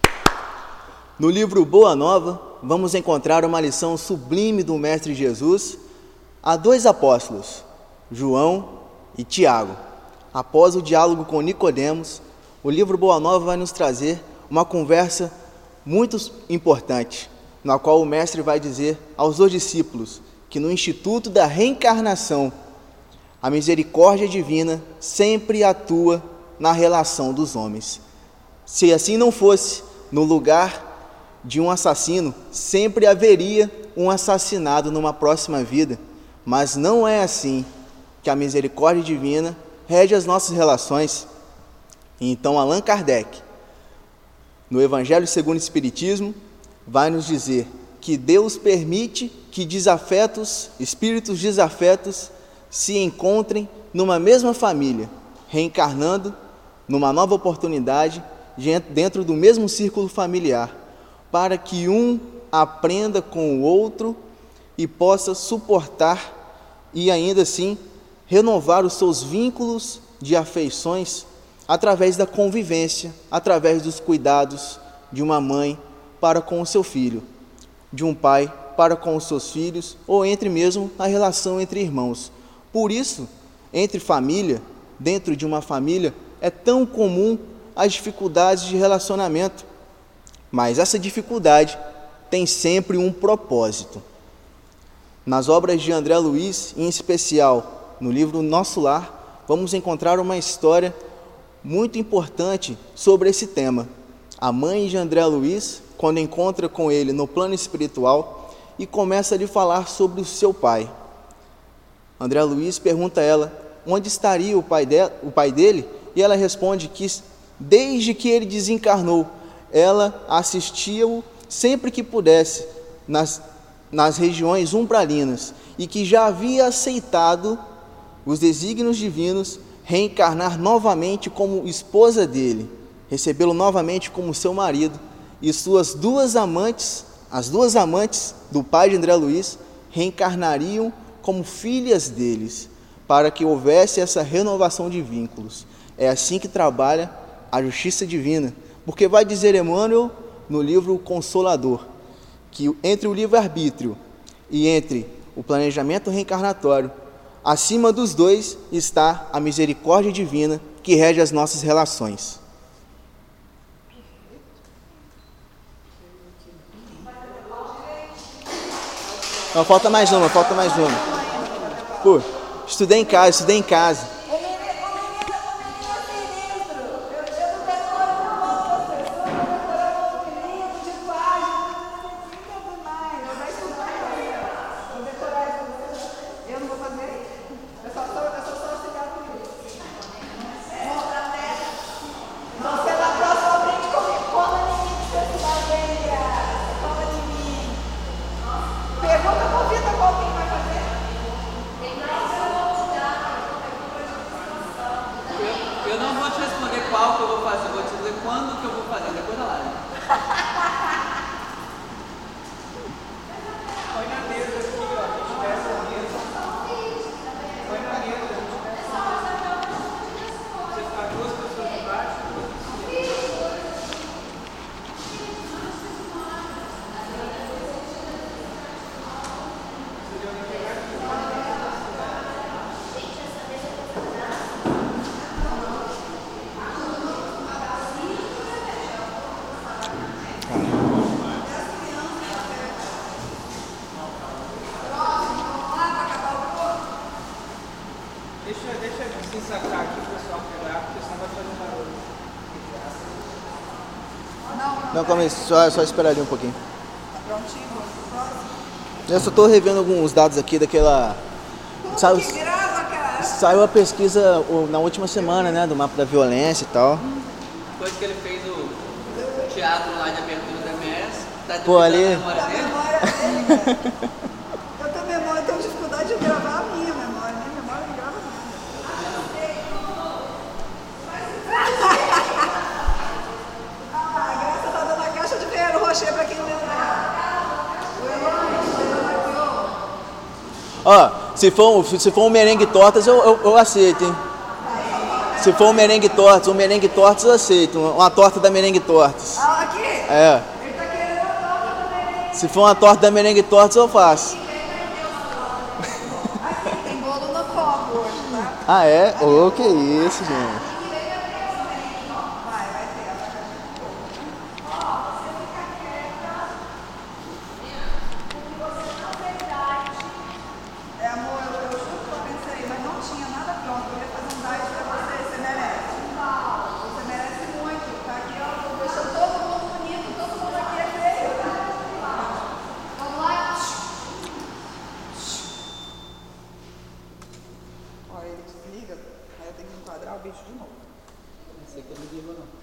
No livro Boa Nova, vamos encontrar uma lição sublime do Mestre Jesus a dois apóstolos, João e Tiago. Após o diálogo com Nicodemos, o livro Boa Nova vai nos trazer uma conversa muito importante, na qual o Mestre vai dizer aos dois discípulos que no Instituto da Reencarnação, a misericórdia divina sempre atua na relação dos homens. Se assim não fosse, no lugar de um assassino, sempre haveria um assassinado numa próxima vida, mas não é assim que a misericórdia divina rege as nossas relações. Então Allan Kardec, no Evangelho segundo o Espiritismo, vai nos dizer que Deus permite que desafetos, espíritos desafetos, se encontrem numa mesma família, reencarnando numa nova oportunidade dentro do mesmo círculo familiar, para que um aprenda com o outro e possa suportar e ainda assim renovar os seus vínculos de afeições através da convivência, através dos cuidados de uma mãe para com o seu filho, de um pai para com os seus filhos, ou entre mesmo a relação entre irmãos. Por isso, entre família, dentro de uma família, é tão comum as dificuldades de relacionamento, mas essa dificuldade tem sempre um propósito. Nas obras de André Luiz, em especial no livro Nosso Lar, vamos encontrar uma história muito importante sobre esse tema. A mãe de André Luiz, quando encontra com ele no plano espiritual e começa a lhe falar sobre o seu pai. André Luiz pergunta a ela onde estaria o pai, de, o pai dele, e ela responde que desde que ele desencarnou, ela assistia-o sempre que pudesse nas, nas regiões umbralinas e que já havia aceitado os desígnios divinos reencarnar novamente como esposa dele, recebê-lo novamente como seu marido, e suas duas amantes, as duas amantes do pai de André Luiz, reencarnariam como filhas deles, para que houvesse essa renovação de vínculos. É assim que trabalha a justiça divina, porque vai dizer Emmanuel no livro Consolador, que entre o livre-arbítrio e entre o planejamento reencarnatório, acima dos dois está a misericórdia divina que rege as nossas relações. Não, falta mais uma, falta mais uma. Pô, estudei em casa, estudei em casa. Pergunta, convida qual quem vai fazer. Não, calma aí, só, só esperar ali um pouquinho. Tá prontinho? Próximo? Eu só tô revendo alguns dados aqui daquela... Saiu, Que grava, cara! saiu a pesquisa o- na última semana, né, do mapa da violência e tal. Depois que ele fez o teatro lá de abertura da M S, tá Pô, ali- duvidando da memória A dele? memória dele, cara. Eu tenho memória, eu tenho dificuldade de gravar a minha memória. Minha memória não grava nada. Ah, a Graça tá dando a caixa de Ferrero Rocher pra quem não lembrar. Ó, se for, um- se for um merengue tortas, eu, eu, eu aceito, hein? Se for um merengue tortas, um merengue tortas eu aceito. Uma torta da merengue tortas. Ah, aqui? É. Ele tá querendo a torta também. Se for uma torta da merengue tortas, eu faço. Aqui, tem bolo no copo hoje, tá? Ah, é? Ô, que isso, gente. Vai, vai ter. É, amor, eu, eu juro que eu pensei, mas não tinha nada pronto. Eu ia fazer um diet pra você, você merece. Você merece muito. Tá aqui, ó, tô deixando todo mundo bonito, todo mundo aqui é feio, tá? Vamos lá. Olha, ele desliga, aí eu tenho que enquadrar o bicho de novo. Esse aqui eu não ligo não.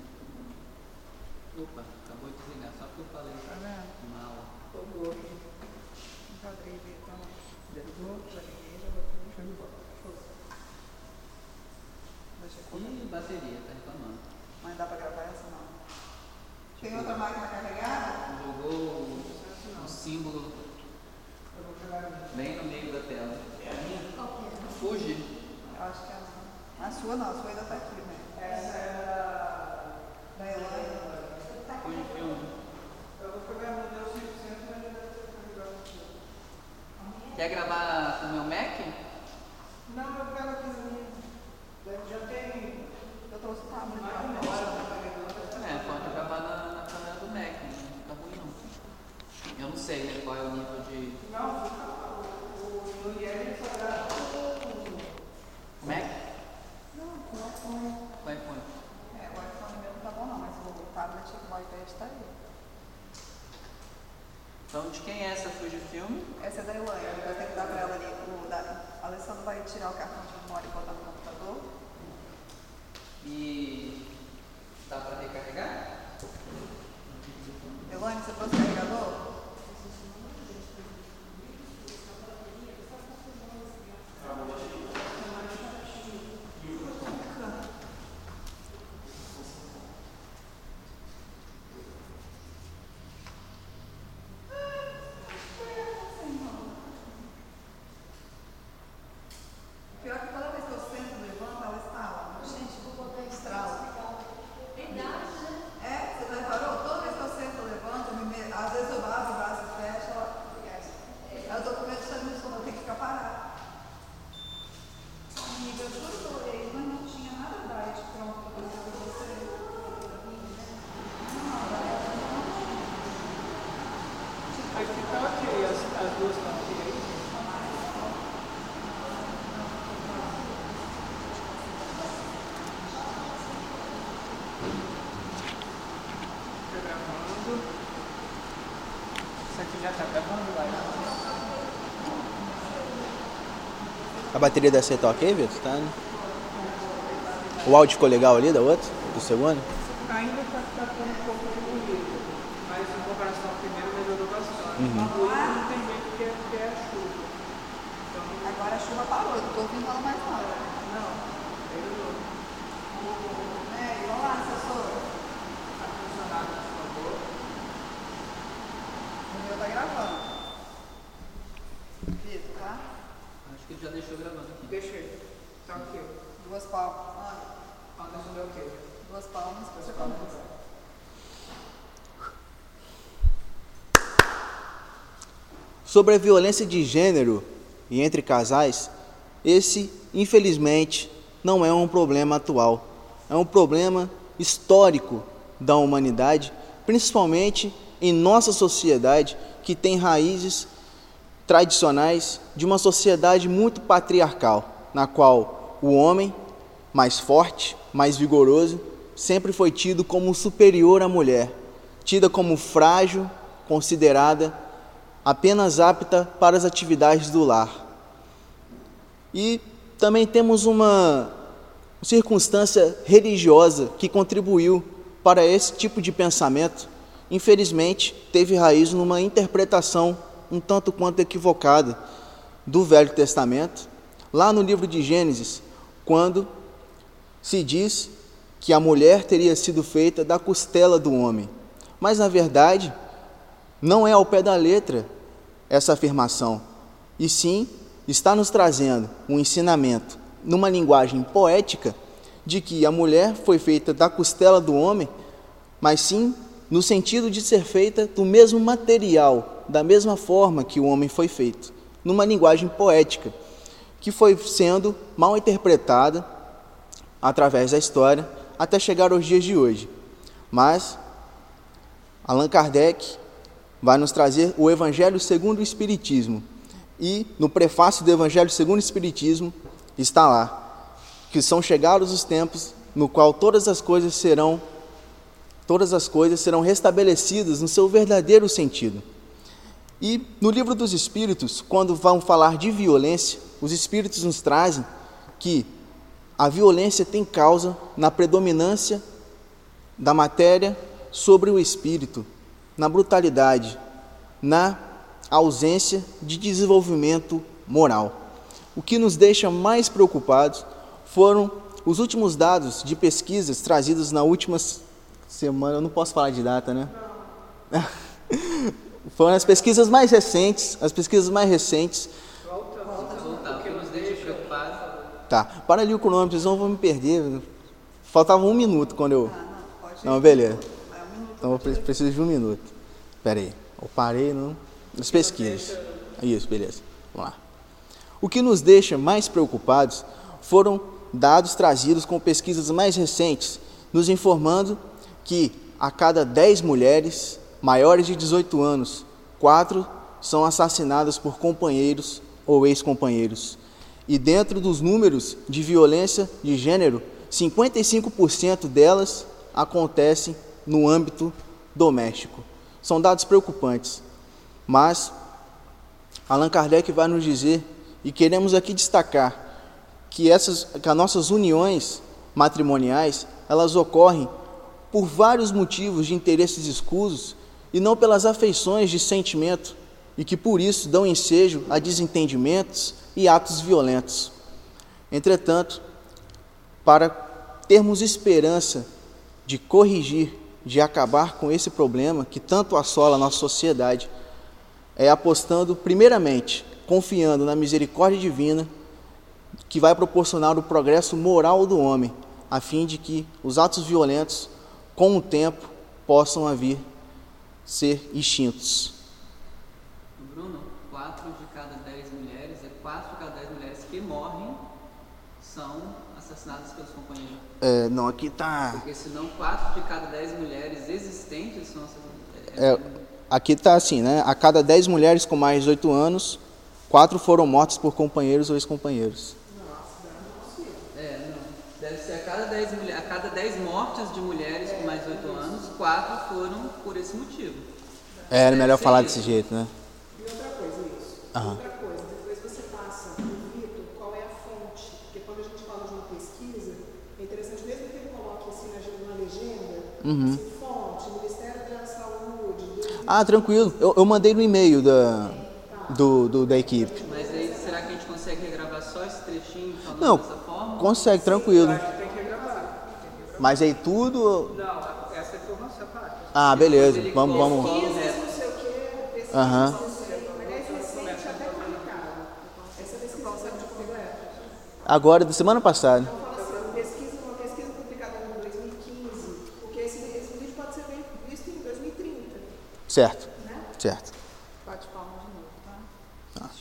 Opa, acabou de desligar, só porque eu falei. Tá vendo? Mal. Tô gordo. Enquadrei, então. Derrubou, já liguei, já botei. Show de bola. Deixa eu colocar. Ih, bateria, tá reclamando. Mas dá pra gravar essa não? Tem outra máquina carregada? Jogou um símbolo bem no meio da tela. É a minha? Fuji. Eu acho que é a A sua não, a sua ainda tá aqui, né? Essa é a da Elaine. Fuji Filme. Eu vou pegar no meu cem por cento, mas já deve ter carregado aqui. Quer gravar no meu Mac? Não, eu pego aqui na minha. Já tem. Eu trouxe o tablet. Mais de uma hora pra carregar. É, pode gravar na, na câmera do Mac, não fica ruim não. Eu não sei, né, qual é o nível de... Não, fica. O I L só grava o Mac? Não, com o iPhone. Com iPhone. É, o iPhone meu não tá bom não, mas o tablet e o iPad tá aí. Então, de quem é essa Fuji Filme? Essa é da Elaine, vai ter que dar pra ela ali. O da... Alessandro vai tirar o cartão de memória e botar no computador. E... dá pra recarregar? Elaine, você trouxe o carregador? Pior que toda vez que eu sento, levanto, ela estala. Gente, vou botar estrala. É, você já reparou? Toda vez que eu sento, eu levanto, eu me me... às vezes eu abro o braço e fecho, ela... Eu tô com medo de sair no sono, eu tenho que ficar parada. Amiga, eu juro que eu olhei, mas não tinha nada diet pronto pra fazer pra você. Aqui tá ok, as, as duas estão ok. Tá gravando. Isso aqui já tá gravando lá. A bateria dessa aí tá ok, Vitor? Tá, né? O áudio ficou legal ali da outra? Do segundo? Ainda tá, tá tendo um pouco de ruído, mas em comparação ao primeiro melhorou bastante. Uhum. O ruído não tem jeito porque é, porque é a chuva. Então, Agora a chuva parou, eu não tô ouvindo ela mais não. não, melhorou. É, vamos lá, assessor. Ar-condicionado, por favor. O meu tá gravando. Vitor, tá? Acho que ele já deixou gravando aqui. Deixei. Tá ok. Duas palmas. Ah, Anderson deu ok. duas palmas pra você começar. Sobre a violência de gênero e entre casais, esse, infelizmente, não é um problema atual. É um problema histórico da humanidade, principalmente em nossa sociedade, que tem raízes tradicionais de uma sociedade muito patriarcal, na qual o homem, mais forte, mais vigoroso, sempre foi tido como superior à mulher. tida como frágil, considerada apenas apta para as atividades do lar. E também temos uma circunstância religiosa que contribuiu para esse tipo de pensamento. Infelizmente, teve raiz numa interpretação um tanto quanto equivocada do Velho Testamento, lá no livro de Gênesis, quando se diz que a mulher teria sido feita da costela do homem. Mas, na verdade, não é ao pé da letra essa afirmação, e sim está nos trazendo um ensinamento numa linguagem poética de que a mulher foi feita da costela do homem, mas sim no sentido de ser feita do mesmo material, da mesma forma que o homem foi feito, numa linguagem poética, que foi sendo mal interpretada através da história até chegar aos dias de hoje. Mas Allan Kardec vai nos trazer o Evangelho segundo o Espiritismo, e no prefácio do Evangelho segundo o Espiritismo está lá, que são chegados os tempos no qual todas as coisas serão todas as coisas serão restabelecidas no seu verdadeiro sentido. E no livro dos Espíritos, quando vão falar de violência, os Espíritos nos trazem que a violência tem causa na predominância da matéria sobre o espírito, na brutalidade, na ausência de desenvolvimento moral. O que nos deixa mais preocupados foram os últimos dados de pesquisas trazidos na última semana, eu não posso falar de data, né? Foram as pesquisas mais recentes, as pesquisas mais recentes. Tá, para ali o cronômetro, vocês não vão me perder. Faltava um minuto quando eu... Não, beleza. Então eu preciso de um minuto. Espera aí, eu parei no... nas pesquisas. Isso, beleza. Vamos lá. O que nos deixa mais preocupados foram dados trazidos com pesquisas mais recentes, nos informando que a cada dez mulheres maiores de dezoito anos, quatro são assassinadas por companheiros ou ex-companheiros. E dentro dos números de violência de gênero, cinquenta e cinco por cento delas acontecem no âmbito doméstico. São dados preocupantes, mas Allan Kardec vai nos dizer, e queremos aqui destacar, que, essas, que as nossas uniões matrimoniais, elas ocorrem por vários motivos de interesses escusos e não pelas afeições de sentimento, e que por isso dão ensejo a desentendimentos e atos violentos. Entretanto, para termos esperança de corrigir, de acabar com esse problema que tanto assola a nossa sociedade, é apostando primeiramente, confiando na misericórdia divina, que vai proporcionar o progresso moral do homem, a fim de que os atos violentos, com o tempo, possam vir ser extintos. Bruno, quatro de cada dez mulheres, é quatro de cada dez mulheres que morrem são assassinadas pelos companheiros. É, não, aqui está... Porque senão quatro de cada dez mulheres existentes são assassinadas. É, é, aqui está assim, né? A cada dez mulheres com mais de dezoito anos, quatro foram mortas por companheiros ou ex-companheiros. É, não. Deve ser a cada dez, mulher, a cada dez mortes de mulheres com mais de dezoito anos, quatro foram por esse motivo. É, era melhor falar desse jeito, né? E outra coisa, isso. Aham. Outra coisa, depois você passa no Vitor qual é a fonte. Porque quando a gente fala de uma pesquisa, é interessante mesmo que ele coloque assim na legenda, Uhum. assim, fonte, Ministério da Saúde. Do... Ah, tranquilo. Eu, eu mandei no e-mail da, do, do, da equipe. Mas aí, será que a gente consegue regravar só esse trechinho falando Não, dessa forma? consegue, tranquilo. Tem que gravar. Mas aí tudo... Não, essa informação é parte. Ah, beleza. Vamos, vamos. Pesquisas, não sei o quê, pesquisas, Aham. não sei, mas é recente até publicado. Essa pesquisa sabe de como é? Agora, da semana passada. Então, fala assim, pesquisa, uma pesquisa publicada em dois mil e quinze, porque esse, esse vídeo pode ser bem visto em dois mil e trinta. Certo, Né? certo. Bate palma de novo, tá? Tá.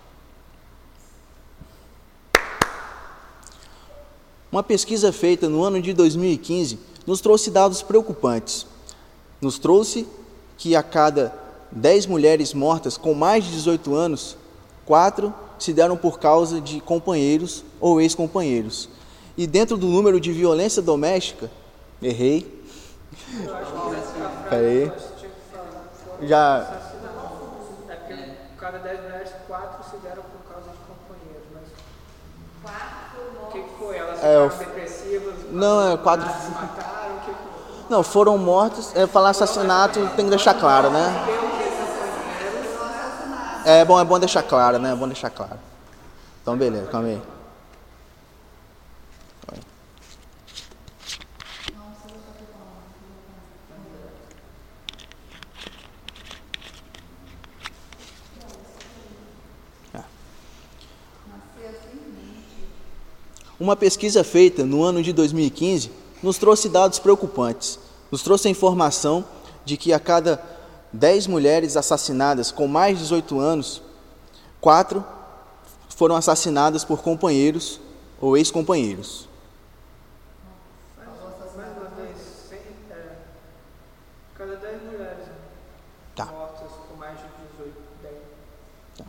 Uma pesquisa feita no ano de dois mil e quinze nos trouxe dados preocupantes. Nos trouxe que a cada dez mulheres mortas com mais de dezoito anos, quatro se deram por causa de companheiros ou ex-companheiros. E dentro do número de violência doméstica, errei, Eu acho que Peraí. Você tinha que falar. Foram Já- assassinados. É porque cada dez mulheres, quatro se deram por causa de companheiros. Mas o que, que foi? Elas É, eu- ficaram depressivas? Não, é quatro. Se mataram? O que foi? Não, foram mortos. É, falar assassinato tem que deixar claro, né? É bom, é bom deixar claro, né? É bom deixar claro. Então, beleza, calma aí. Uma pesquisa feita no ano de dois mil e quinze nos trouxe dados preocupantes. Nos trouxe a informação de que a cada dez mulheres assassinadas com mais de dezoito anos, quatro foram assassinadas por companheiros ou ex-companheiros. Mais uma vez, cem, é, cada dez mulheres Tá. mortas com mais de dezoito, dez. Tá.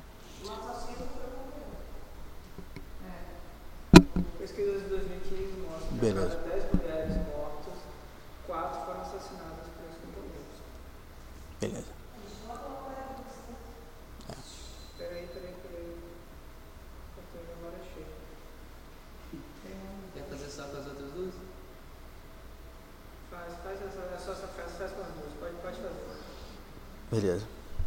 Pesquisas de dois mil e quinze mostram que Beleza. a cada dez mulheres mortas, quatro foram assassinadas por ex-companheiros. Beleza. Peraí, peraí, peraí. Eu tenho a memória cheia. Quer fazer só com as outras duas? Faz, faz essa, é só essa festa, faz com as duas. Pode, pode fazer. Beleza.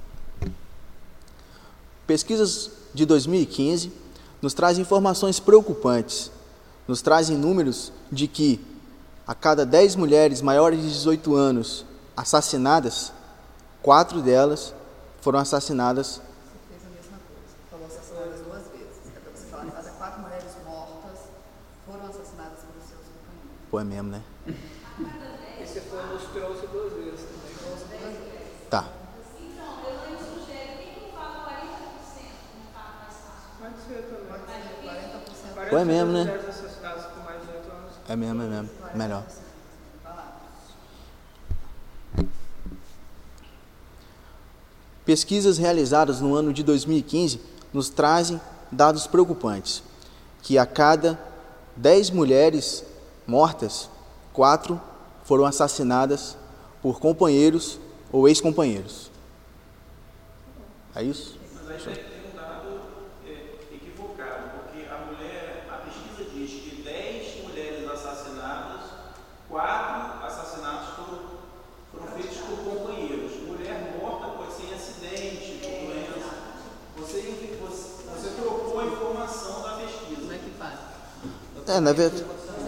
Pesquisas de dois mil e quinze nos trazem informações preocupantes. Nos trazem números de que a cada dez mulheres maiores de dezoito anos assassinadas, quatro delas foram assassinadas. Você fez a mesma coisa. Falou assassinadas duas vezes. É para você falar que cada quatro mulheres mortas foram assassinadas pelos seus companheiros. Pô, é mesmo, né? E você foi, nos trouxe duas vezes também. Tá. Então, eu não sugiro, quem que fala quarenta por cento não fala mais fácil? Pode ser também. quarenta por cento. Pô, é mesmo, né? mulheres assassinadas com mais de dezoito anos. É mesmo, é mesmo. Melhor. Pesquisas realizadas no ano de dois mil e quinze nos trazem dados preocupantes, que a cada dez mulheres mortas, quatro foram assassinadas por companheiros ou ex-companheiros. É isso? Mas aí tem um dado é, equivocado, porque a mulher, a pesquisa diz que dez mulheres assassinadas, quatro assassinatos foram, foram feitos por companheiros. Mulher morta pode ser em acidente, por doença. Você, você, você trocou a informação da pesquisa. Como é que faz? É, na verdade.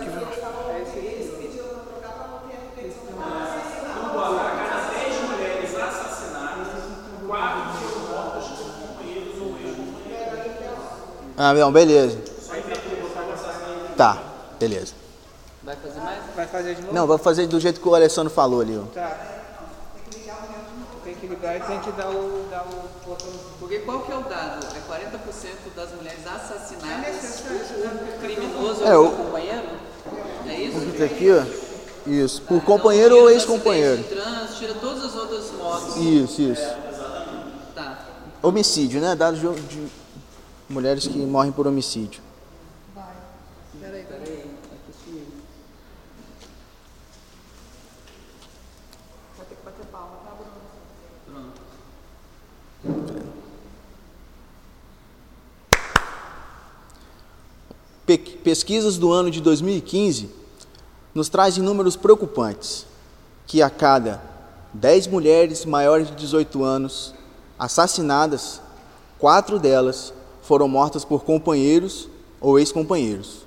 Ah, não, beleza. Tá, beleza. Vai fazer mais? Vai fazer de novo? Não, vou fazer do jeito que o Alessandro falou ali. Ó. Tá. Tem que ligar e tem que dar o, dar o botão. Porque qual que é o dado? É quarenta por cento das mulheres assassinadas por criminoso É, ou o- por companheiro? É isso? Isso aqui, ó. Isso, por companheiro ou ex-companheiro. Tira os acidentes de trânsito, tira todas as outras mortes. Isso, isso. Tá. Homicídio, né? Dados de, de mulheres que morrem por homicídio. Vai. Peraí, Peraí, aqui sumiu. vai ter que bater palma, tá, Bruno? Pronto. Pe- pesquisas do ano de dois mil e quinze nos trazem números preocupantes, que a cada dez mulheres maiores de dezoito anos assassinadas, quatro delas foram mortas por companheiros ou ex-companheiros.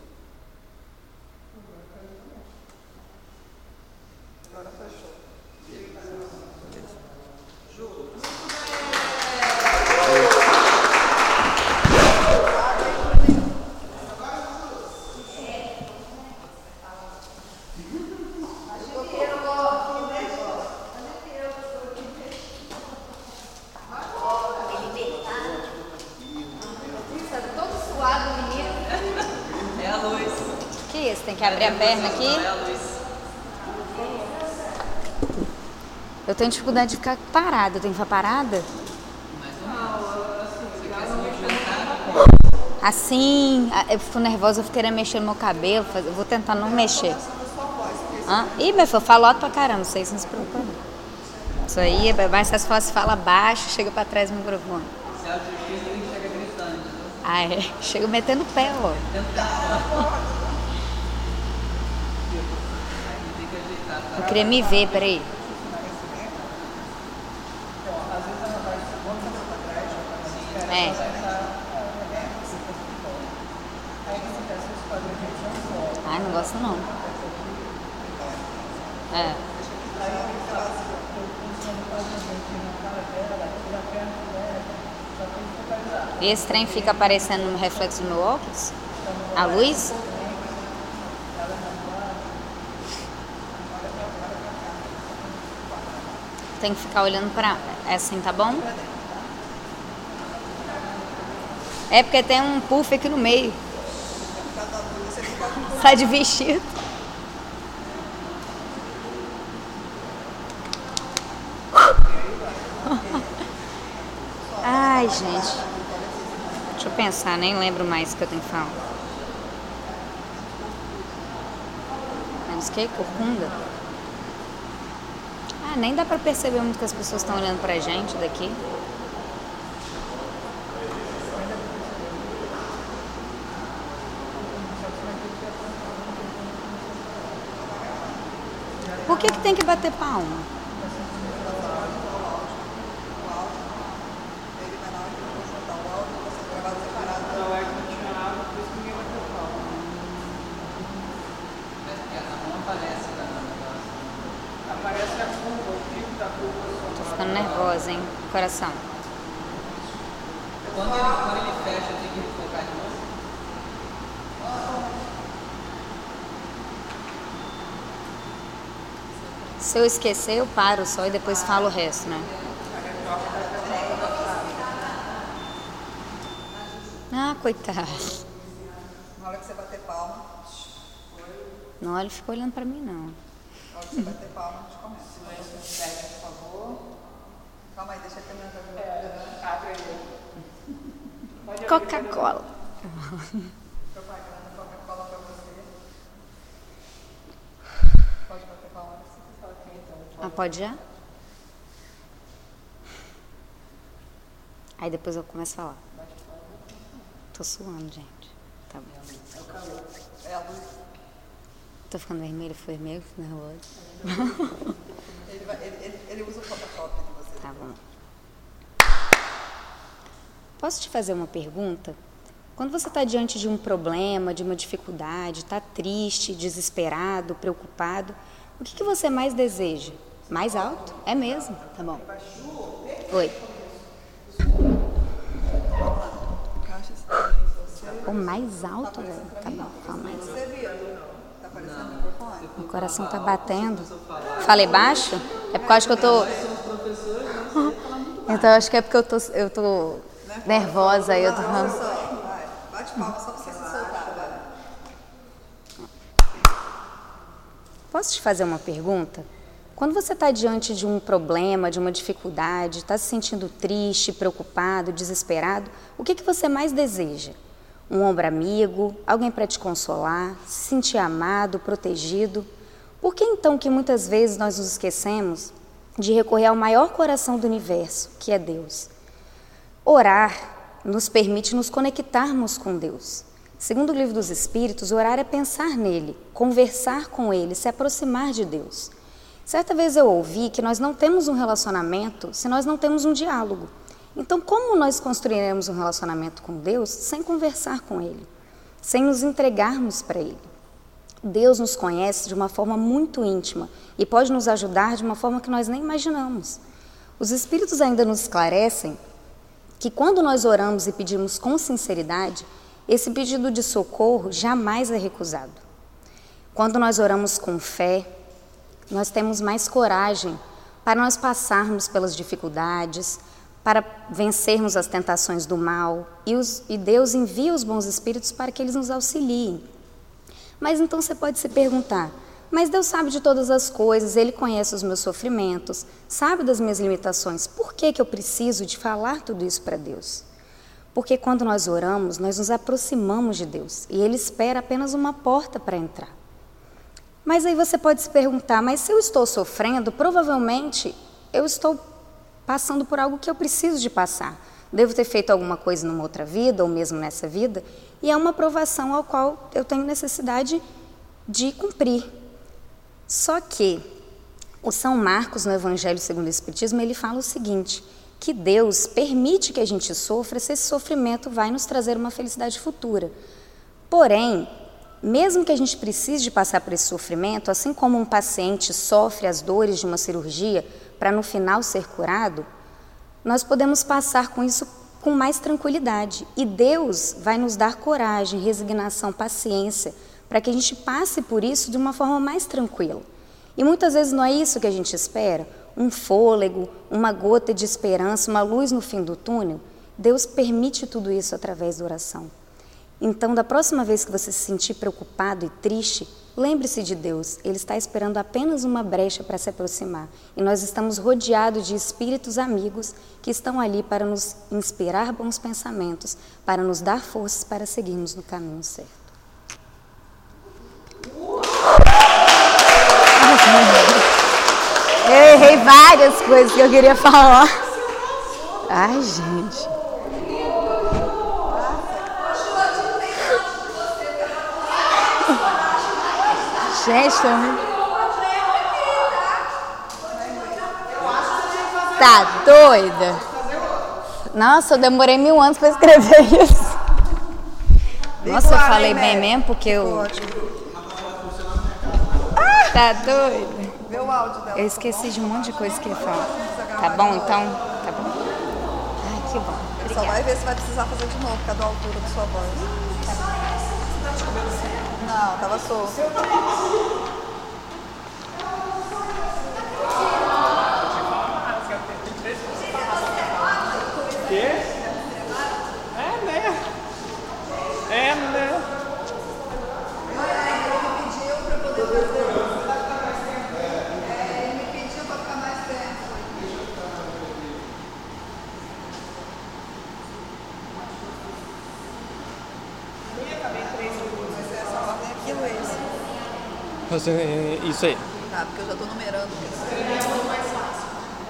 Todo suado, menino. É a luz. Que isso? Tem que abrir a perna aqui? É a luz. Eu tenho dificuldade de ficar parada. Eu tenho que ficar parada? Mais ou menos. Você quer se movimentar? Assim, ah, eu fico nervosa, eu fico querendo mexer no meu cabelo. faz- Eu vou tentar não mexer. Hã? Ih, meu filho, eu falo alto pra caramba, vocês não se preocupem. não. Isso aí é mais fácil falar, se fala baixo, chega pra trás do microfone. Se é o justiça, ele chega gritando. Ah, é. Chega metendo o pé, ó. Eu queria me ver, peraí. É. Ai, não gosto não. É. E esse trem fica aparecendo no reflexo do meu óculos? A luz? Tem que ficar olhando pra... É assim, tá bom? É porque tem um puff aqui no meio. Sai de vestido. Ai, gente. Deixa eu pensar, nem lembro mais o que eu tenho que falar. Menos que? Corcunda? Ah, nem dá pra perceber muito que as pessoas estão olhando pra gente daqui. Por que que tem que bater palma? Tô ficando nervosa, hein? Coração. Quando ele, quando ele fecha, eu tenho que focar de novo. Se eu esquecer, eu paro só e depois falo o resto, né? Ah, coitado. Na hora que você bater palma. Não, ele ficou olhando pra mim, não. Na hora que você bater palma, a gente começa. Silêncio, sete, por favor. Calma aí, deixa eu terminar de ver. Coca-Cola. Propaganda, Coca-Cola pra você. Pode bater palma assim. Ah, pode já? Aí depois eu começo a falar. Tô suando, gente. Tá bom. É o calor. É a luz. Tô ficando vermelho, foi vermelho, nervoso. Ele, vai, ele, ele, ele usa o Photoshop de você. Tá bom. Posso te fazer uma pergunta? Quando você está diante de um problema, de uma dificuldade, está triste, desesperado, preocupado, o que, que você mais deseja? Mais alto? É mesmo? Tá bom. Oi. O mais alto, velho? Tá bom, fala mais. Você viu? Tá aparecendo no microfone? O coração tá batendo. Falei baixo? É porque eu acho que eu tô... Então eu acho que é porque eu tô, eu tô nervosa aí. Eu tô... Bate palma só pra você se soltar, vai. Posso te fazer uma pergunta? Quando você está diante de um problema, de uma dificuldade, está se sentindo triste, preocupado, desesperado, o que, que você mais deseja? Um ombro amigo, alguém para te consolar, se sentir amado, protegido? Por que então que muitas vezes nós nos esquecemos de recorrer ao maior coração do universo, que é Deus? Orar nos permite nos conectarmos com Deus. Segundo o Livro dos Espíritos, orar é pensar nele, conversar com ele, se aproximar de Deus. Certa vez eu ouvi que nós não temos um relacionamento se nós não temos um diálogo. Então, como nós construiremos um relacionamento com Deus sem conversar com Ele, sem nos entregarmos para Ele? Deus nos conhece de uma forma muito íntima e pode nos ajudar de uma forma que nós nem imaginamos. Os Espíritos ainda nos esclarecem que quando nós oramos e pedimos com sinceridade, esse pedido de socorro jamais é recusado. Quando nós oramos com fé, nós temos mais coragem para nós passarmos pelas dificuldades, para vencermos as tentações do mal, e, os, e Deus envia os bons espíritos para que eles nos auxiliem. Mas então você pode se perguntar, mas Deus sabe de todas as coisas, Ele conhece os meus sofrimentos, sabe das minhas limitações, por que que eu preciso de falar tudo isso para Deus? Porque quando nós oramos, nós nos aproximamos de Deus, e Ele espera apenas uma porta para entrar. Mas aí você pode se perguntar, mas se eu estou sofrendo, provavelmente eu estou passando por algo que eu preciso de passar. Devo ter feito alguma coisa numa outra vida, ou mesmo nessa vida, e é uma provação ao qual eu tenho necessidade de cumprir. Só que o São Marcos, no Evangelho segundo o Espiritismo, ele fala o seguinte, que Deus permite que a gente sofra se esse sofrimento vai nos trazer uma felicidade futura. Porém, mesmo que a gente precise de passar por esse sofrimento, assim como um paciente sofre as dores de uma cirurgia para no final ser curado, nós podemos passar com isso com mais tranquilidade. E Deus vai nos dar coragem, resignação, paciência, para que a gente passe por isso de uma forma mais tranquila. E muitas vezes não é isso que a gente espera, um fôlego, uma gota de esperança, uma luz no fim do túnel. Deus permite tudo isso através da oração. Então, da próxima vez que você se sentir preocupado e triste, lembre-se de Deus, Ele está esperando apenas uma brecha para se aproximar. E nós estamos rodeados de espíritos amigos que estão ali para nos inspirar bons pensamentos, para nos dar forças para seguirmos no caminho certo. Eu errei várias coisas que eu queria falar. Ai, gente. Gente, tá doida? Nossa, eu demorei mil anos para escrever isso. Nossa, eu falei bem mesmo porque eu... Tá doida? Vê o áudio dela. Eu esqueci de um monte de coisa que ia falar. Tá bom, então? Tá bom. Ai, que bom. Ele só vai ver se vai precisar fazer de novo, por causa da altura da sua voz. Não, tava solto. Quê? É, né? É, né? Ele pediu pra poder fazer. É, ele me pediu pra ficar mais perto. Mas essa ordem é aquilo, esse. Isso aí. Tá, porque eu já tô numerando. É mais fácil.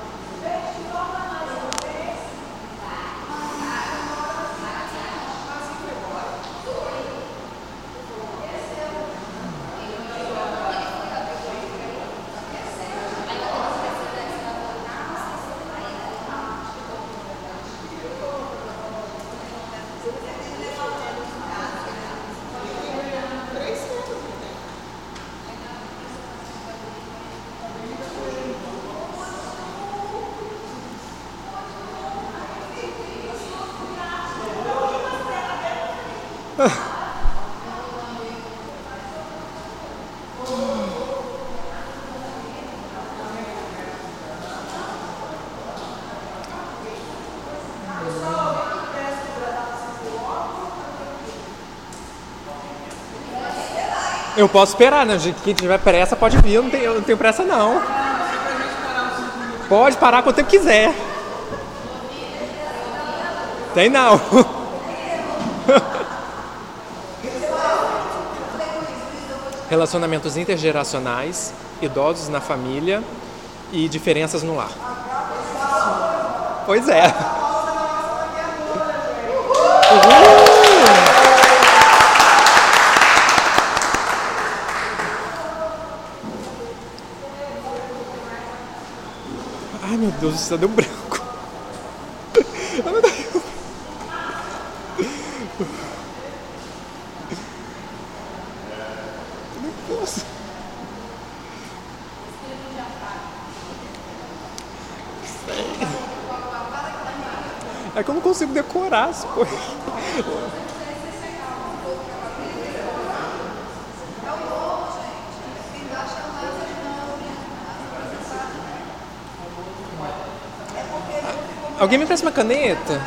Eu posso esperar, né? Quem tiver pressa pode vir, eu não tenho, eu não tenho pressa não. Pode parar quanto tempo quiser. Tem não. Relacionamentos intergeracionais, idosos na família e diferenças no lar. Pois é. Uhul. Ai, meu Deus, isso deu branco. É que eu não consigo decorar as coisas. Alguém me empresta uma caneta?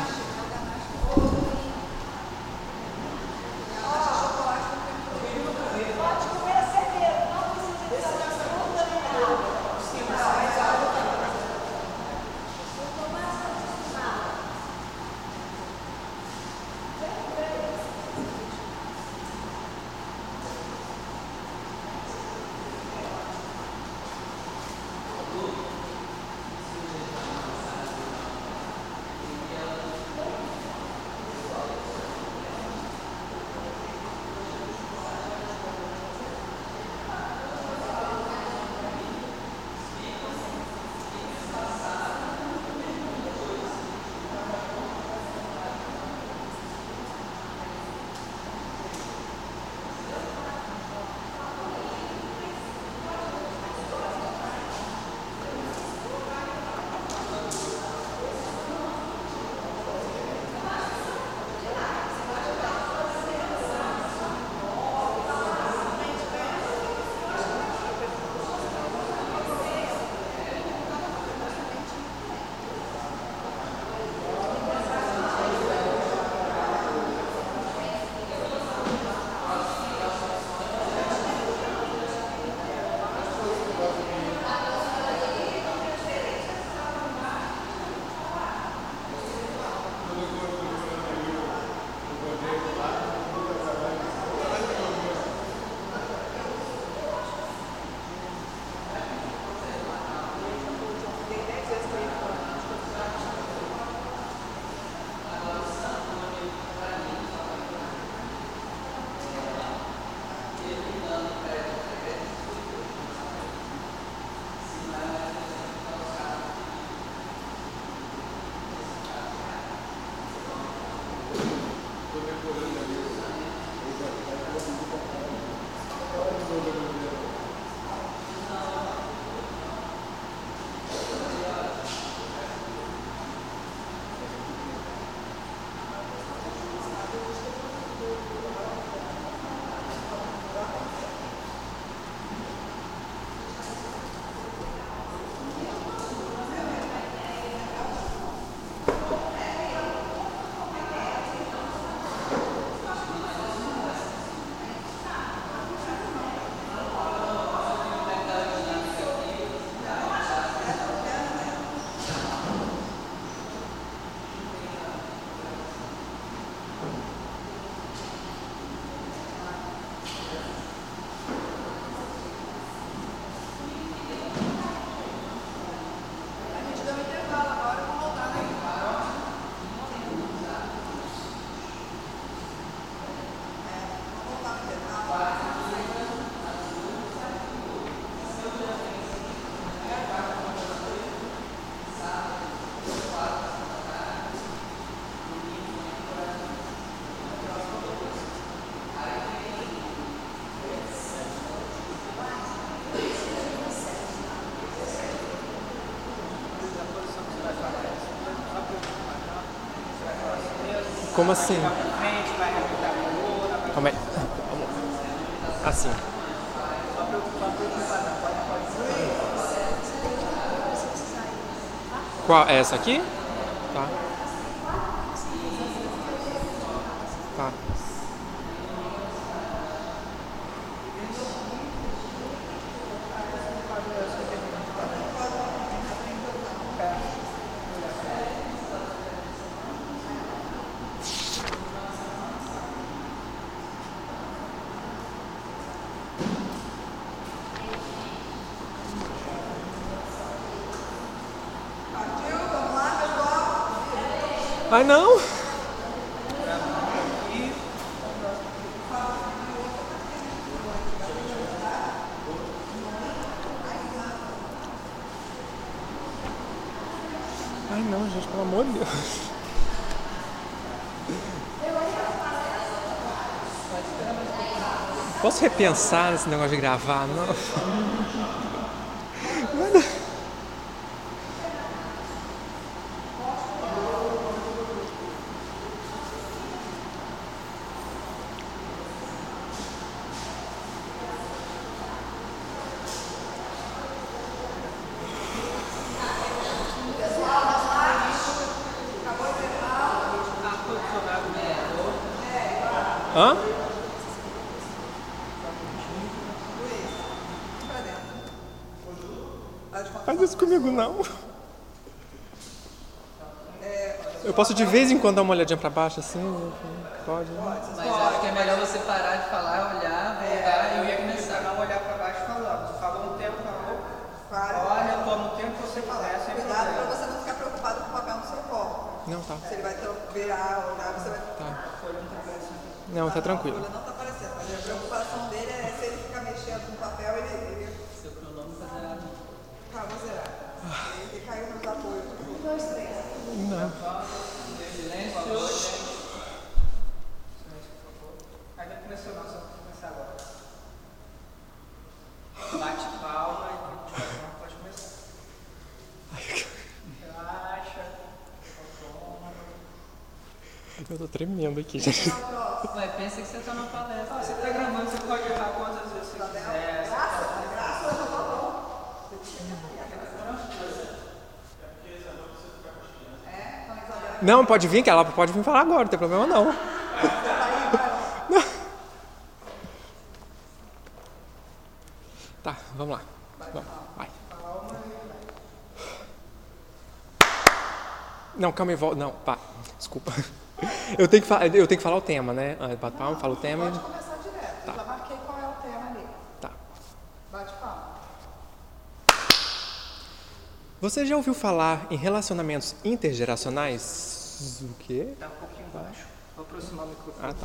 Como assim? Vai pra frente, vai reabilitar a coluna, vai... Calma aí. Vamos. Assim. Só preocupar, preocupar, não. Pode, pode. Qual? É essa aqui? Tá. Tá. Ai, não! Ai, não, gente, pelo amor de Deus. Posso repensar nesse negócio de gravar, não? Hã? Faz isso comigo, não. Eu posso de vez em quando dar uma olhadinha pra baixo, assim? Pode? Mas acho que é melhor você parar de falar, olhar, voltar É, e eu ia começar. começar a não olhar pra baixo falando. Você falou um tempo, falou. Olha, eu tô no tempo que você quiser, sem Cuidado problema. para você não ficar preocupado com o papel no seu copo. Não, tá. Se ele vai ter- virar, olhar, você vai... Tá. A folha não tá aparecendo. Não, tá tranquilo. A folha não está aparecendo, mas a preocupação dele é se ele ficar mexendo no papel, ele... ele... Seu cronômetro tá zerado. Tá, vou zerar. Ele, ele caiu nos apoios. Um, dois, três. Não. Silêncio. Ainda começou, não, só vou começar agora. Bate palma e pode começar. Relaxa. Eu tô tremendo aqui, gente. Ué, pensa que você tá numa palestra. Você tá gravando, você pode errar quantas vezes você quiser. Graças, graças, eu tô bom. Não, pode vir, que ela pode vir falar agora, não tem problema não. Não. Tá, vamos lá. Vamos, vai. Não, calma aí, volta. Não, pá, desculpa. Eu tenho que, fa- eu tenho que falar o tema, né? Ah, Bate palma, fala o tema. Pode começar direto. Tá. Eu já marquei qual é o tema ali. Tá. Bate palma. Você já ouviu falar em relacionamentos intergeracionais? O quê? Tá um pouquinho baixo. Vou aproximar o microfone. Ah, tá.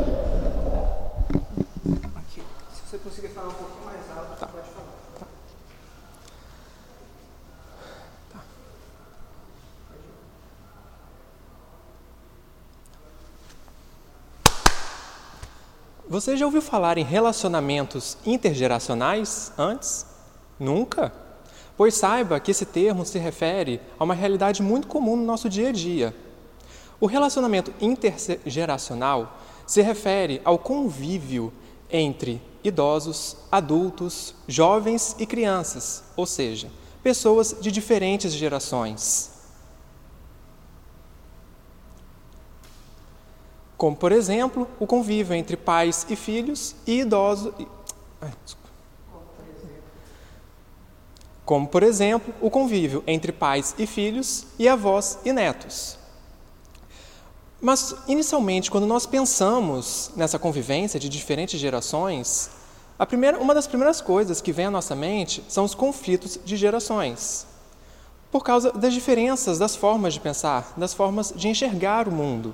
Aqui. Se você conseguir falar um pouquinho mais alto, Tá. você pode falar. Você já ouviu falar em relacionamentos intergeracionais antes? Nunca? Pois saiba que esse termo se refere a uma realidade muito comum no nosso dia a dia. O relacionamento intergeracional se refere ao convívio entre idosos, adultos, jovens e crianças, ou seja, pessoas de diferentes gerações. Como, por exemplo, o convívio entre pais e filhos e idosos. Ai, Como, por exemplo, o convívio entre pais e filhos e avós e netos. Mas, inicialmente, quando nós pensamos nessa convivência de diferentes gerações, a primeira, uma das primeiras coisas que vem à nossa mente são os conflitos de gerações, por causa das diferenças das formas de pensar, das formas de enxergar o mundo.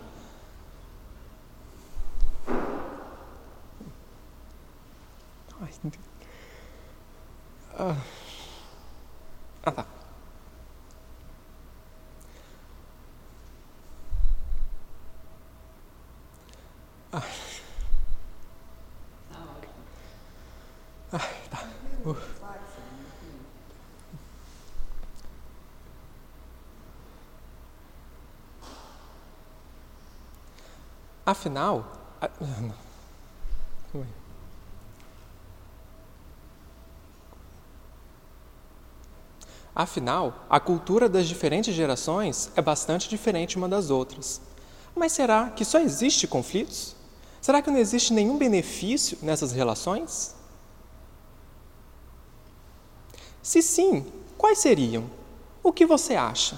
Ah, ah tá. Ah. Ah, tá. Uh. Afinal, a... não. Afinal, a cultura das diferentes gerações é bastante diferente uma das outras. Mas será que só existe conflitos? Será que não existe nenhum benefício nessas relações? Se sim, quais seriam? O que você acha?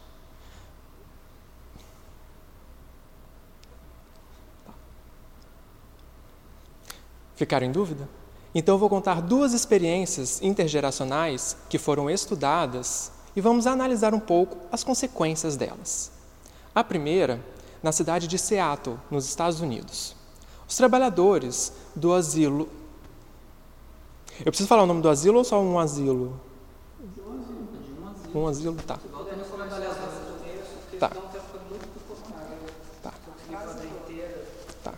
Ficaram em dúvida? Então eu vou contar duas experiências intergeracionais que foram estudadas e vamos analisar um pouco as consequências delas. A primeira, na cidade de Seattle, nos Estados Unidos. Os trabalhadores do asilo... Eu preciso falar o nome do asilo ou só um asilo? Um asilo, tá. Tá. Tá. Tá.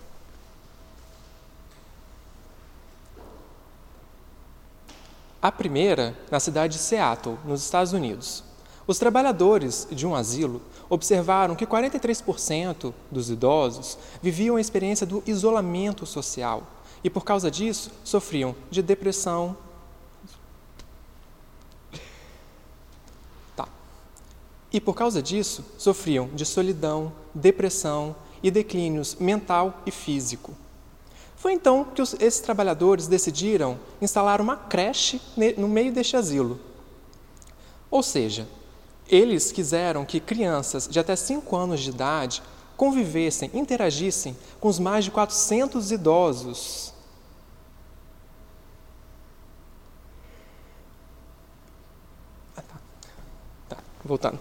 A primeira, na cidade de Seattle, nos Estados Unidos. Os trabalhadores de um asilo observaram que quarenta e três por cento dos idosos viviam a experiência do isolamento social e, por causa disso, sofriam de depressão. Tá. E, por causa disso, sofriam de solidão, depressão e declínios mental e físico. Foi então que os, esses trabalhadores decidiram instalar uma creche no meio deste asilo. Ou seja, eles quiseram que crianças de até cinco anos de idade convivessem, interagissem com os mais de quatrocentos idosos. Ah, tá. Tá, voltando.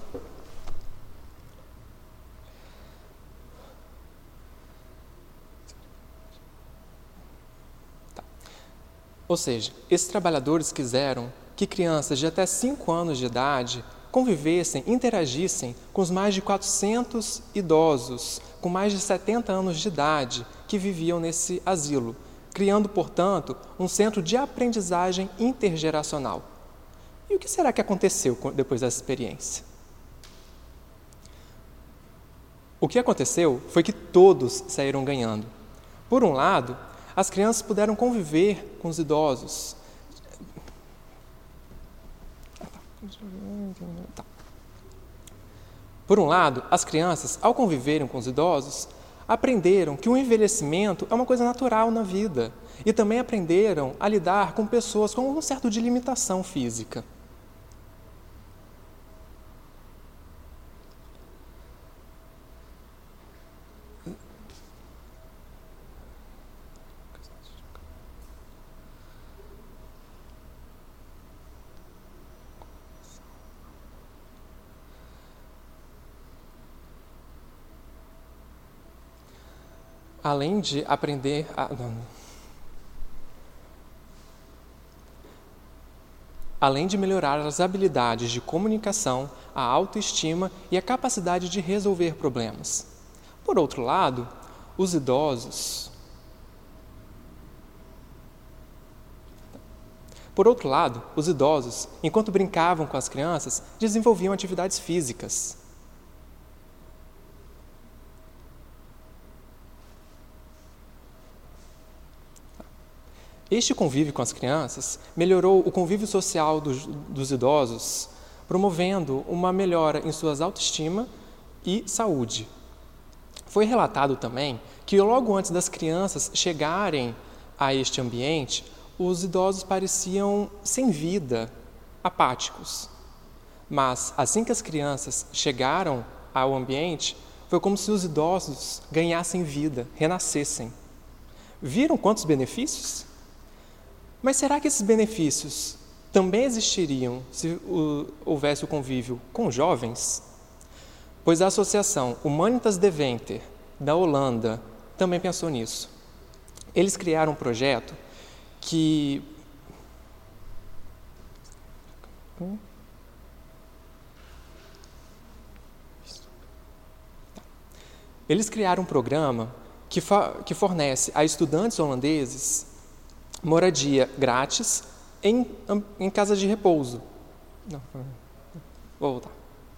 Tá. Ou seja, esses trabalhadores quiseram que crianças de até cinco anos de idade convivessem, interagissem com os mais de quatrocentos idosos com mais de setenta anos de idade que viviam nesse asilo, criando, portanto, um centro de aprendizagem intergeracional. E o que será que aconteceu depois dessa experiência? O que aconteceu foi que todos saíram ganhando. Por um lado, as crianças puderam conviver com os idosos. Tá. Por um lado, as crianças, ao conviverem com os idosos, aprenderam que o envelhecimento é uma coisa natural na vida e também aprenderam a lidar com pessoas com um certo de limitação física. Além de aprender a... Não. Além de melhorar as habilidades de comunicação, a autoestima e a capacidade de resolver problemas. Por outro lado, os idosos... Por outro lado, os idosos, enquanto brincavam com as crianças, desenvolviam atividades físicas. Este convívio com as crianças melhorou o convívio social dos, dos idosos, promovendo uma melhora em suas autoestima e saúde. Foi relatado também que logo antes das crianças chegarem a este ambiente, os idosos pareciam sem vida, apáticos. Mas assim que as crianças chegaram ao ambiente, foi como se os idosos ganhassem vida, renascessem. Viram quantos benefícios? Mas será que esses benefícios também existiriam se houvesse o convívio com jovens? Pois a Associação Humanitas Deventer, da Holanda, também pensou nisso. Eles criaram um projeto que... Eles criaram um programa que, que fornece a estudantes holandeses moradia grátis em, em casa de repouso. Não, vou voltar.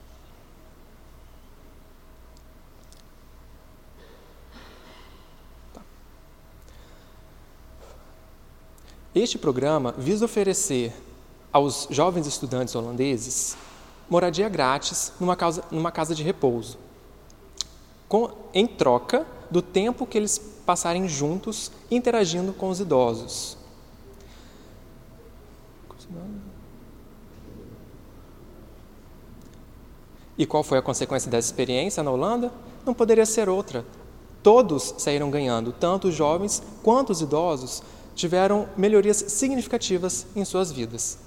Tá. Este programa visa oferecer aos jovens estudantes holandeses moradia grátis numa casa, numa casa de repouso, com, em troca do tempo que eles passarem juntos interagindo com os idosos. E qual foi a consequência dessa experiência na Holanda? Não poderia ser outra. Todos saíram ganhando, tanto os jovens quanto os idosos tiveram melhorias significativas em suas vidas.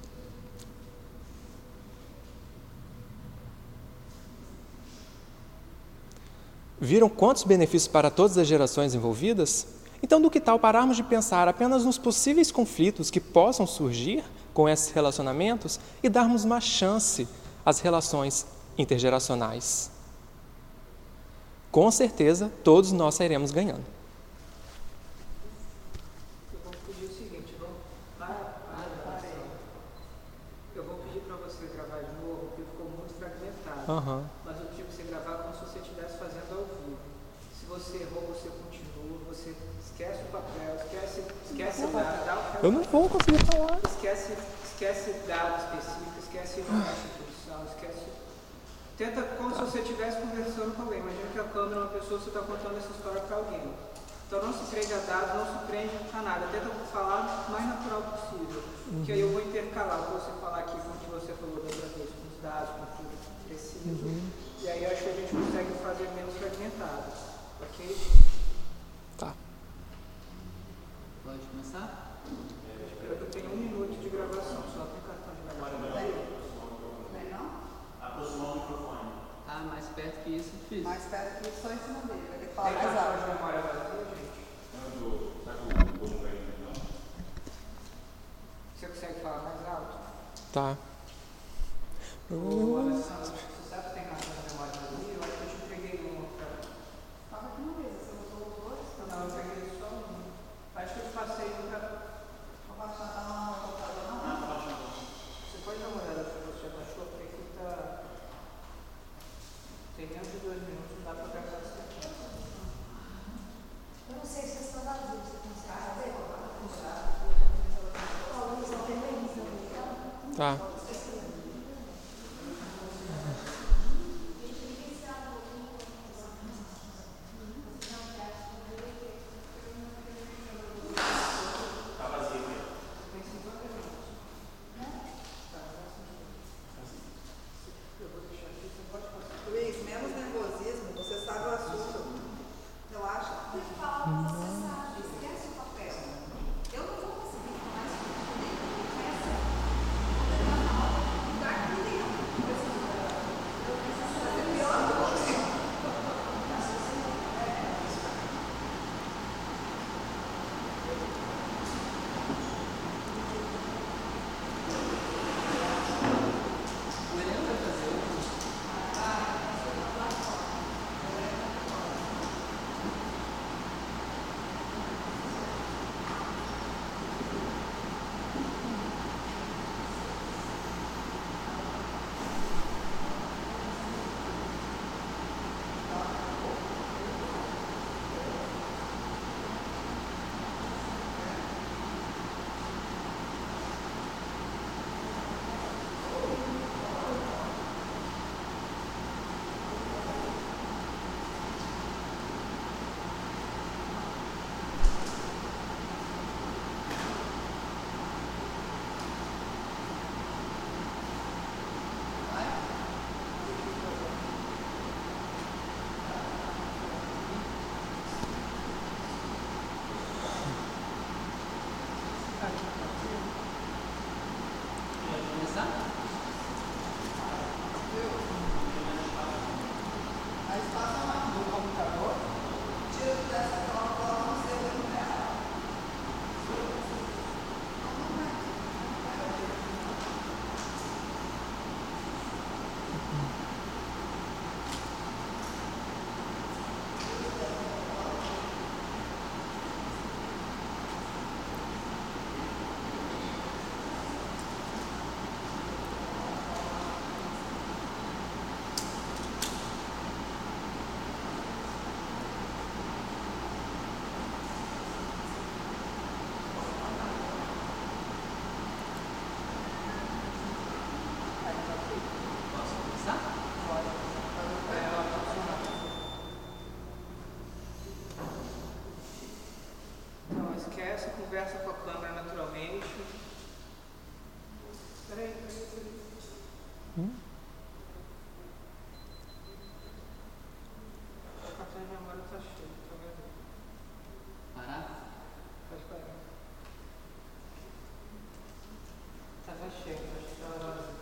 Viram quantos benefícios para todas as gerações envolvidas? Então, do que tal pararmos de pensar apenas nos possíveis conflitos que possam surgir com esses relacionamentos e darmos uma chance às relações intergeracionais? Com certeza, todos nós sairemos ganhando. Eu vou pedir o seguinte, vamos... para, para, para. Eu vou pedir para você gravar de novo, porque ficou muito fragmentado. Uhum. Mas eu pedi para você gravar como se você estivesse fazendo ao vivo. Se você errou, você continua, você esquece o papel, esquece, esquece o dado. Eu não vou conseguir falar. Esquece, esquece dado específico, esquece instituição, esquece... Tenta como se você estivesse conversando com alguém. Imagina que a câmera é uma pessoa, você está contando essa história para alguém. Então não se prende a dados, não se prende a nada. Tenta falar o mais natural possível. Uhum. Que aí eu vou intercalar o que você falar aqui com o que você falou da outra vez, com os dados, com tudo preciso. Uhum. E aí acho que a gente consegue fazer menos fragmentado. Ok? Tá. Pode começar? Eu tenho um minuto de gravação, só tem cartão de memória. Aproximar o microfone. Ah, mais perto que isso, difícil. Mais perto que isso, só em cima dele. Vai ter que falar mais alto. De memória vazia, gente? Você consegue falar mais alto? Tá. Ô, Alessandro, você sabe que tem cartão de memória vazia? Eu acho que eu te entreguei uma pra... Estava aqui na mesa, você usou os dois? Não, eu peguei só um. Acho que eu te passei um pra... Vou baixar, tá na computador, não? Não, não, não. Você pode dar uma olhada se você baixou, porque aqui tá... Tem menos de dois minutos, não dá pra gravar isso aqui. Eu não sei se está vazio, você consegue ver? Tá. Luiz, menos nervosismo, você sabe o assunto. Relaxa. Esquece o papel. Eu não vou conseguir falar isso com começa, conversa com a câmera naturalmente. Peraí, peraí, peraí. Hum? O cartão de memória está cheio, tá vendo? Parar? Pode parar. Tava cheio, acho que estava vazio.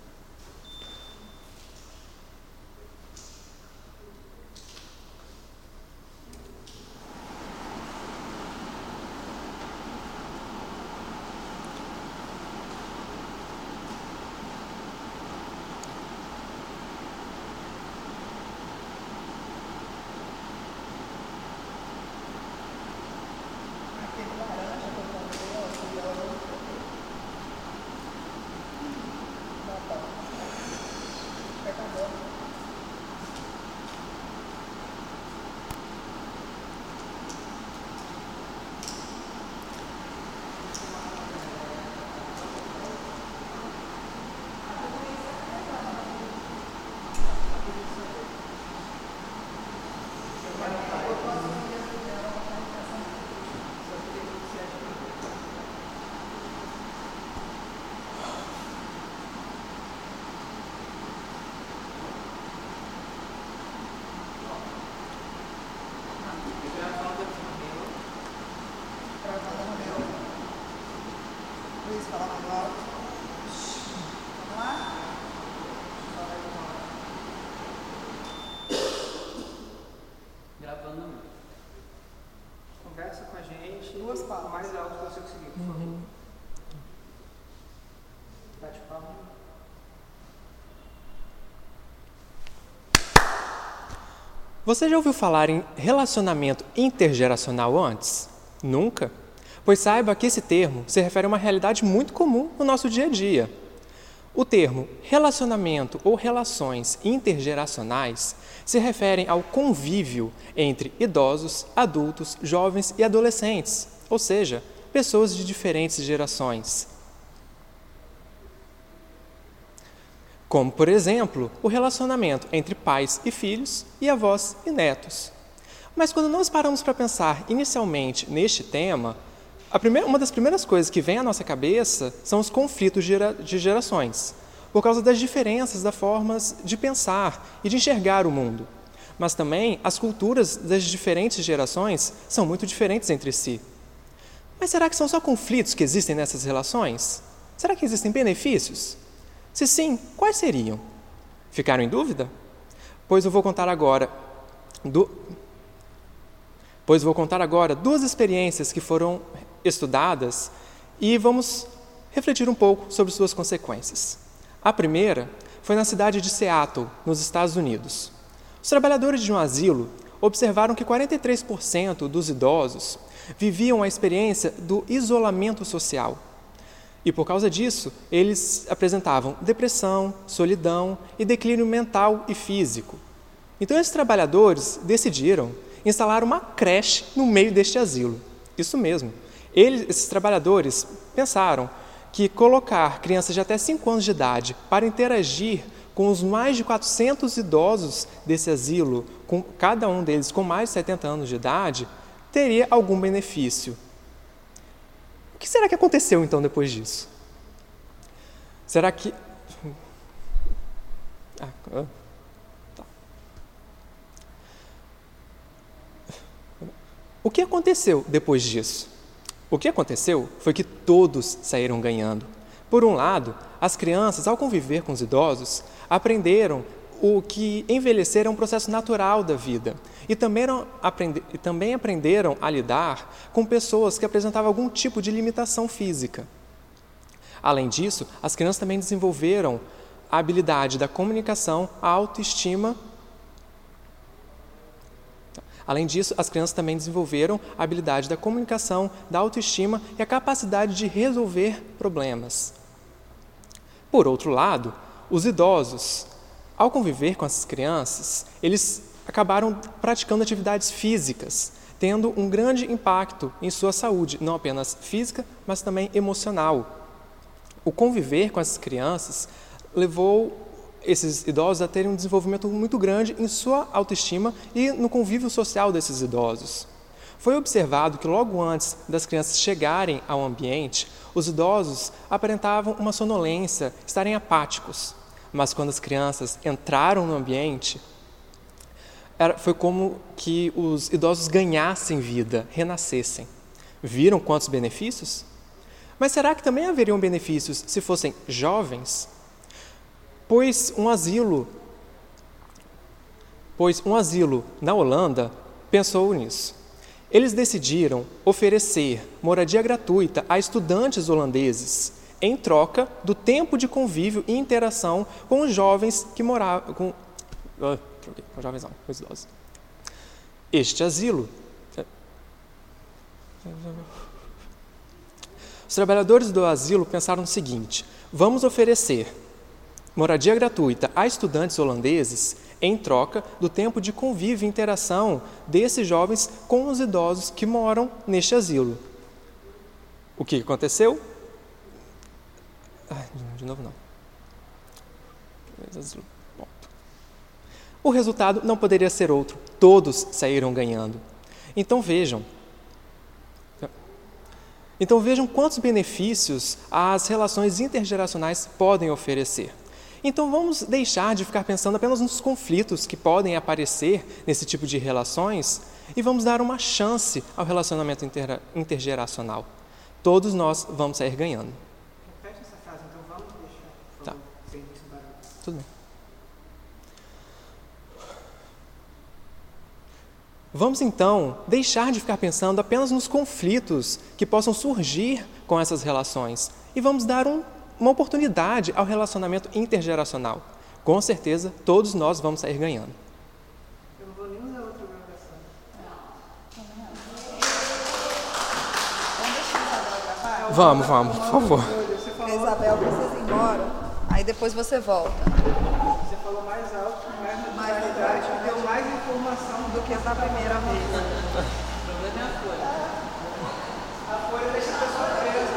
Aquele laranja que eu comprei, ó, que ela não Tá bom. Pega a bola. Luiz, fala mais alto. Vamos lá? Gravando. Conversa com a gente. Duas o palmas. mais alto que você conseguir, por favor. Bate palma. Você já ouviu falar em relacionamento intergeracional antes? Nunca? Pois saiba que esse termo se refere a uma realidade muito comum no nosso dia a dia. O termo relacionamento ou relações intergeracionais se referem ao convívio entre idosos, adultos, jovens e adolescentes, ou seja, pessoas de diferentes gerações. Como, por exemplo, o relacionamento entre pais e filhos e avós e netos. Mas quando nós paramos para pensar inicialmente neste tema, a primeira, uma das primeiras coisas que vem à nossa cabeça são os conflitos de gerações, por causa das diferenças das formas de pensar e de enxergar o mundo. Mas também as culturas das diferentes gerações são muito diferentes entre si. Mas será que são só conflitos que existem nessas relações? Será que existem benefícios? Se sim, quais seriam? Ficaram em dúvida? Pois eu vou contar agora do... pois vou contar agora duas experiências que foram estudadas e vamos refletir um pouco sobre suas consequências. A primeira foi na cidade de Seattle, nos Estados Unidos. Os trabalhadores de um asilo observaram que quarenta e três por cento dos idosos viviam a experiência do isolamento social. E por causa disso, eles apresentavam depressão, solidão e declínio mental e físico. Então, esses trabalhadores decidiram instalar uma creche no meio deste asilo. Isso mesmo. Eles, esses trabalhadores pensaram que colocar crianças de até cinco anos de idade para interagir com os mais de quatrocentos idosos desse asilo, com cada um deles com mais de setenta anos de idade, teria algum benefício. O que será que aconteceu, então, depois disso? Será que... Ah, tá. O que aconteceu depois disso? O que aconteceu foi que todos saíram ganhando. Por um lado, as crianças, ao conviver com os idosos, aprenderam o que envelhecer é um processo natural da vida e também, aprender, e também aprenderam a lidar com pessoas que apresentavam algum tipo de limitação física. Além disso, as crianças também desenvolveram a habilidade da comunicação, a autoestima. Além disso, as crianças também desenvolveram a habilidade da comunicação, da autoestima e a capacidade de resolver problemas. Por outro lado, os idosos, ao conviver com essas crianças, eles acabaram praticando atividades físicas, tendo um grande impacto em sua saúde, não apenas física, mas também emocional. O conviver com essas crianças levou esses idosos a terem um desenvolvimento muito grande em sua autoestima e no convívio social desses idosos. Foi observado que logo antes das crianças chegarem ao ambiente, os idosos aparentavam uma sonolência, estarem apáticos. Mas quando as crianças entraram no ambiente, era, foi como que os idosos ganhassem vida, renascessem. Viram quantos benefícios? Mas será que também haveriam benefícios se fossem jovens? Pois um asilo, pois um asilo na Holanda pensou nisso. Eles decidiram oferecer moradia gratuita a estudantes holandeses em troca do tempo de convívio e interação com os jovens que moravam... Com, uh, com jovens não, com os idosos. Este asilo... Os trabalhadores do asilo pensaram o seguinte: vamos oferecer moradia gratuita a estudantes holandeses em troca do tempo de convívio e interação desses jovens com os idosos que moram neste asilo. O que aconteceu? Ai, de novo não. O resultado não poderia ser outro. Todos saíram ganhando. Então vejam. Então vejam quantos benefícios as relações intergeracionais podem oferecer. Então vamos deixar de ficar pensando apenas nos conflitos que podem aparecer nesse tipo de relações e vamos dar uma chance ao relacionamento inter- intergeracional. Todos nós vamos sair ganhando. Repete essa frase, então vamos deixar. Tá. Sem esse barulho. Tudo bem. Vamos então deixar de ficar pensando apenas nos conflitos que possam surgir com essas relações e vamos dar um, uma oportunidade ao relacionamento intergeracional. Com certeza, todos nós vamos sair ganhando. Eu não vou nem usar outra gravação. Vamos, vamos, por favor. Porque a Isabel precisa ir embora, aí depois você volta. Você falou mais alto, mais naturalidade, deu mais informação do que da primeira vez. O problema é a folha. A folha deixa a pessoa presa.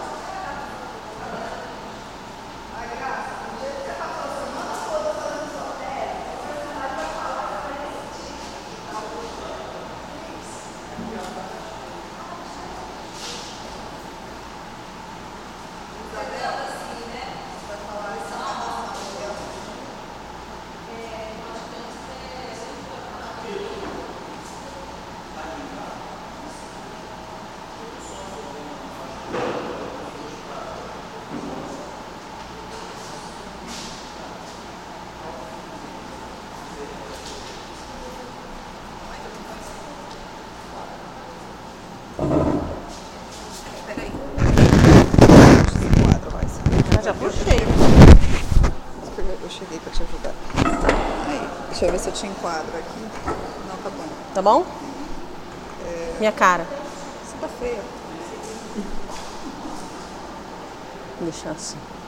Já puxei. Eu cheguei pra te ajudar. Aí, deixa eu ver se eu te enquadro aqui. Não, tá bom. Tá bom? É... Minha cara. Você tá feia. Deixa assim.